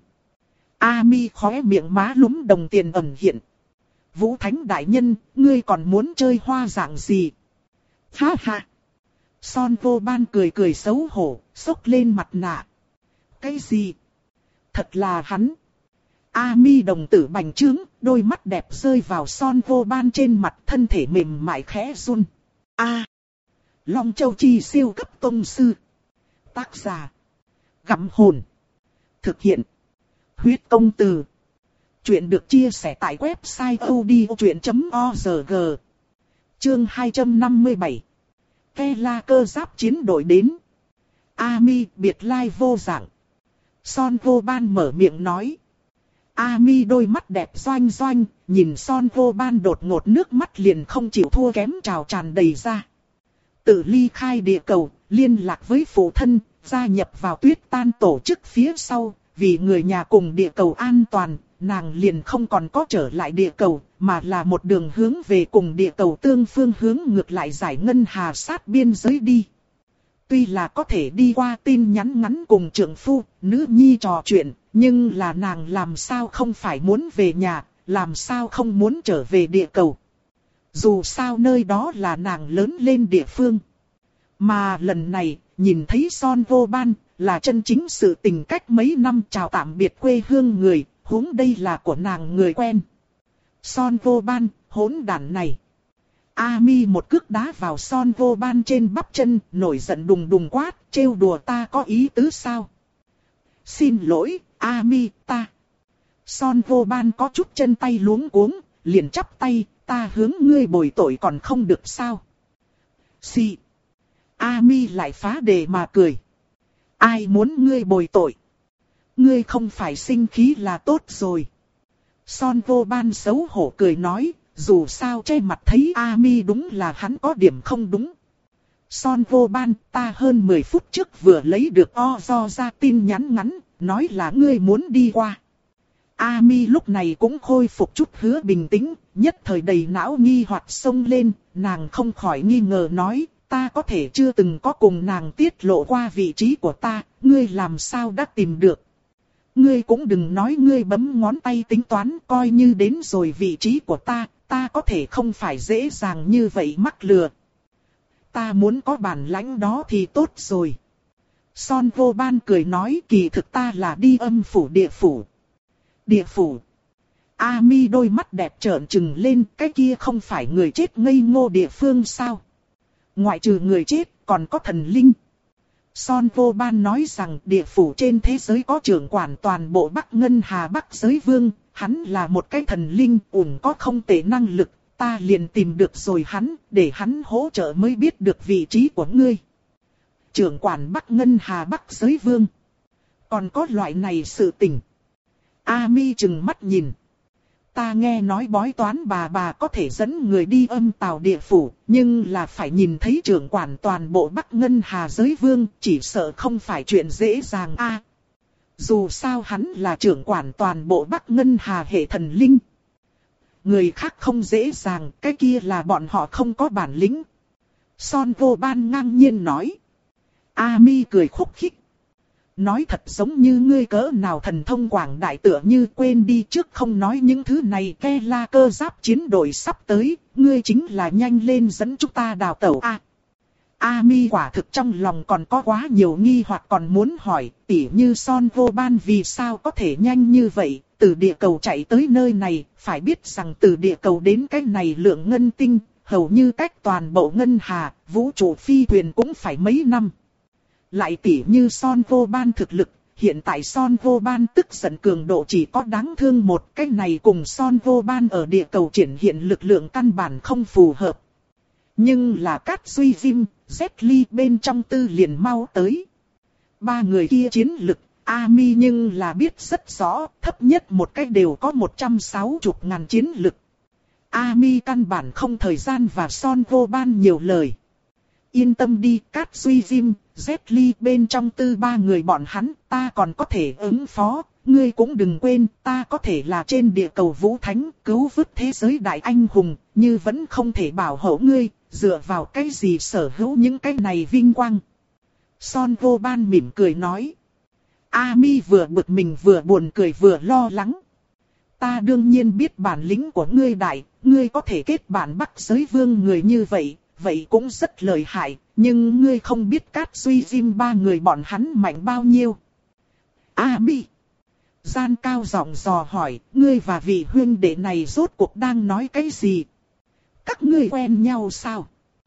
Ami khóe miệng má lúm đồng tiền ẩn hiện. Vũ Thánh đại nhân, ngươi còn muốn chơi hoa dạng gì? Ha ha! Son Vô Ban cười cười xấu hổ, xốc lên mặt nạ. Cái gì? Thật là hắn! Ami đồng tử bành trướng, đôi mắt đẹp rơi vào Son Vô Ban trên mặt, thân thể mềm mại khẽ run. A. À, Long Châu Chi siêu cấp tông sư. Tác giả. Gặm hồn. Thực hiện. Huyết công từ. Chuyện được chia sẻ tại website odchuyện chấm org. Chương hai trăm năm mươi bảy. Kela cơ giáp chiến đội đến. Ami biệt lai vô dạng. Son Vô Ban mở miệng nói. Ami đôi mắt đẹp doanh doanh, nhìn Son Vô Ban đột ngột nước mắt liền không chịu thua kém trào tràn đầy ra. Tự ly khai địa cầu, liên lạc với phụ thân, gia nhập vào Tuyết Tan tổ chức phía sau, vì người nhà cùng địa cầu an toàn, nàng liền không còn có trở lại địa cầu, mà là một đường hướng về cùng địa cầu tương phương hướng ngược lại giải ngân hà sát biên giới đi. Tuy là có thể đi qua tin nhắn ngắn cùng trượng phu, nữ nhi trò chuyện, nhưng là nàng làm sao không phải muốn về nhà, làm sao không muốn trở về địa cầu. Dù sao nơi đó là nàng lớn lên địa phương. Mà lần này, nhìn thấy Son Vô Ban, là chân chính sự tình cách mấy năm chào tạm biệt quê hương người, huống đây là của nàng người quen. Son Vô Ban, hỗn đản này. Ami một cước đá vào Son Vô Ban trên bắp chân, nổi giận đùng đùng quát, trêu đùa ta có ý tứ sao? Xin lỗi, Ami, ta. Son Vô Ban có chút chân tay luống cuống, liền chắp tay, ta hướng ngươi bồi tội còn không được sao? Xì. Ami lại phá đề mà cười. Ai muốn ngươi bồi tội? Ngươi không phải sinh khí là tốt rồi. Son Vô Ban xấu hổ cười nói, dù sao che mặt thấy Ami đúng là hắn có điểm không đúng. Son Vô Ban, ta hơn mười phút trước vừa lấy được Ozo ra tin nhắn ngắn, nói là ngươi muốn đi qua. Ami lúc này cũng khôi phục chút hứa bình tĩnh, nhất thời đầy não nghi hoặc xông lên, nàng không khỏi nghi ngờ nói, ta có thể chưa từng có cùng nàng tiết lộ qua vị trí của ta, ngươi làm sao đã tìm được. Ngươi cũng đừng nói ngươi bấm ngón tay tính toán, coi như đến rồi vị trí của ta, ta có thể không phải dễ dàng như vậy mắc lừa. Ta muốn có bản lãnh đó thì tốt rồi. Son Vô Ban cười nói, kỳ thực ta là đi âm phủ địa phủ. Địa phủ. Ami đôi mắt đẹp trợn trừng lên, cái kia không phải người chết ngây ngô địa phương sao? Ngoại trừ người chết, còn có thần linh. Son Vô Ban nói rằng địa phủ trên thế giới có trưởng quản toàn bộ Bắc Ngân Hà Bắc Giới Vương, hắn là một cái thần linh ủng có không tệ năng lực, ta liền tìm được rồi hắn, để hắn hỗ trợ mới biết được vị trí của ngươi. Trưởng quản Bắc Ngân Hà Bắc Giới Vương. Còn có loại này sự tình. A Mi trừng mắt nhìn. Ta nghe nói bói toán bà bà có thể dẫn người đi âm tào địa phủ, nhưng là phải nhìn thấy trưởng quản toàn bộ Bắc Ngân Hà Giới Vương, chỉ sợ không phải chuyện dễ dàng a. À, dù sao hắn là trưởng quản toàn bộ Bắc Ngân Hà hệ thần linh. Người khác không dễ dàng, cái kia là bọn họ không có bản lĩnh. Son Vô Ban ngang nhiên nói. A Mi cười khúc khích. Nói thật giống như ngươi cỡ nào thần thông quảng đại tựa như quên đi trước không nói những thứ này. Ke La cơ giáp chiến đội sắp tới, ngươi chính là nhanh lên dẫn chúng ta đào tẩu a. A Mi quả thực trong lòng còn có quá nhiều nghi hoặc còn muốn hỏi, tỉ như Son Vô Ban vì sao có thể nhanh như vậy, từ địa cầu chạy tới nơi này, phải biết rằng từ địa cầu đến cái này lượng ngân tinh, hầu như cách toàn bộ ngân hà, vũ trụ phi thuyền cũng phải mấy năm. Lại tỉ như Son Vô Ban thực lực, hiện tại Son Vô Ban tức giận cường độ chỉ có đáng thương một, cái này cùng Son Vô Ban ở địa cầu triển hiện lực lượng căn bản không phù hợp. Nhưng là Cát Duy Vim, Z Ly bên trong tư liền mau tới. Ba người kia chiến lực, A Mi nhưng là biết rất rõ, thấp nhất một cách đều có một trăm sáu mươi ngàn chiến lực. A Mi căn bản không thời gian và Son Vô Ban nhiều lời. Yên tâm đi, Cát Duy Vim, Z Ly bên trong tư ba người bọn hắn, ta còn có thể ứng phó, ngươi cũng đừng quên, ta có thể là trên địa cầu Vũ Thánh, cứu vớt thế giới đại anh hùng, như vẫn không thể bảo hộ ngươi, dựa vào cái gì sở hữu những cái này vinh quang. Son Vô Ban mỉm cười nói. A Mi vừa bực mình vừa buồn cười vừa lo lắng. Ta đương nhiên biết bản lĩnh của ngươi đại, ngươi có thể kết bạn Bắc Giới Vương người như vậy, vậy cũng rất lợi hại, nhưng ngươi không biết Cát Duy Vim ba người bọn hắn mạnh bao nhiêu. A Mi. Gian Cao giọng dò hỏi, ngươi và vị huynh đệ này rốt cuộc đang nói cái gì? Các ngươi quen nhau sao?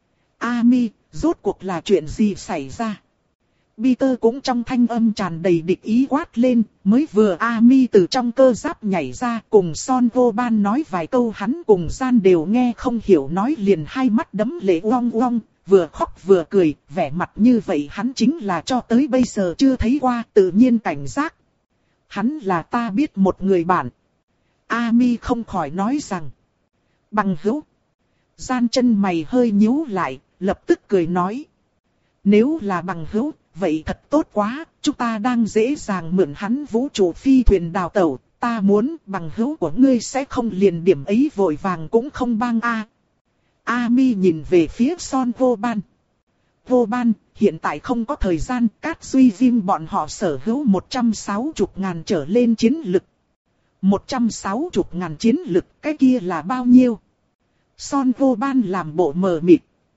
A Mi, rốt cuộc là chuyện gì xảy ra? Peter cũng trong thanh âm tràn đầy địch ý quát lên, mới vừa A Mi từ trong cơ giáp nhảy ra cùng Son Vô Ban nói vài câu hắn cùng Gian đều nghe không hiểu nói liền hai mắt đấm lệ oong oong, vừa khóc vừa cười, vẻ mặt như vậy hắn chính là cho tới bây giờ chưa thấy qua, tự nhiên cảnh giác. Hắn là ta biết một người bạn. A Mi không khỏi nói rằng. Bằng hữu. Gian chân mày hơi nhíu lại, lập tức cười nói. Nếu là bằng hữu, vậy thật tốt quá, chúng ta đang dễ dàng mượn hắn vũ trụ phi thuyền đào tẩu, ta muốn bằng hữu của ngươi sẽ không liền điểm ấy vội vàng cũng không bang a. A Mi nhìn về phía Son Vô Ban. Vô Ban, hiện tại không có thời gian, Cát Duy Vim bọn họ sở hữu một trăm sáu mươi ngàn trở lên chiến lực. một trăm sáu mươi ngàn chiến lực, cái kia là bao nhiêu? Son Vô Ban làm bộ mờ mịt.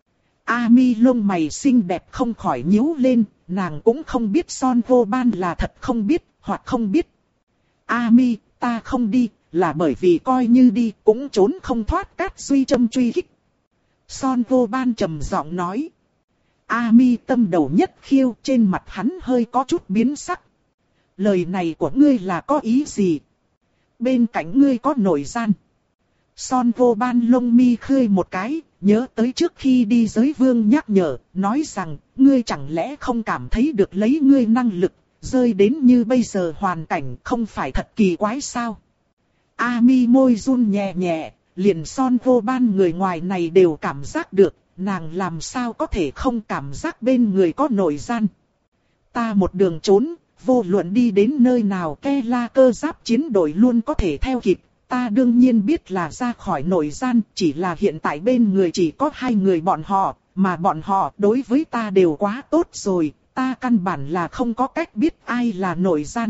A Mi lông mày xinh đẹp không khỏi nhíu lên, nàng cũng không biết Son Vô Ban là thật không biết, hoặc không biết. A Mi, ta không đi, là bởi vì coi như đi cũng trốn không thoát Cát Duy châm truy kích. Son Vô Ban trầm giọng nói. A Mi tâm đầu nhất khiêu, trên mặt hắn hơi có chút biến sắc. Lời này của ngươi là có ý gì? Bên cạnh ngươi có nội gian. Son Vô Ban lông mi khơi một cái, nhớ tới trước khi đi giới vương nhắc nhở, nói rằng, ngươi chẳng lẽ không cảm thấy được lấy ngươi năng lực, rơi đến như bây giờ hoàn cảnh không phải thật kỳ quái sao? A Mi môi run nhẹ nhẹ, liền Son Vô Ban người ngoài này đều cảm giác được, nàng làm sao có thể không cảm giác bên người có nội gian. Ta một đường trốn, vô luận đi đến nơi nào Ke La cơ giáp chiến đội luôn có thể theo kịp. Ta đương nhiên biết là ra khỏi nội gian, chỉ là hiện tại bên người chỉ có hai người bọn họ, mà bọn họ đối với ta đều quá tốt rồi, ta căn bản là không có cách biết ai là nội gian.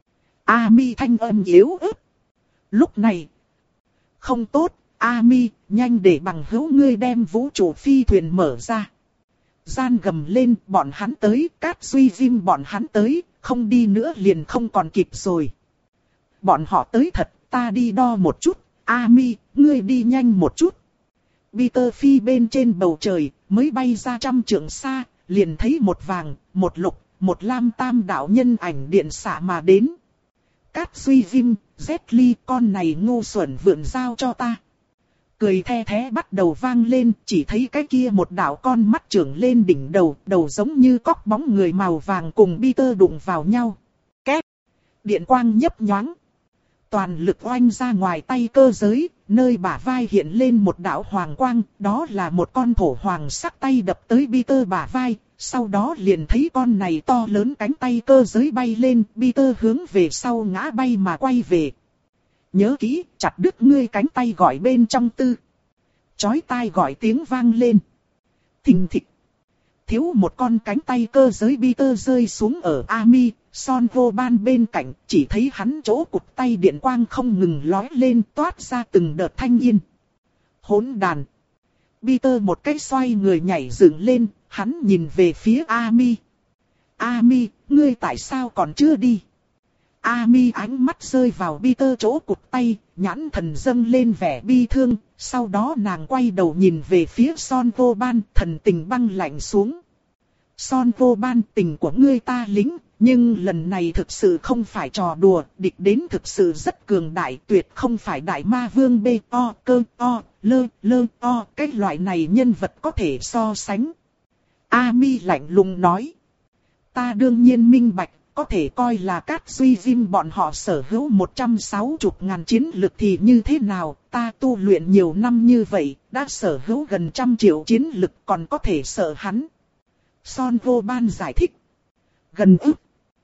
A Mi thanh âm yếu ớt. Lúc này, không tốt, A Mi, nhanh để bằng hữu ngươi đem vũ trụ phi thuyền mở ra. Gian gầm lên, bọn hắn tới, Cát Duy Vim bọn hắn tới, không đi nữa liền không còn kịp rồi. Bọn họ tới thật. Ta đi đo một chút, A Mi, ngươi đi nhanh một chút. Peter phi bên trên bầu trời, mới bay ra trăm trượng xa, liền thấy một vàng, một lục, một lam tam đạo nhân ảnh điện xạ mà đến. Cát Duy Vim, Z Ly, con này ngu xuẩn vượn giao cho ta. Cười the thé bắt đầu vang lên, chỉ thấy cái kia một đạo con mắt trưởng lên đỉnh đầu, đầu giống như cóc bóng người màu vàng cùng Peter đụng vào nhau. Két! Điện quang nhấp nhoáng. Toàn lực oanh ra ngoài tay cơ giới, nơi bả vai hiện lên một đạo hoàng quang, đó là một con thổ hoàng sắc tay đập tới Peter bả vai, sau đó liền thấy con này to lớn cánh tay cơ giới bay lên, Peter hướng về sau ngã bay mà quay về. Nhớ kỹ, chặt đứt ngươi cánh tay gọi bên trong tư. Chói tai gọi tiếng vang lên. Thình thịch. Thiếu một con cánh tay cơ giới Peter rơi xuống ở Ami, Son Vô Ban bên cạnh, chỉ thấy hắn chỗ cụt tay điện quang không ngừng lói lên toát ra từng đợt thanh yên. Hỗn đàn. Peter một cái xoay người nhảy dựng lên, hắn nhìn về phía Ami. Ami, ngươi tại sao còn chưa đi? Ami ánh mắt rơi vào Peter chỗ cụt tay, nhãn thần dâng lên vẻ bi thương, sau đó nàng quay đầu nhìn về phía Son Vô Ban, thần tình băng lạnh xuống. Son Vô Ban, tình của ngươi ta lính, nhưng lần này thực sự không phải trò đùa, địch đến thực sự rất cường đại, tuyệt không phải đại ma vương bê o cơ o lơ lơ o, cái loại này nhân vật có thể so sánh. Ami lạnh lùng nói. Ta đương nhiên minh bạch, có thể coi là Cát Duy Vim bọn họ sở hữu một trăm sáu mươi ngàn chiến lực thì như thế nào, ta tu luyện nhiều năm như vậy, đã sở hữu gần trăm triệu chiến lực còn có thể sợ hắn. Son Vô Ban giải thích. Gần ức.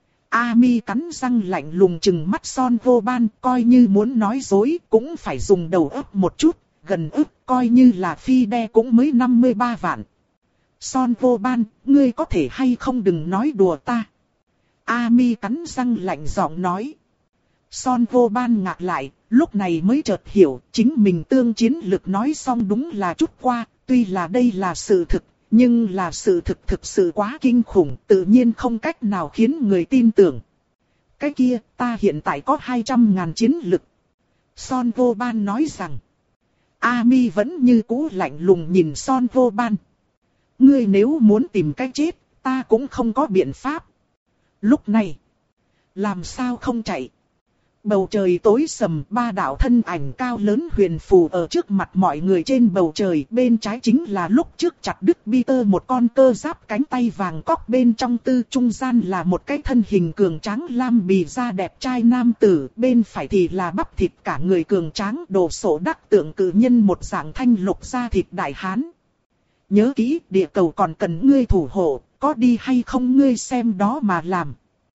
Ami cắn răng lạnh lùng chừng mắt Son Vô Ban, coi như muốn nói dối cũng phải dùng đầu óc một chút, gần ức coi như là phi đe cũng mới năm mươi ba vạn. Son Vô Ban, ngươi có thể hay không đừng nói đùa ta. Ami cắn răng lạnh giọng nói. Son Vô Ban ngạc lại, lúc này mới chợt hiểu, chính mình tương chiến lực nói xong đúng là chút qua, tuy là đây là sự thực, nhưng là sự thực thực sự quá kinh khủng, tự nhiên không cách nào khiến người tin tưởng. Cái kia, ta hiện tại có hai trăm ngàn chiến lực. Son Vô Ban nói rằng. Ami vẫn như cũ lạnh lùng nhìn Son Vô Ban. Ngươi nếu muốn tìm cách chết, ta cũng không có biện pháp. Lúc này, làm sao không chạy? Bầu trời tối sầm, ba đạo thân ảnh cao lớn huyền phù ở trước mặt mọi người trên bầu trời. Bên trái chính là lúc trước chặt đứt Peter một con cơ giáp cánh tay vàng cóc, bên trong tư trung gian là một cái thân hình cường tráng lam bì da đẹp trai nam tử. Bên phải thì là bắp thịt cả người cường tráng đồ sộ đắc tượng cử nhân một dạng thanh lục da thịt đại hán. Nhớ kỹ, địa cầu còn cần ngươi thủ hộ, có đi hay không ngươi xem đó mà làm.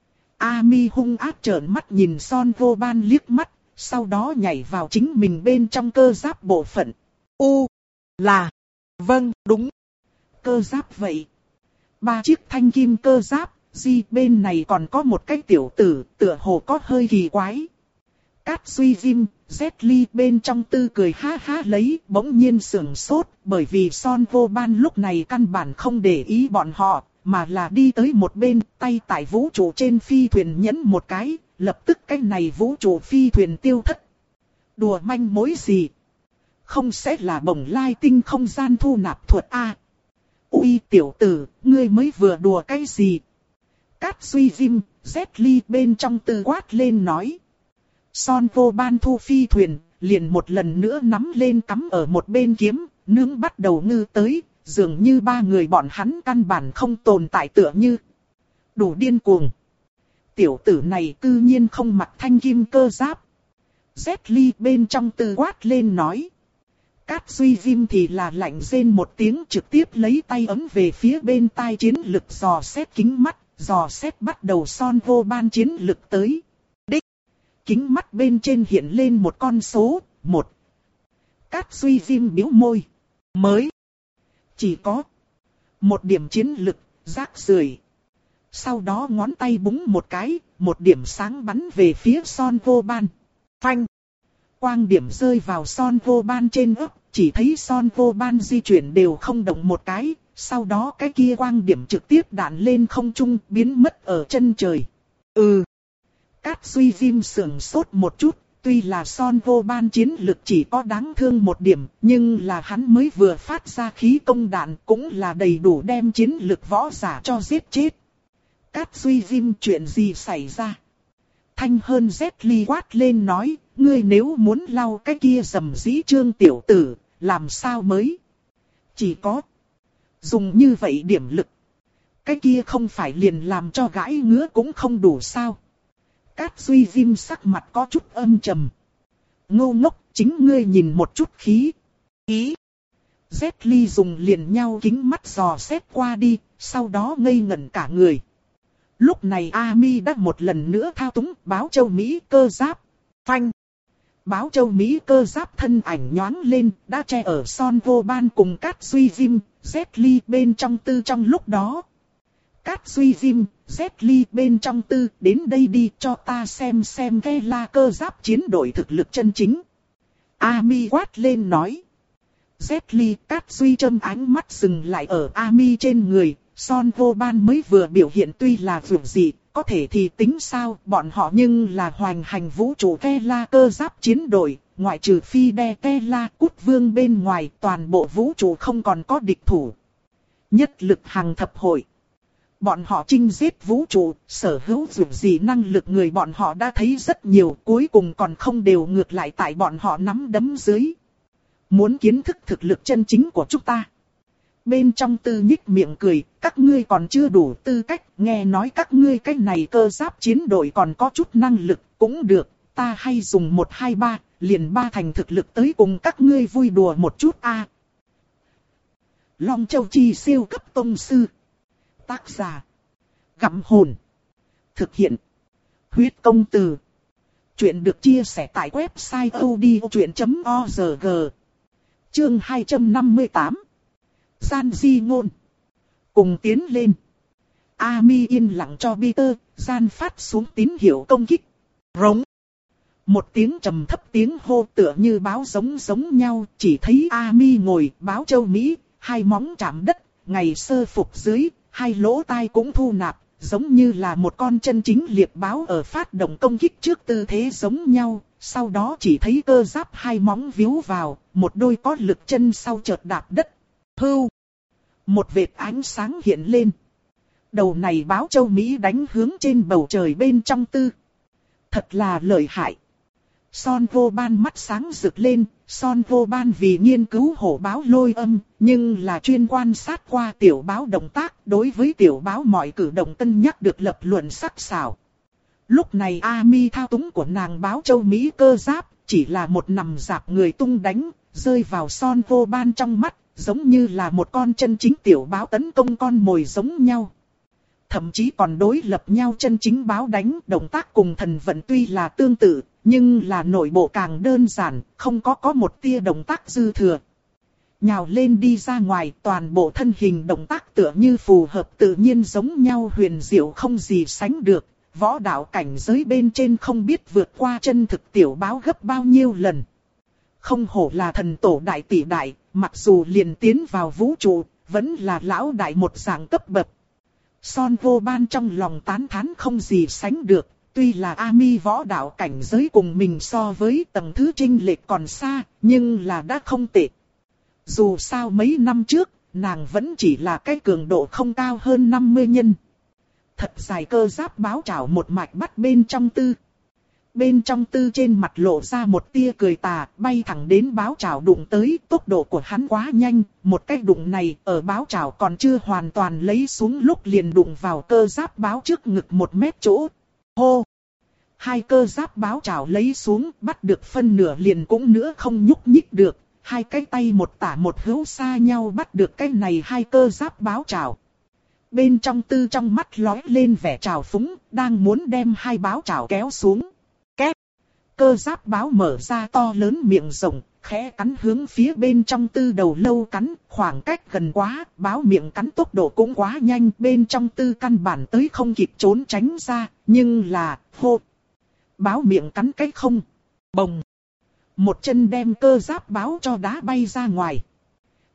Ami hung ác trợn mắt nhìn Son Vô Ban liếc mắt, sau đó nhảy vào chính mình bên trong cơ giáp bộ phận. U, là, vâng, đúng. Cơ giáp vậy. Ba chiếc thanh kim cơ giáp, di bên này còn có một cái tiểu tử, tựa hồ có hơi kỳ quái. Cát Duy Vim, Z Ly bên trong tư cười ha ha lấy, bỗng nhiên sưởng sốt, bởi vì Son Vô Ban lúc này căn bản không để ý bọn họ, mà là đi tới một bên, tay tại vũ trụ trên phi thuyền nhấn một cái, lập tức cái này vũ trụ phi thuyền tiêu thất. Đùa manh mối gì? Không sẽ là bồng lai tinh không gian thu nạp thuật a? À? Ui tiểu tử, ngươi mới vừa đùa cái gì? Cát Duy Vim, Z Ly bên trong tư quát lên nói. Son Vô Ban thu phi thuyền, liền một lần nữa nắm lên cắm ở một bên kiếm, nướng bắt đầu ngư tới, dường như ba người bọn hắn căn bản không tồn tại tựa như. Đủ điên cuồng. Tiểu tử này cư nhiên không mặc thanh kim cơ giáp. Z Ly bên trong tư quát lên nói. Cát Duy Vim thì là lạnh rên một tiếng, trực tiếp lấy tay ấm về phía bên tai chiến lực dò xét kính mắt, dò xét bắt đầu Son Vô Ban chiến lực tới. Đích. Kính mắt bên trên hiện lên một con số, một. Cát Duy Vim bĩu môi. Mới. Chỉ có một điểm chiến lực, rác rưởi. Sau đó ngón tay búng một cái, một điểm sáng bắn về phía Son Vô Ban. Phanh. Quang điểm rơi vào Son Vô Ban trên ấp, chỉ thấy Son Vô Ban di chuyển đều không động một cái, sau đó cái kia quang điểm trực tiếp đạn lên không trung, biến mất ở chân trời. Ừ. Cát Duy Vim sưởng sốt một chút, tuy là Son Vô Ban chiến lực chỉ có đáng thương một điểm, nhưng là hắn mới vừa phát ra khí công đạn cũng là đầy đủ đem chiến lực võ giả cho giết chết. Cát Duy Diêm, chuyện gì xảy ra? Thanh hơn Jet Li quát lên nói, ngươi nếu muốn lau cái kia rầm rĩ Trương tiểu tử, làm sao mới? Chỉ có dùng như vậy điểm lực. Cái kia không phải liền làm cho gãi ngứa cũng không đủ sao? Cát Duy Diêm sắc mặt có chút âm trầm. Ngô ngốc, chính ngươi nhìn một chút khí. Khí. Jet Li dùng liền nhau kính mắt dò xét qua đi, sau đó ngây ngẩn cả người. Lúc này Ami đã một lần nữa thao túng báo châu Mỹ cơ giáp. Phanh. Báo châu Mỹ cơ giáp thân ảnh nhoáng lên, đã che ở Son Vô Ban cùng Cát Duy Diêm, Jet Li bên trong tư trong lúc đó. Cát Duy Diêm, Jet Li bên trong tư, đến đây đi cho ta xem xem cái la cơ giáp chiến đội thực lực chân chính. Ami quát lên nói. Jet Li, Cát Duy châm ánh mắt dừng lại ở Ami trên người, Son Vô Ban mới vừa biểu hiện tuy là vượt dị, có thể thì tính sao, bọn họ nhưng là hoành hành vũ trụ ke la cơ giáp chiến đội, ngoại trừ phi đe ke la cút vương bên ngoài, toàn bộ vũ trụ không còn có địch thủ. Nhất lực hàng thập hội. Bọn họ chinh giết vũ trụ, sở hữu dù gì năng lực người bọn họ đã thấy rất nhiều, cuối cùng còn không đều ngược lại tại bọn họ nắm đấm dưới. Muốn kiến thức thực lực chân chính của chúng ta. Bên trong tư nhích miệng cười, các ngươi còn chưa đủ tư cách, nghe nói các ngươi cái này cơ giáp chiến đội còn có chút năng lực, cũng được, ta hay dùng một hai ba, liền ba thành thực lực tới cùng các ngươi vui đùa một chút a. À. Long Châu Chi siêu cấp tông sư. Tác giả. Gặm hồn. Thực hiện. Huyết công từ. Chuyện được chia sẻ tại website odchuyện chấm org. Chương hai trăm năm mươi tám. Gian di ngôn. Cùng tiến lên. Ami yên lặng cho Peter, gian phát xuống tín hiệu công kích. Rống. Một tiếng trầm thấp tiếng hô tựa như báo giống giống nhau, chỉ thấy Ami ngồi báo châu Mỹ, hai móng chạm đất, ngày sơ phục dưới, hai lỗ tai cũng thu nạp, giống như là một con chân chính liệp báo ở phát động công kích trước tư thế giống nhau, sau đó chỉ thấy cơ giáp hai móng víu vào, một đôi có lực chân sau chợt đạp đất. Hưu. Một vệt ánh sáng hiện lên. Đầu này báo châu Mỹ đánh hướng trên bầu trời bên trong tư. Thật là lợi hại. Son Vô Ban mắt sáng rực lên, Son Vô Ban vì nghiên cứu hổ báo lôi âm, nhưng là chuyên quan sát qua tiểu báo động tác, đối với tiểu báo mọi cử động cân nhắc được lập luận sắc sảo. Lúc này Ami thao túng của nàng báo châu Mỹ cơ giáp, chỉ là một nằm dạp người tung đánh, rơi vào Son Vô Ban trong mắt, giống như là một con chân chính tiểu báo tấn công con mồi giống nhau. Thậm chí còn đối lập nhau chân chính báo đánh, động tác cùng thần vận tuy là tương tự, nhưng là nội bộ càng đơn giản, không có có một tia động tác dư thừa. Nhào lên đi ra ngoài, toàn bộ thân hình động tác tựa như phù hợp tự nhiên giống nhau, huyền diệu không gì sánh được, võ đạo cảnh giới bên trên không biết vượt qua chân thực tiểu báo gấp bao nhiêu lần. Không hổ là thần tổ đại tỷ đại, mặc dù liền tiến vào vũ trụ, vẫn là lão đại một dạng cấp bậc. Son Vô Ban trong lòng tán thán không gì sánh được, tuy là Ami võ đạo cảnh giới cùng mình so với tầng thứ chênh lệch còn xa, nhưng là đã không tệ. Dù sao mấy năm trước, nàng vẫn chỉ là cái cường độ không cao hơn năm mươi nhân. Thật dài cơ giáp báo chảo một mạch bắt bên trong tư. Bên trong tư trên mặt lộ ra một tia cười tà, bay thẳng đến báo chảo đụng tới, tốc độ của hắn quá nhanh, một cái đụng này ở báo chảo còn chưa hoàn toàn lấy xuống lúc liền đụng vào cơ giáp báo trước ngực một mét chỗ. Hô! Hai cơ giáp báo chảo lấy xuống, bắt được phân nửa liền cũng nữa không nhúc nhích được, hai cái tay một tả một hữu xa nhau bắt được cái này hai cơ giáp báo chảo. Bên trong tư trong mắt lóe lên vẻ trào phúng, đang muốn đem hai báo chảo kéo xuống. Két! Cơ giáp báo mở ra to lớn miệng rộng, khẽ cắn hướng phía bên trong tư đầu lâu cắn, khoảng cách gần quá, báo miệng cắn tốc độ cũng quá nhanh, bên trong tư căn bản tới không kịp trốn tránh ra, nhưng là, hô! Báo miệng cắn cái không, bồng! Một chân đem cơ giáp báo cho đá bay ra ngoài.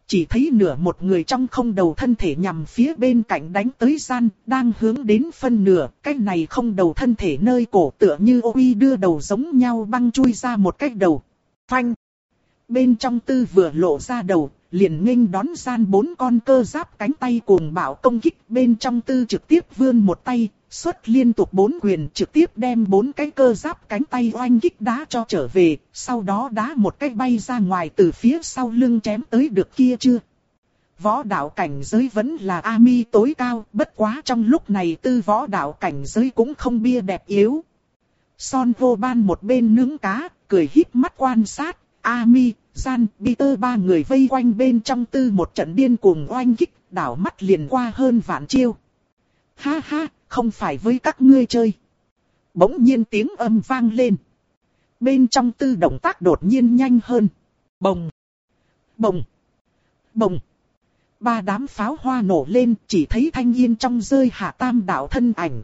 chỉ thấy nửa một người trong không đầu thân thể nhằm phía bên cạnh đánh tới gian, đang hướng đến phân nửa, cái này không đầu thân thể nơi cổ tựa như ô uy đưa đầu giống nhau băng chui ra một cái đầu. Phanh! Bên trong tư vừa lộ ra đầu, liền nghênh đón gian bốn con cơ giáp cánh tay cuồng bạo công kích, bên trong tư trực tiếp vươn một tay, xuất liên tục bốn quyền trực tiếp đem bốn cái cơ giáp cánh tay oanh kích đá cho trở về, sau đó đá một cái bay ra ngoài từ phía sau lưng chém tới được kia chưa. Võ đạo cảnh giới vẫn là Ami tối cao, bất quá trong lúc này tư võ đạo cảnh giới cũng không bia đẹp yếu. Son vô ban một bên nướng cá, cười híp mắt quan sát, Ami, Gian, Peter ba người vây quanh bên trong tư một trận điên cuồng oanh kích, đảo mắt liền qua hơn vạn chiêu. Ha ha, không phải với các ngươi chơi. Bỗng nhiên tiếng âm vang lên. Bên trong tư động tác đột nhiên nhanh hơn. Bồng, bồng, bồng. Ba đám pháo hoa nổ lên, chỉ thấy thanh yên trong rơi hạ tam đạo thân ảnh.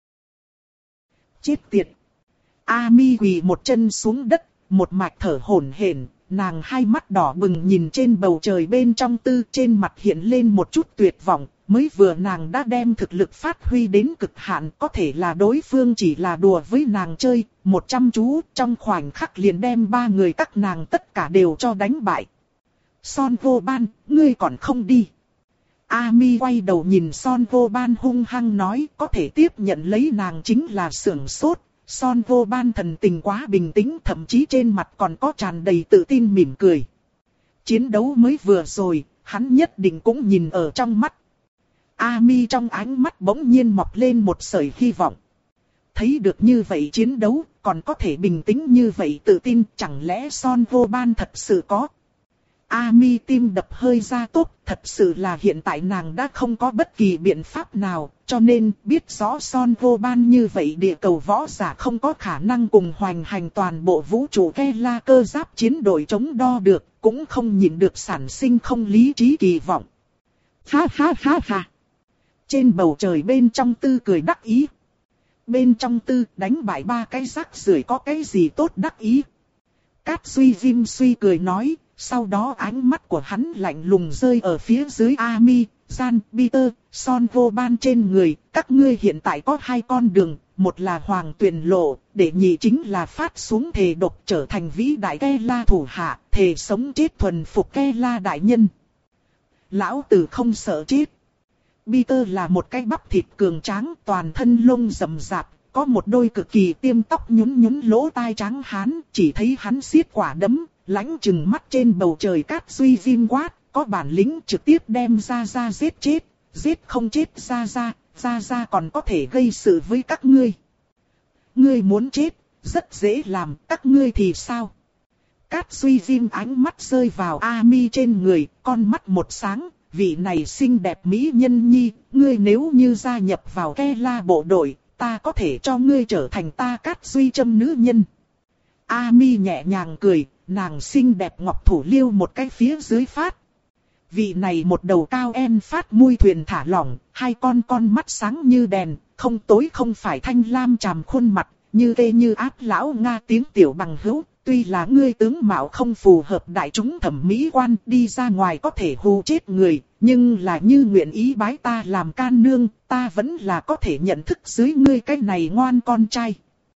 Chết tiệt. Ami quỳ một chân xuống đất, một mạch thở hổn hển, nàng hai mắt đỏ bừng nhìn trên bầu trời bên trong tư, trên mặt hiện lên một chút tuyệt vọng. Mới vừa nàng đã đem thực lực phát huy đến cực hạn, có thể là đối phương chỉ là đùa với nàng chơi, một trăm chú trong khoảnh khắc liền đem ba người các nàng tất cả đều cho đánh bại. Son vô ban, ngươi còn không đi. Ami quay đầu nhìn Son vô ban hung hăng nói, có thể tiếp nhận lấy nàng chính là sưởng sốt. Son vô ban thần tình quá bình tĩnh, thậm chí trên mặt còn có tràn đầy tự tin mỉm cười. Chiến đấu mới vừa rồi, hắn nhất định cũng nhìn ở trong mắt. Ami trong ánh mắt bỗng nhiên mọc lên một sợi hy vọng. Thấy được như vậy chiến đấu, còn có thể bình tĩnh như vậy tự tin, chẳng lẽ Son vô ban thật sự có. Ami tim đập hơi ra tốt, thật sự là hiện tại nàng đã không có bất kỳ biện pháp nào, cho nên biết rõ Son vô ban như vậy địa cầu võ giả không có khả năng cùng hoành hành toàn bộ vũ trụ Kela cơ giáp chiến đội chống đo được, cũng không nhìn được sản sinh không lý trí kỳ vọng. Ha ha ha ha! Trên bầu trời bên trong tư cười đắc ý. Bên trong tư đánh bại ba cái rác rưởi có cái gì tốt đắc ý. Cát Suy Diêm suy cười nói, sau đó ánh mắt của hắn lạnh lùng rơi ở phía dưới Ami, Gian, Peter, Son vô ban trên người. Các ngươi hiện tại có hai con đường, một là hoàng tuyển lộ, để nhị chính là phát xuống thề độc trở thành vĩ đại Kela thủ hạ, thề sống chết thuần phục Kela đại nhân. Lão tử không sợ chết. Peter là một cái bắp thịt cường tráng, toàn thân lông rậm rạp, có một đôi cực kỳ tiêm tóc nhún nhún lỗ tai trắng hán, chỉ thấy hắn siết quả đấm, lãnh chừng mắt trên bầu trời Cát Suy Diêm quát, có bản lĩnh trực tiếp đem ra ra giết chết, giết không chết ra ra, ra ra còn có thể gây sự với các ngươi. Ngươi muốn chết, rất dễ làm, các ngươi thì sao? Cát Suy Diêm ánh mắt rơi vào Ami trên người, con mắt một sáng. Vị này xinh đẹp mỹ nhân nhi, ngươi nếu như gia nhập vào Kela bộ đội, ta có thể cho ngươi trở thành ta Cát Suy Trâm nữ nhân. Ami nhẹ nhàng cười, nàng xinh đẹp ngọc thủ liêu một cái phía dưới phát. Vị này một đầu cao en phát mui thuyền thả lỏng, hai con con mắt sáng như đèn, không tối không phải thanh lam tràm khuôn mặt, như tê như áp lão Nga tiếng tiểu bằng hữu. Tuy là ngươi tướng mạo không phù hợp đại chúng thẩm mỹ quan, đi ra ngoài có thể hù chết người, nhưng là như nguyện ý bái ta làm can nương, ta vẫn là có thể nhận thức dưới ngươi cái này ngoan con trai.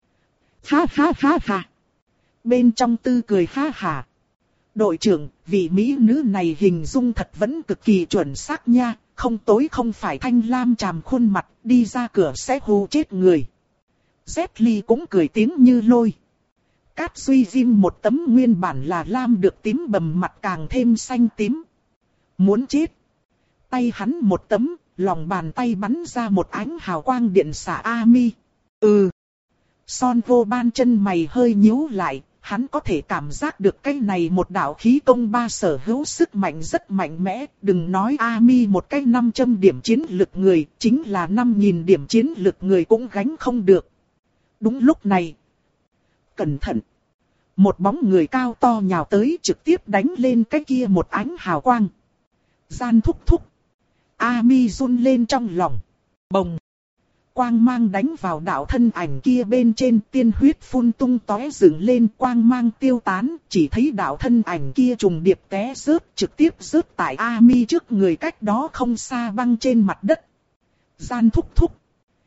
Ha ha ha ha. Bên trong tư cười ha ha. Đội trưởng, vị mỹ nữ này hình dung thật vẫn cực kỳ chuẩn xác nha, không tối không phải thanh lam tràm khuôn mặt, đi ra cửa sẽ hù chết người. Jet Li cũng cười tiếng như lôi. Cát Suy Diêm một tấm nguyên bản là lam được tím bầm mặt càng thêm xanh tím. Muốn chết. Tay hắn một tấm, lòng bàn tay bắn ra một ánh hào quang điện xạ Ami. Ừ. Son vô ban chân mày hơi nhíu lại, hắn có thể cảm giác được cái này một đạo khí công ba sở hữu sức mạnh rất mạnh mẽ. Đừng nói Ami một cái năm trăm điểm chiến lực người, chính là năm nghìn điểm chiến lực người cũng gánh không được. Đúng lúc này. Cẩn thận. Một bóng người cao to nhào tới trực tiếp đánh lên cái kia một ánh hào quang. Gian thúc thúc. Ami run lên trong lòng. Bồng. quang mang đánh vào đạo thân ảnh kia bên trên, tiên huyết phun tung tóe dựng lên, quang mang tiêu tán, chỉ thấy đạo thân ảnh kia trùng điệp té rớt, trực tiếp rớt tại A-mi trước người cách đó không xa văng trên mặt đất. Gian thúc thúc.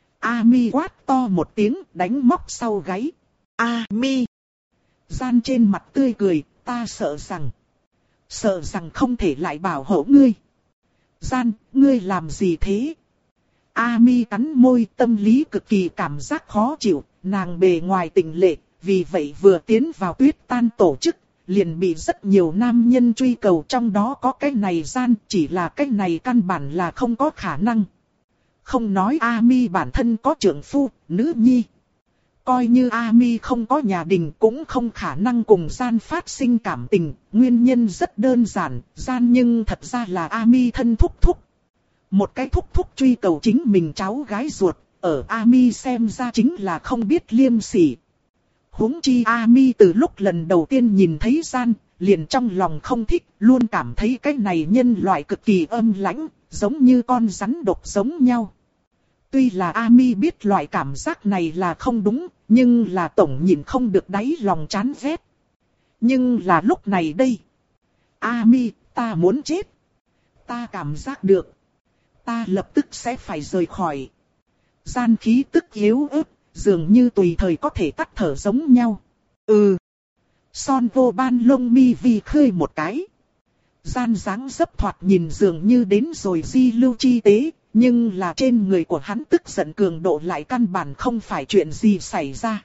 A-mi quát to một tiếng, đánh móc sau gáy. A-mi. Gian trên mặt tươi cười, ta sợ rằng. Sợ rằng không thể lại bảo hộ ngươi. Gian, ngươi làm gì thế? A-mi cắn môi, tâm lý cực kỳ cảm giác khó chịu, nàng bề ngoài tình lệ, vì vậy vừa tiến vào tuyết tan tổ chức, liền bị rất nhiều nam nhân truy cầu, trong đó có cái này Gian, chỉ là cái này căn bản là không có khả năng. Không nói A-mi bản thân có trượng phu, nữ nhi. Coi như A-mi không có nhà đình cũng không khả năng cùng Gian phát sinh cảm tình, nguyên nhân rất đơn giản, Gian nhưng thật ra là A-mi thân thúc thúc. Một cái thúc thúc truy cầu chính mình cháu gái ruột, ở A-mi xem ra chính là không biết liêm sỉ. Huống chi A-mi từ lúc lần đầu tiên nhìn thấy Gian, liền trong lòng không thích, luôn cảm thấy cái này nhân loại cực kỳ âm lãnh, giống như con rắn độc giống nhau. Tuy là A-mi biết loại cảm giác này là không đúng, nhưng là tổng nhìn không được đáy lòng chán ghét. Nhưng là lúc này đây. A-mi, ta muốn chết. Ta cảm giác được. Ta lập tức sẽ phải rời khỏi. Gian khí tức yếu ớt, dường như tùy thời có thể tắt thở giống nhau. Ừ. Son vô ban lông mi vi khơi một cái. Gian dáng dấp thoạt nhìn dường như đến rồi di lưu chi tế, nhưng là trên người của hắn tức giận cường độ lại căn bản không phải chuyện gì xảy ra.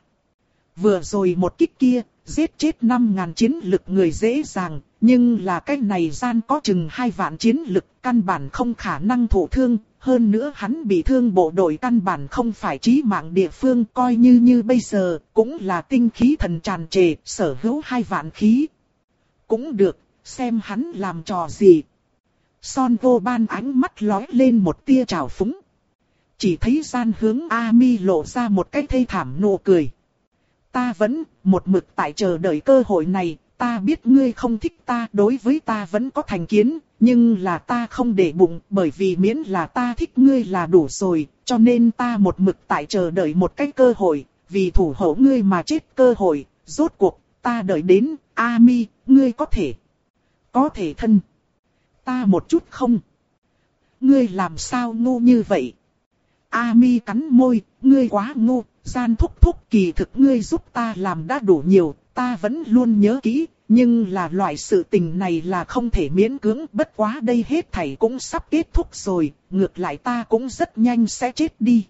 Vừa rồi một kích kia, giết chết năm ngàn chiến lực người dễ dàng, nhưng là cái này Gian có chừng hai vạn chiến lực, căn bản không khả năng thụ thương, hơn nữa hắn bị thương bộ đội căn bản không phải chí mạng địa phương, coi như như bây giờ, cũng là tinh khí thần tràn trề, sở hữu hai vạn khí. Cũng được, xem hắn làm trò gì. Son vô ban ánh mắt lóe lên một tia trào phúng. Chỉ thấy Gian hướng A-mi lộ ra một cái thê thảm nụ cười. Ta vẫn một mực tại chờ đợi cơ hội này, ta biết ngươi không thích ta, đối với ta vẫn có thành kiến, nhưng là ta không để bụng, bởi vì miễn là ta thích ngươi là đủ rồi, cho nên ta một mực tại chờ đợi một cái cơ hội, vì thủ hộ ngươi mà chết cơ hội, rốt cuộc, ta đợi đến, A-mi, ngươi có thể, có thể thân. Ta một chút không. Ngươi làm sao ngu như vậy? A-mi cắn môi, ngươi quá ngu, Gian thúc thúc kỳ thực ngươi giúp ta làm đã đủ nhiều, ta vẫn luôn nhớ kỹ, nhưng là loại sự tình này là không thể miễn cưỡng, bất quá đây hết thảy cũng sắp kết thúc rồi, ngược lại ta cũng rất nhanh sẽ chết đi.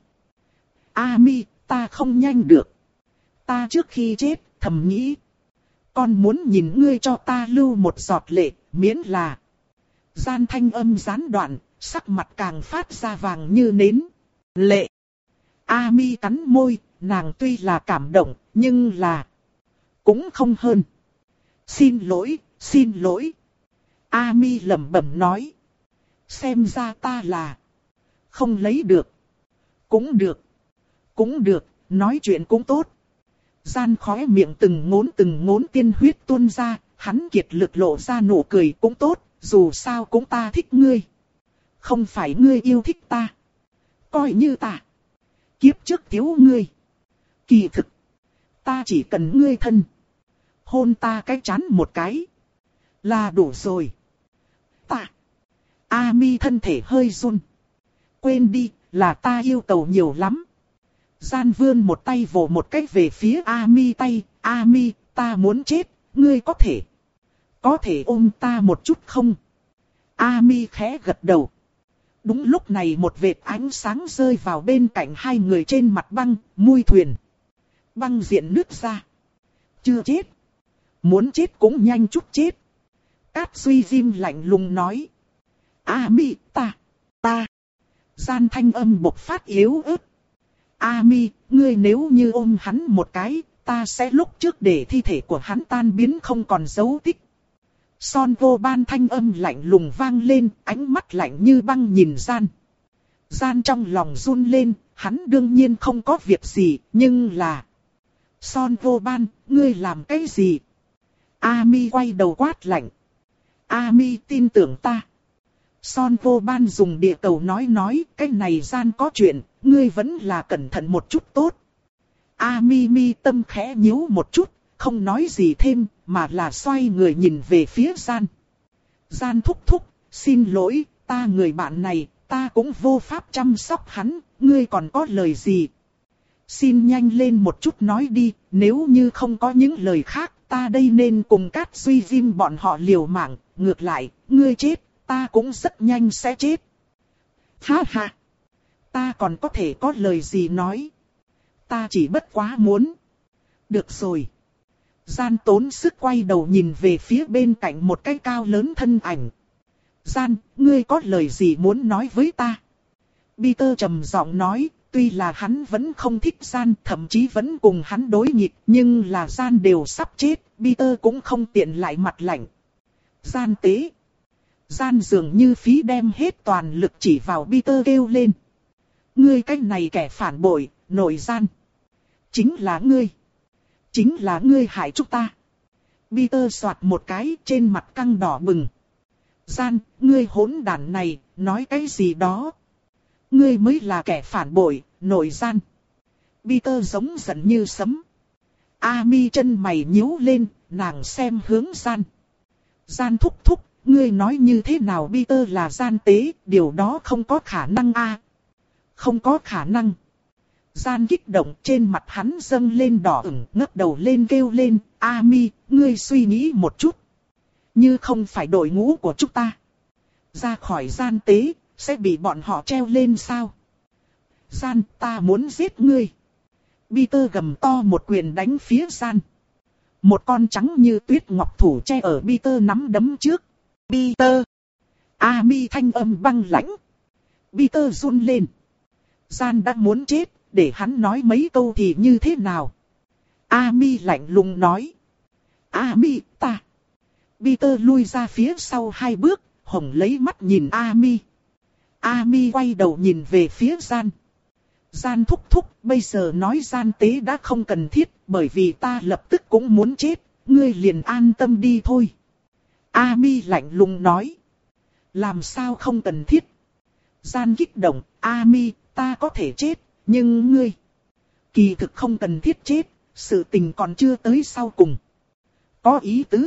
A-mi, ta không nhanh được. Ta trước khi chết, thầm nghĩ. Con muốn nhìn ngươi cho ta lưu một giọt lệ, miễn là. Gian thanh âm gián đoạn, sắc mặt càng phát ra vàng như nến. Lệ. A-mi cắn môi, nàng tuy là cảm động, nhưng là cũng không hơn. Xin lỗi, xin lỗi. A-mi lẩm bẩm nói. Xem ra ta là không lấy được. Cũng được. Cũng được, nói chuyện cũng tốt. Gian khóe miệng từng ngốn từng ngốn tiên huyết tuôn ra, hắn kiệt lực lộ ra nụ cười cũng tốt, dù sao cũng ta thích ngươi. Không phải ngươi yêu thích ta. Coi như ta kiếp trước thiếu ngươi. Kỳ thực, ta chỉ cần ngươi thân. Hôn ta cái chán một cái là đủ rồi. Ta. A-mi thân thể hơi run. Quên đi, là ta yêu cầu nhiều lắm. Gian vươn một tay vồ một cái về phía A-mi tay. A-mi, ta muốn chết, ngươi có thể. Có thể ôm ta một chút không? A-mi khẽ gật đầu. Đúng lúc này một vệt ánh sáng rơi vào bên cạnh hai người trên mặt băng, mui thuyền. Băng diện nứt ra. Chưa chết. Muốn chết cũng nhanh chút chết. Cát Suy Diêm lạnh lùng nói. A-mi, ta, ta. Gian thanh âm bộc phát yếu ớt. A-mi, ngươi nếu như ôm hắn một cái, ta sẽ lúc trước để thi thể của hắn tan biến không còn dấu tích. Son vô ban thanh âm lạnh lùng vang lên, ánh mắt lạnh như băng nhìn Gian. Gian trong lòng run lên, hắn đương nhiên không có việc gì, nhưng là... Son vô ban, ngươi làm cái gì? A-mi quay đầu quát lạnh. A-mi tin tưởng ta. Son vô ban dùng địa cầu nói nói, cái này gian có chuyện, ngươi vẫn là cẩn thận một chút tốt. Ami mi tâm khẽ nhíu một chút, không nói gì thêm, mà là xoay người nhìn về phía gian. Gian thúc thúc, xin lỗi, ta người bạn này, ta cũng vô pháp chăm sóc hắn, ngươi còn có lời gì? Xin nhanh lên một chút nói đi, nếu như không có những lời khác, ta đây nên cùng Cát Duy Diêm bọn họ liều mạng, ngược lại, ngươi chết, ta cũng rất nhanh sẽ chết. Ha ha, ta còn có thể có lời gì nói? Ta chỉ bất quá muốn. Được rồi. Gian tốn sức quay đầu nhìn về phía bên cạnh một cái cao lớn thân ảnh. Gian, ngươi có lời gì muốn nói với ta? Peter trầm giọng nói, tuy là hắn vẫn không thích Gian, thậm chí vẫn cùng hắn đối nghịch, nhưng là Gian đều sắp chết, Peter cũng không tiện lại mặt lạnh. Gian tế. Gian dường như phí đem hết toàn lực chỉ vào Peter kêu lên. Ngươi cái này kẻ phản bội, nội gian. Chính là ngươi. Chính là ngươi hại chúng ta. Peter soạt một cái trên mặt căng đỏ bừng. Gian, ngươi hỗn đản này, nói cái gì đó. Ngươi mới là kẻ phản bội, nội gian. Peter giống giận như sấm. Ami chân mày nhíu lên, nàng xem hướng Gian. Gian thúc thúc, ngươi nói như thế nào Peter là gian tế, điều đó không có khả năng a. À? Không có khả năng. Gian kích động trên mặt hắn dâng lên đỏ ửng, ngước đầu lên kêu lên, Ami, ngươi suy nghĩ một chút. Như không phải đội ngũ của chúng ta. Ra khỏi gian tế, sẽ bị bọn họ treo lên sao? Gian, ta muốn giết ngươi. Peter gầm to một quyền đánh phía Gian. Một con trắng như tuyết ngọc thủ che ở Peter nắm đấm trước. Peter. Ami thanh âm băng lãnh. Peter run lên. Gian đã muốn chết, để hắn nói mấy câu thì như thế nào? Ami lạnh lùng nói. Ami, ta. Peter lui ra phía sau hai bước, hồng lấy mắt nhìn Ami. Ami quay đầu nhìn về phía Gian. Gian thúc thúc, bây giờ nói gian tế đã không cần thiết, bởi vì ta lập tức cũng muốn chết, ngươi liền an tâm đi thôi. Ami lạnh lùng nói. Làm sao không cần thiết? Gian kích động, Ami, ta có thể chết, nhưng ngươi... Kỳ thực không cần thiết chết, sự tình còn chưa tới sau cùng. Có ý tứ.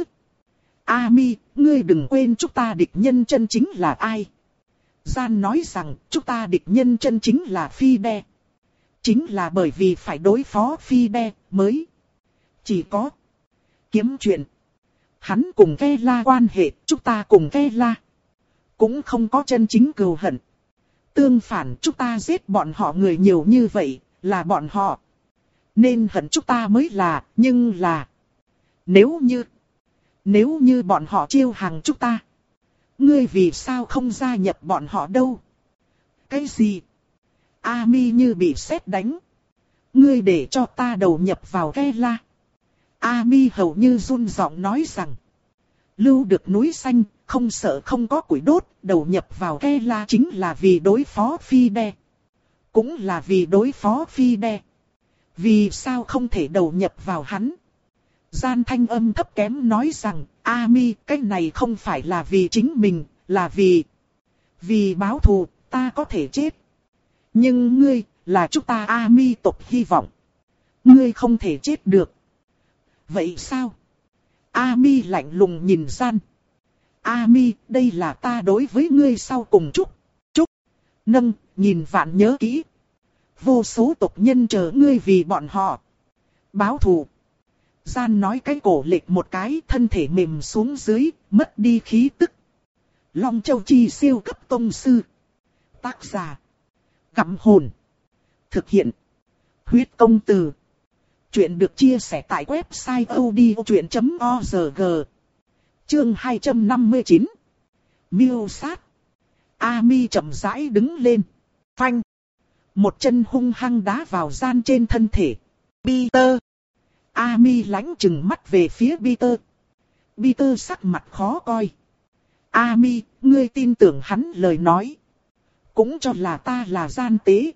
Ami, ngươi đừng quên chúng ta địch nhân chân chính là ai? Gian nói rằng, chúng ta địch nhân chân chính là Phi Đe. Chính là bởi vì phải đối phó Phi Đe mới. Chỉ có kiếm chuyện. Hắn cùng Kela quan hệ, chúng ta cùng Kela cũng không có chân chính cừu hận. Tương phản chúng ta giết bọn họ người nhiều như vậy, là bọn họ nên hận chúng ta mới là, nhưng là nếu như Nếu như bọn họ chiêu hàng chúng ta, ngươi vì sao không gia nhập bọn họ đâu? Cái gì? Ami như bị sét đánh. Ngươi để cho ta đầu nhập vào Kela. Ami hầu như run giọng nói rằng. Lưu được núi xanh, không sợ không có củi đốt, đầu nhập vào Kela chính là vì đối phó Phi Đe. Cũng là vì đối phó Phi Đe. Vì sao không thể đầu nhập vào hắn? Gian thanh âm thấp kém nói rằng, Ami, cái này không phải là vì chính mình, là vì... Vì báo thù, ta có thể chết. Nhưng ngươi, là chúng ta Ami tộc hy vọng. Ngươi không thể chết được. Vậy sao? Ami lạnh lùng nhìn Gian. Ami, đây là ta đối với ngươi sau cùng chúc. Chúc. Nâng, nhìn vạn nhớ kỹ. Vô số tộc nhân chờ ngươi vì bọn họ báo thù. Gian nói cái cổ lệch một cái, thân thể mềm xuống dưới, mất đi khí tức. Long Châu Chi siêu cấp tông sư. Tác giả. Gặm hồn. Thực hiện. Huyết công từ. Chuyện được chia sẻ tại website odchuyện chấm org. Chương hai trăm năm mươi chín. Miêu sát. Ami chậm rãi đứng lên. Phanh. Một chân hung hăng đá vào Gian trên thân thể. Peter. Ami lánh chừng mắt về phía Peter. Peter sắc mặt khó coi. Ami, ngươi tin tưởng hắn lời nói. Cũng cho là ta là gian tế.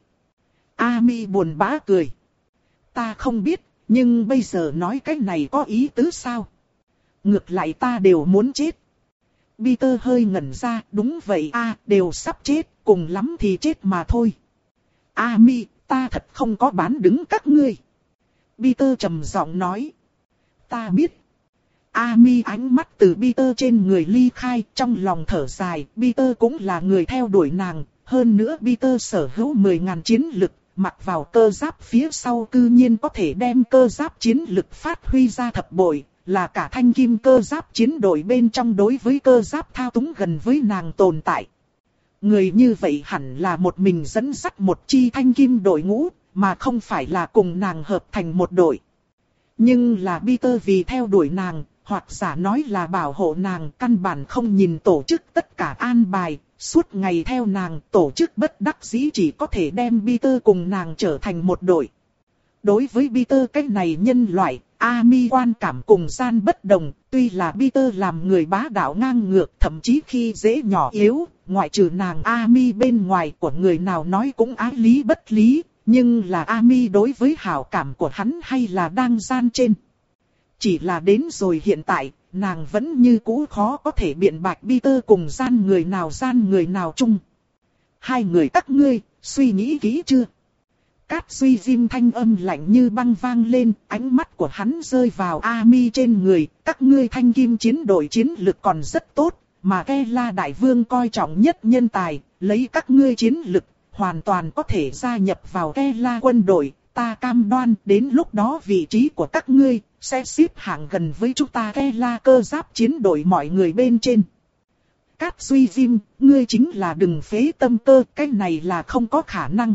Ami buồn bã cười. Ta không biết, nhưng bây giờ nói cái này có ý tứ sao? Ngược lại ta đều muốn chết. Peter hơi ngẩn ra, đúng vậy a, đều sắp chết, cùng lắm thì chết mà thôi. Amy, ta thật không có bán đứng các ngươi. Peter trầm giọng nói. Ta biết. Amy ánh mắt từ Peter trên người ly khai, trong lòng thở dài, Peter cũng là người theo đuổi nàng, hơn nữa Peter sở hữu mười ngàn chiến lực, mặc vào cơ giáp phía sau cư nhiên có thể đem cơ giáp chiến lực phát huy ra thập bội, là cả thanh kim cơ giáp chiến đội bên trong đối với cơ giáp thao túng gần với nàng tồn tại. Người như vậy hẳn là một mình dẫn dắt một chi thanh kim đội ngũ, mà không phải là cùng nàng hợp thành một đội. Nhưng là Peter vì theo đuổi nàng, hoặc giả nói là bảo hộ nàng, căn bản không nhìn tổ chức tất cả an bài, suốt ngày theo nàng, tổ chức bất đắc dĩ chỉ có thể đem Peter cùng nàng trở thành một đội. Đối với Peter cái này nhân loại, Amy quan cảm cùng gian bất đồng, tuy là Peter làm người bá đạo ngang ngược, thậm chí khi dễ nhỏ yếu, ngoại trừ nàng Amy bên ngoài của người nào nói cũng ái lý bất lý, nhưng là Amy đối với hảo cảm của hắn hay là đang gian trên. Chỉ là đến rồi hiện tại, nàng vẫn như cũ khó có thể biện bạch Peter cùng gian người nào gian người nào chung. Hai người các ngươi, suy nghĩ kỹ chưa? Cát Suy Diêm thanh âm lạnh như băng vang lên, ánh mắt của hắn rơi vào Amy trên người, các ngươi thanh kim chiến đội chiến lực còn rất tốt, mà Kela Đại Vương coi trọng nhất nhân tài, lấy các ngươi chiến lực, hoàn toàn có thể gia nhập vào Kela quân đội, ta cam đoan đến lúc đó vị trí của các ngươi sẽ xếp hạng gần với chúng ta Kela cơ giáp chiến đội mọi người bên trên. Cát Suy Diêm, ngươi chính là đừng phế tâm cơ, cái này là không có khả năng.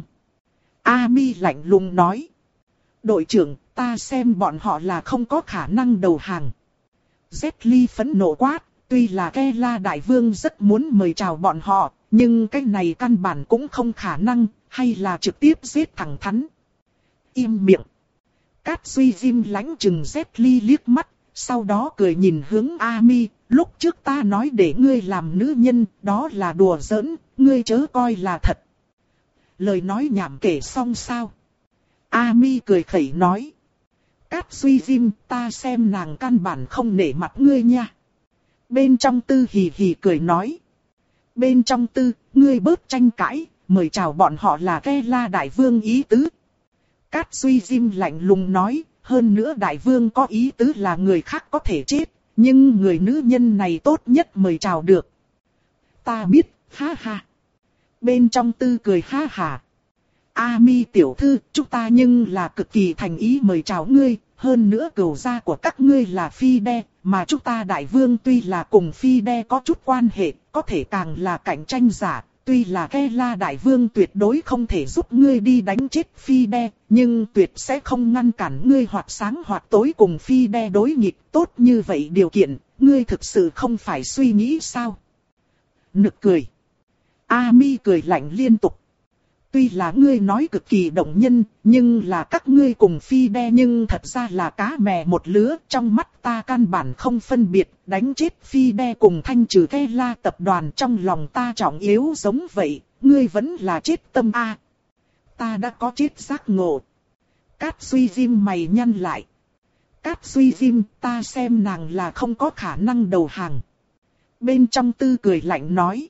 Amy lạnh lùng nói. Đội trưởng, ta xem bọn họ là không có khả năng đầu hàng. Jet Li phẫn nộ quát, tuy là Kela Đại Vương rất muốn mời chào bọn họ, nhưng cái này căn bản cũng không khả năng, hay là trực tiếp giết thẳng thắn. Im miệng. Cát Suy Diêm lánh chừng Jet Li liếc mắt, sau đó cười nhìn hướng Amy, lúc trước ta nói để ngươi làm nữ nhân, đó là đùa giỡn, ngươi chớ coi là thật. Lời nói nhảm kể xong sao? Amy cười khẩy nói. Cát Suy Diêm, ta xem nàng căn bản không nể mặt ngươi nha. Bên trong Tư hì hì cười nói. Bên trong Tư, ngươi bớt tranh cãi, mời chào bọn họ là Kela Đại Vương ý tứ. Cát Suy Diêm lạnh lùng nói, hơn nữa Đại Vương có ý tứ là người khác có thể chết, nhưng người nữ nhân này tốt nhất mời chào được. Ta biết, ha ha. Bên trong Tư cười ha ha. Amy tiểu thư, chúng ta nhưng là cực kỳ thành ý mời chào ngươi, hơn nữa cửu gia của các ngươi là Phi Đe, mà chúng ta Đại Vương tuy là cùng Phi Đe có chút quan hệ, có thể càng là cạnh tranh giả, tuy là Kela Đại Vương tuyệt đối không thể giúp ngươi đi đánh chết Phi Đe, nhưng tuyệt sẽ không ngăn cản ngươi hoặc sáng hoặc tối cùng Phi Đe đối nghịch, tốt như vậy điều kiện, ngươi thực sự không phải suy nghĩ sao? Nực cười. Amy cười lạnh liên tục. Tuy là ngươi nói cực kỳ động nhân, nhưng là các ngươi cùng Phi Đe nhưng thật ra là cá mè một lứa, trong mắt ta căn bản không phân biệt, đánh chết Phi Đe cùng thanh trừ Kela tập đoàn trong lòng ta trọng yếu giống vậy, ngươi vẫn là chết tâm a. Ta đã có chết giác ngộ. Cát Suy Diêm mày nhăn lại. Cát Suy Diêm, ta xem nàng là không có khả năng đầu hàng. Bên trong Tư cười lạnh nói.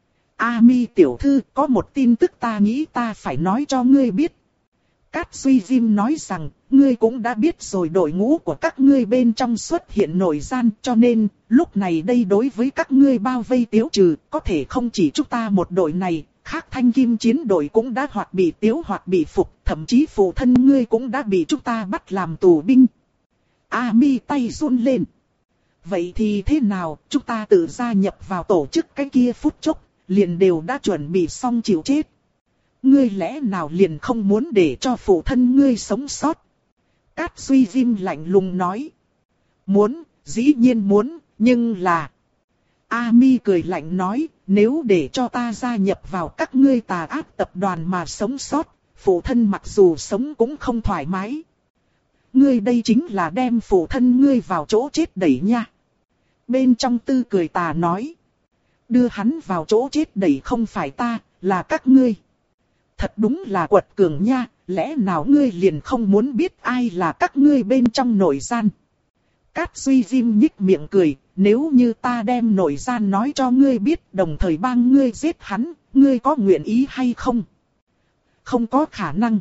Amy tiểu thư, có một tin tức ta nghĩ ta phải nói cho ngươi biết. Cát Suy Diêm nói rằng, ngươi cũng đã biết rồi đội ngũ của các ngươi bên trong xuất hiện nội gian, cho nên, lúc này đây đối với các ngươi bao vây tiêu trừ, có thể không chỉ chúng ta một đội này, khác thanh kim chiến đội cũng đã hoặc bị tiêu hoặc bị phục, thậm chí phụ thân ngươi cũng đã bị chúng ta bắt làm tù binh. Amy tay run lên. Vậy thì thế nào, chúng ta tự gia nhập vào tổ chức cái kia phút chốc, liền đều đã chuẩn bị xong chịu chết. Ngươi lẽ nào liền không muốn để cho phụ thân ngươi sống sót? Cát Suy Diêm lạnh lùng nói. Muốn, dĩ nhiên muốn, nhưng là... Amy cười lạnh nói, nếu để cho ta gia nhập vào các ngươi tà ác tập đoàn mà sống sót, phụ thân mặc dù sống cũng không thoải mái. Ngươi đây chính là đem phụ thân ngươi vào chỗ chết đẩy nha. Bên trong Tư cười tà nói. Đưa hắn vào chỗ chết đẩy không phải ta, là các ngươi. Thật đúng là quật cường nha, lẽ nào ngươi liền không muốn biết ai là các ngươi bên trong nội gian. Cát Suy Diêm nhích miệng cười, nếu như ta đem nội gian nói cho ngươi biết, đồng thời帮ngươi giết hắn, ngươi có nguyện ý hay không? Không có khả năng.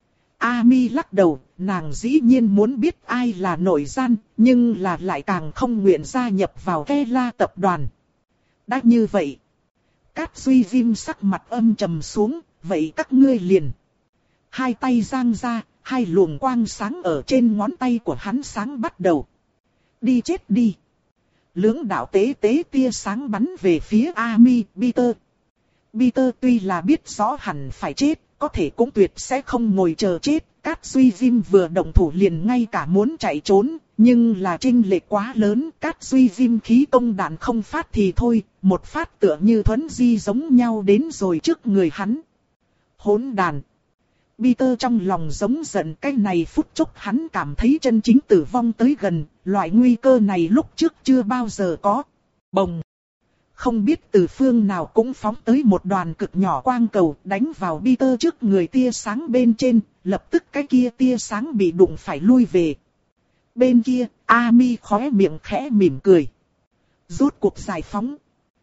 Ami lắc đầu, nàng dĩ nhiên muốn biết ai là nội gian, nhưng là lại càng không nguyện gia nhập vào Kela tập đoàn. Đã như vậy, Cát Duy Diêm sắc mặt âm trầm xuống, vậy các ngươi liền. Hai tay giang ra, hai luồng quang sáng ở trên ngón tay của hắn sáng bắt đầu. Đi chết đi. Lưỡng đạo tế tế tia sáng bắn về phía Ami, Peter. Peter tuy là biết rõ hẳn phải chết, có thể cũng tuyệt sẽ không ngồi chờ chết. Cát Duy Diêm vừa động thủ liền ngay cả muốn chạy trốn, nhưng là chênh lệch quá lớn. Cát Duy Diêm khí công đạn không phát thì thôi, một phát tựa như thuấn di giống nhau đến rồi trước người hắn. Hỗn đàn. Peter trong lòng giống giận, cái này phút chốc hắn cảm thấy chân chính tử vong tới gần, loại nguy cơ này lúc trước chưa bao giờ có. Bồng. Không biết từ phương nào cũng phóng tới một đoàn cực nhỏ quang cầu đánh vào Peter trước người tia sáng bên trên, lập tức cái kia tia sáng bị đụng phải lui về. Bên kia, Ami khóe miệng khẽ mỉm cười. Rốt cuộc giải phóng.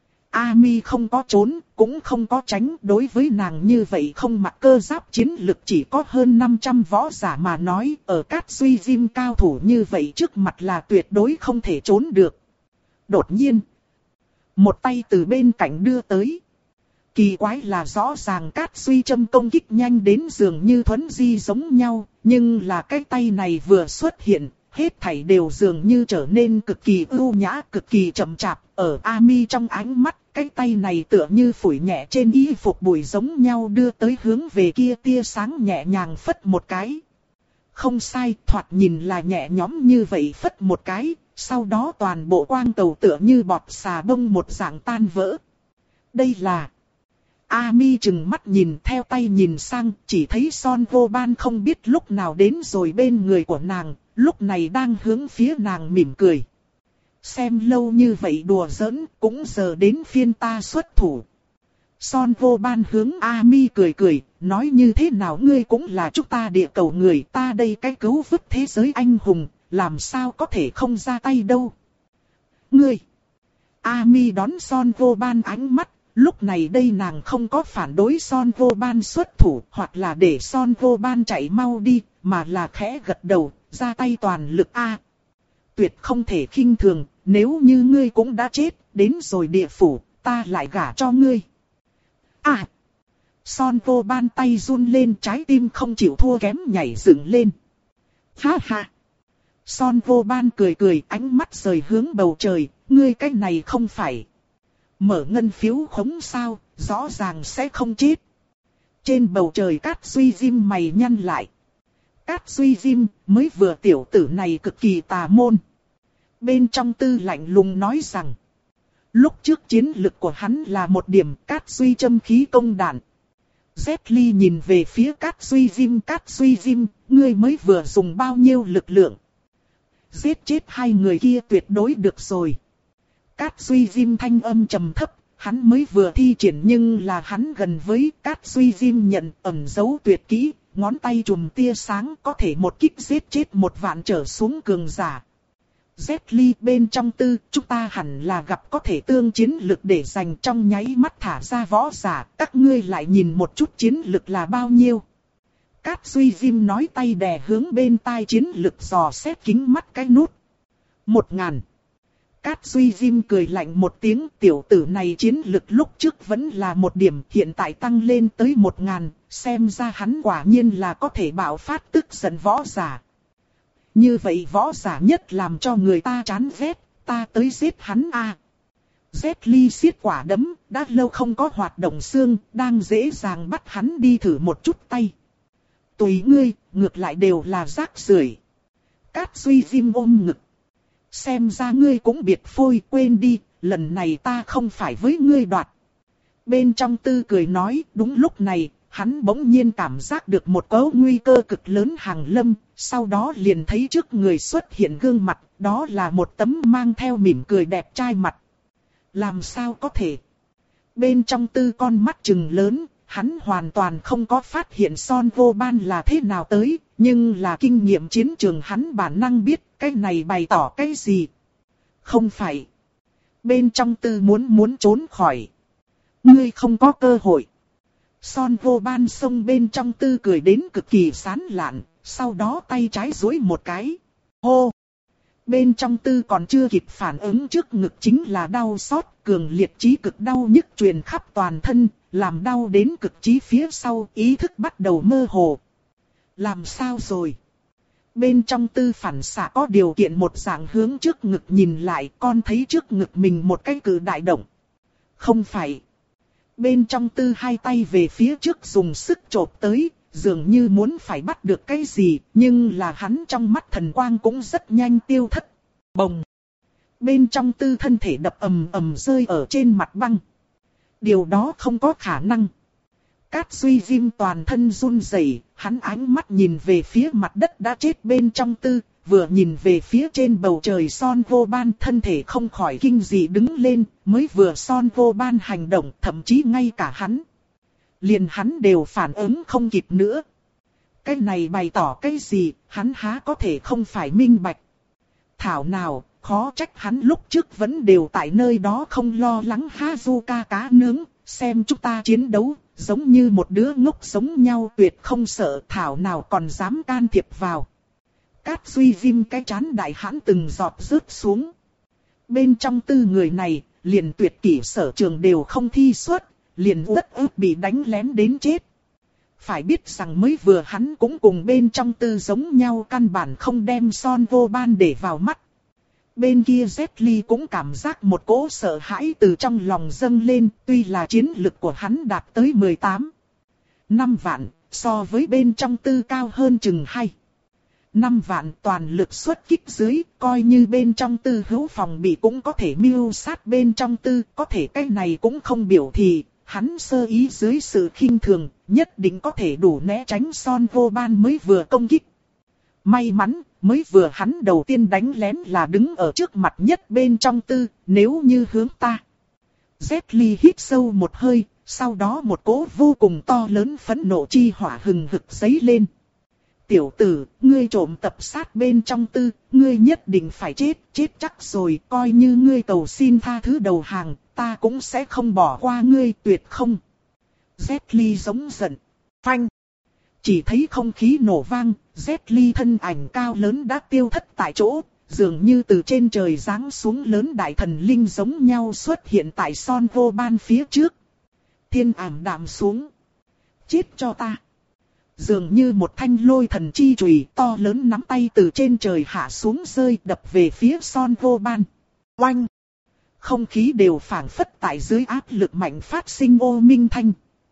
Ami không có trốn, cũng không có tránh, đối với nàng như vậy không mặc cơ giáp chiến lực chỉ có hơn năm trăm võ giả mà nói, ở Cát Duy Diêm cao thủ như vậy trước mặt là tuyệt đối không thể trốn được. Đột nhiên, một tay từ bên cạnh đưa tới. Kỳ quái là rõ ràng Cát Duy châm công kích nhanh đến dường như thuấn di giống nhau, nhưng là cái tay này vừa xuất hiện, hết thảy đều dường như trở nên cực kỳ ưu nhã, cực kỳ chậm chạp. Ở Ami trong ánh mắt, cái tay này tựa như phủi nhẹ trên y phục bụi giống nhau đưa tới hướng về kia tia sáng nhẹ nhàng phất một cái. Không sai, thoạt nhìn là nhẹ nhõm như vậy phất một cái, sau đó toàn bộ quang cầu tựa như bọt xà bông một dạng tan vỡ. Đây là... Ami chừng mắt nhìn theo tay nhìn sang, chỉ thấy Son Vô Ban không biết lúc nào đến rồi bên người của nàng, lúc này đang hướng phía nàng mỉm cười. Xem lâu như vậy đùa giỡn, cũng giờ đến phiên ta xuất thủ. Son Vô Ban hướng Ami cười cười, nói như thế nào ngươi cũng là chúng ta địa cầu người, ta đây cái cứu vớt thế giới anh hùng, làm sao có thể không ra tay đâu. Ngươi! Ami đón Son Vô Ban ánh mắt, lúc này đây nàng không có phản đối Son Vô Ban xuất thủ, hoặc là để Son Vô Ban chạy mau đi, mà là khẽ gật đầu, ra tay toàn lực a. Tuyệt không thể khinh thường, nếu như ngươi cũng đã chết, đến rồi địa phủ, ta lại gả cho ngươi. À! Son Vô Ban tay run lên, trái tim không chịu thua kém nhảy dựng lên. Ha ha! Son Vô Ban cười cười, ánh mắt rời hướng bầu trời, ngươi cái này không phải mở ngân phiếu khống sao, rõ ràng sẽ không chết. Trên bầu trời Cát Duy Diêm mày nhăn lại. Cát Duy Diêm mới vừa tiểu tử này cực kỳ tà môn. Bên trong tư lạnh lùng nói rằng, lúc trước chiến lực của hắn là một điểm, Cát Duy châm khí công đạn. Jet Li nhìn về phía Cát Duy Diêm, Cát Duy Diêm, ngươi mới vừa dùng bao nhiêu lực lượng? Giết chết hai người kia tuyệt đối được rồi. Cát Duy Diêm thanh âm trầm thấp, hắn mới vừa thi triển nhưng là hắn gần với Cát Duy Diêm nhận ẩn giấu tuyệt kỹ, ngón tay chùm tia sáng có thể một kích giết chết một vạn trở xuống cường giả. Jet Li bên trong tư, chúng ta hẳn là gặp có thể tương chiến lực để dành trong nháy mắt thả ra võ giả, các ngươi lại nhìn một chút chiến lực là bao nhiêu. Cát Duy Diêm nói tay đè hướng bên tai chiến lực dò xét kính mắt cái nút. Một ngàn. Cát Duy Diêm cười lạnh một tiếng, tiểu tử này chiến lực lúc trước vẫn là một điểm, hiện tại tăng lên tới một ngàn, xem ra hắn quả nhiên là có thể bạo phát tức giận võ giả. Như vậy võ giả nhất làm cho người ta chán ghét, ta tới giết hắn a. À. Jet Li siết quả đấm, đã lâu không có hoạt động xương, đang dễ dàng bắt hắn đi thử một chút tay. Tùy ngươi, ngược lại đều là rác rưởi. Cát Duy Diêm ôm ngực. Xem ra ngươi cũng biệt phôi, quên đi, lần này ta không phải với ngươi đoạt. Bên trong tư cười nói, đúng lúc này, hắn bỗng nhiên cảm giác được một cấu nguy cơ cực lớn hàng lâm, sau đó liền thấy trước người xuất hiện gương mặt, đó là một tấm mang theo mỉm cười đẹp trai mặt. Làm sao có thể? Bên trong tư con mắt trừng lớn, hắn hoàn toàn không có phát hiện Son Vô Ban là thế nào tới, nhưng là kinh nghiệm chiến trường hắn bản năng biết, cái này bày tỏ cái gì. Không phải. Bên trong tư muốn muốn trốn khỏi. Ngươi không có cơ hội. Son vô ban xông bên trong tư cười đến cực kỳ sán lạn, sau đó tay trái duỗi một cái. Hô! Bên trong tư còn chưa kịp phản ứng trước ngực chính là đau xót, cường liệt chí cực đau nhức truyền khắp toàn thân, làm đau đến cực chí phía sau, ý thức bắt đầu mơ hồ. Làm sao rồi? Bên trong tư phản xạ có điều kiện một dạng hướng trước ngực nhìn lại, con thấy trước ngực mình một cái cự đại động. Không phải. Bên trong tư hai tay về phía trước dùng sức chộp tới, dường như muốn phải bắt được cái gì, nhưng là hắn trong mắt thần quang cũng rất nhanh tiêu thất. Bồng! Bên trong tư thân thể đập ầm ầm rơi ở trên mặt băng. Điều đó không có khả năng. Cát Duy Diêm toàn thân run rẩy, hắn ánh mắt nhìn về phía mặt đất đã chết bên trong tư, vừa nhìn về phía trên bầu trời Son vô ban, thân thể không khỏi kinh dị đứng lên, mới vừa Son vô ban hành động, thậm chí ngay cả hắn. Liền hắn đều phản ứng không kịp nữa. Cái này bày tỏ cái gì, hắn há có thể không phải minh bạch. Thảo nào, khó trách hắn lúc trước vẫn đều tại nơi đó không lo lắng Hazuka cá nướng, xem chúng ta chiến đấu, giống như một đứa ngốc giống nhau tuyệt không sợ, thảo nào còn dám can thiệp vào. Cát Duy Diêm cái chán đại hãn từng giọt rớt xuống. Bên trong tư người này, liền tuyệt kỹ sở trường đều không thi xuất, liền rất ức bị đánh lén đến chết. Phải biết rằng mới vừa hắn cũng cùng bên trong tư giống nhau, căn bản không đem Son vô ban để vào mắt. Bên kia Jet Li cũng cảm giác một cỗ sợ hãi từ trong lòng dâng lên, tuy là chiến lực của hắn đạt tới mười tám năm vạn, so với bên trong tư cao hơn chừng hai năm vạn, toàn lực xuất kích dưới, coi như bên trong tư hữu phòng bị cũng có thể mưu sát bên trong tư, có thể cái này cũng không biểu thị, hắn sơ ý dưới sự khinh thường, nhất định có thể đủ né tránh Son vô ban mới vừa công kích. May mắn, mới vừa hắn đầu tiên đánh lén là đứng ở trước mặt nhất bên trong tư, nếu như hướng ta. Jet Li hít sâu một hơi, sau đó một cỗ vô cùng to lớn phẫn nộ chi hỏa hừng hực dấy lên. Tiểu tử, ngươi trộm tập sát bên trong tư, ngươi nhất định phải chết, chết chắc rồi, coi như ngươi cầu xin tha thứ đầu hàng, ta cũng sẽ không bỏ qua ngươi, tuyệt không. Jet Li giống giận. Phanh. Chỉ thấy không khí nổ vang, Jet Li thân ảnh cao lớn đã tiêu thất tại chỗ, dường như từ trên trời giáng xuống lớn đại thần linh giống nhau xuất hiện tại Son vô ban phía trước. Thiên ảm đạm xuống. Chết cho ta. Dường như một thanh lôi thần chi chùy to lớn nắm tay từ trên trời hạ xuống rơi đập về phía Son vô ban. Oanh! Không khí đều phảng phất tại dưới áp lực mạnh phát sinh ô minh thanh.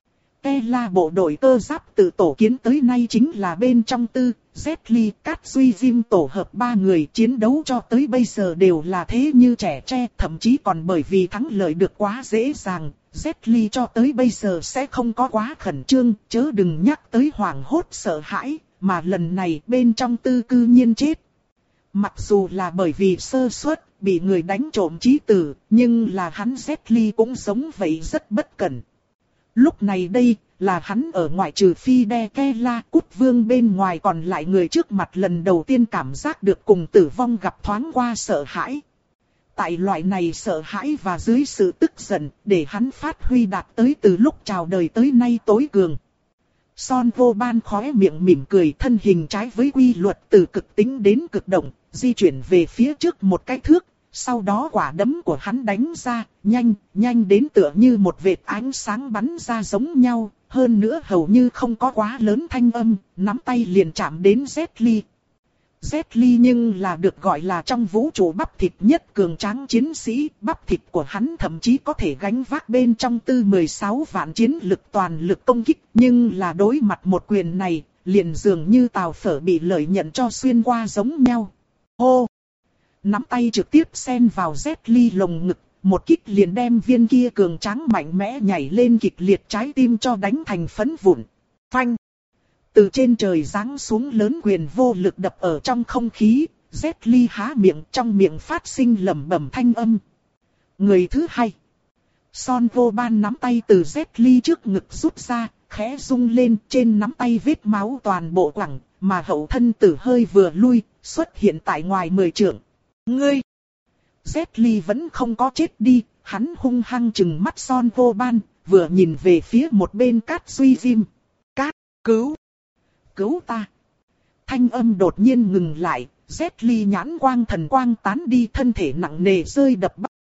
Kela bộ đội cơ giáp từ tổ kiến tới nay chính là bên trong tư, Jet Li, Cát Duy Diêm tổ hợp ba người chiến đấu cho tới bây giờ đều là thế như trẻ tre, thậm chí còn bởi vì thắng lợi được quá dễ dàng, Jet Li cho tới bây giờ sẽ không có quá khẩn trương, chớ đừng nhắc tới hoảng hốt sợ hãi, mà lần này bên trong tư cư nhiên chết. Mặc dù là bởi vì sơ suất, bị người đánh trộm chí tử, nhưng là hắn Jet Li cũng giống vậy rất bất cẩn. Lúc này đây, là hắn ở ngoại trừ Fide Kela Cút Vương bên ngoài còn lại người trước mặt lần đầu tiên cảm giác được cùng tử vong gặp thoáng qua sợ hãi. Tại loại này sợ hãi và dưới sự tức giận, để hắn phát huy đạt tới từ lúc chào đời tới nay tối cường. Son vô ban khóe miệng mỉm cười, thân hình trái với quy luật từ cực tính đến cực động, di chuyển về phía trước một cái thước. Sau đó quả đấm của hắn đánh ra, nhanh, nhanh đến tựa như một vệt ánh sáng bắn ra giống nhau, hơn nữa hầu như không có quá lớn thanh âm, nắm tay liền chạm đến Jet Li. Jet Li nhưng là được gọi là trong vũ trụ bắp thịt nhất cường tráng chiến sĩ, bắp thịt của hắn thậm chí có thể gánh vác bên trong tư mười sáu vạn chiến lực toàn lực công kích, nhưng là đối mặt một quyền này, liền dường như tàu phở bị lợi nhận cho xuyên qua giống nhau. Hô! Nắm tay trực tiếp xen vào Jet Li lồng ngực, một kích liền đem viên kia cường tráng mạnh mẽ nhảy lên kịch liệt trái tim cho đánh thành phấn vụn. Phanh! Từ trên trời giáng xuống lớn quyền vô lực đập ở trong không khí, Jet Li há miệng, trong miệng phát sinh lẩm bẩm thanh âm. Người thứ hai. Son vô ban nắm tay từ Jet Li trước ngực rút ra, khẽ rung lên, trên nắm tay vết máu toàn bộ quẳng, mà hậu thân tử hơi vừa lui, xuất hiện tại ngoài mười trượng. Ngươi! Jet Li vẫn không có chết đi, hắn hung hăng chừng mắt Son Goban, vừa nhìn về phía một bên Cát Duy Jim. Cát, cứu! Cứu ta! Thanh âm đột nhiên ngừng lại, Jet Li nhãn quang thần quang tán đi, thân thể nặng nề rơi đập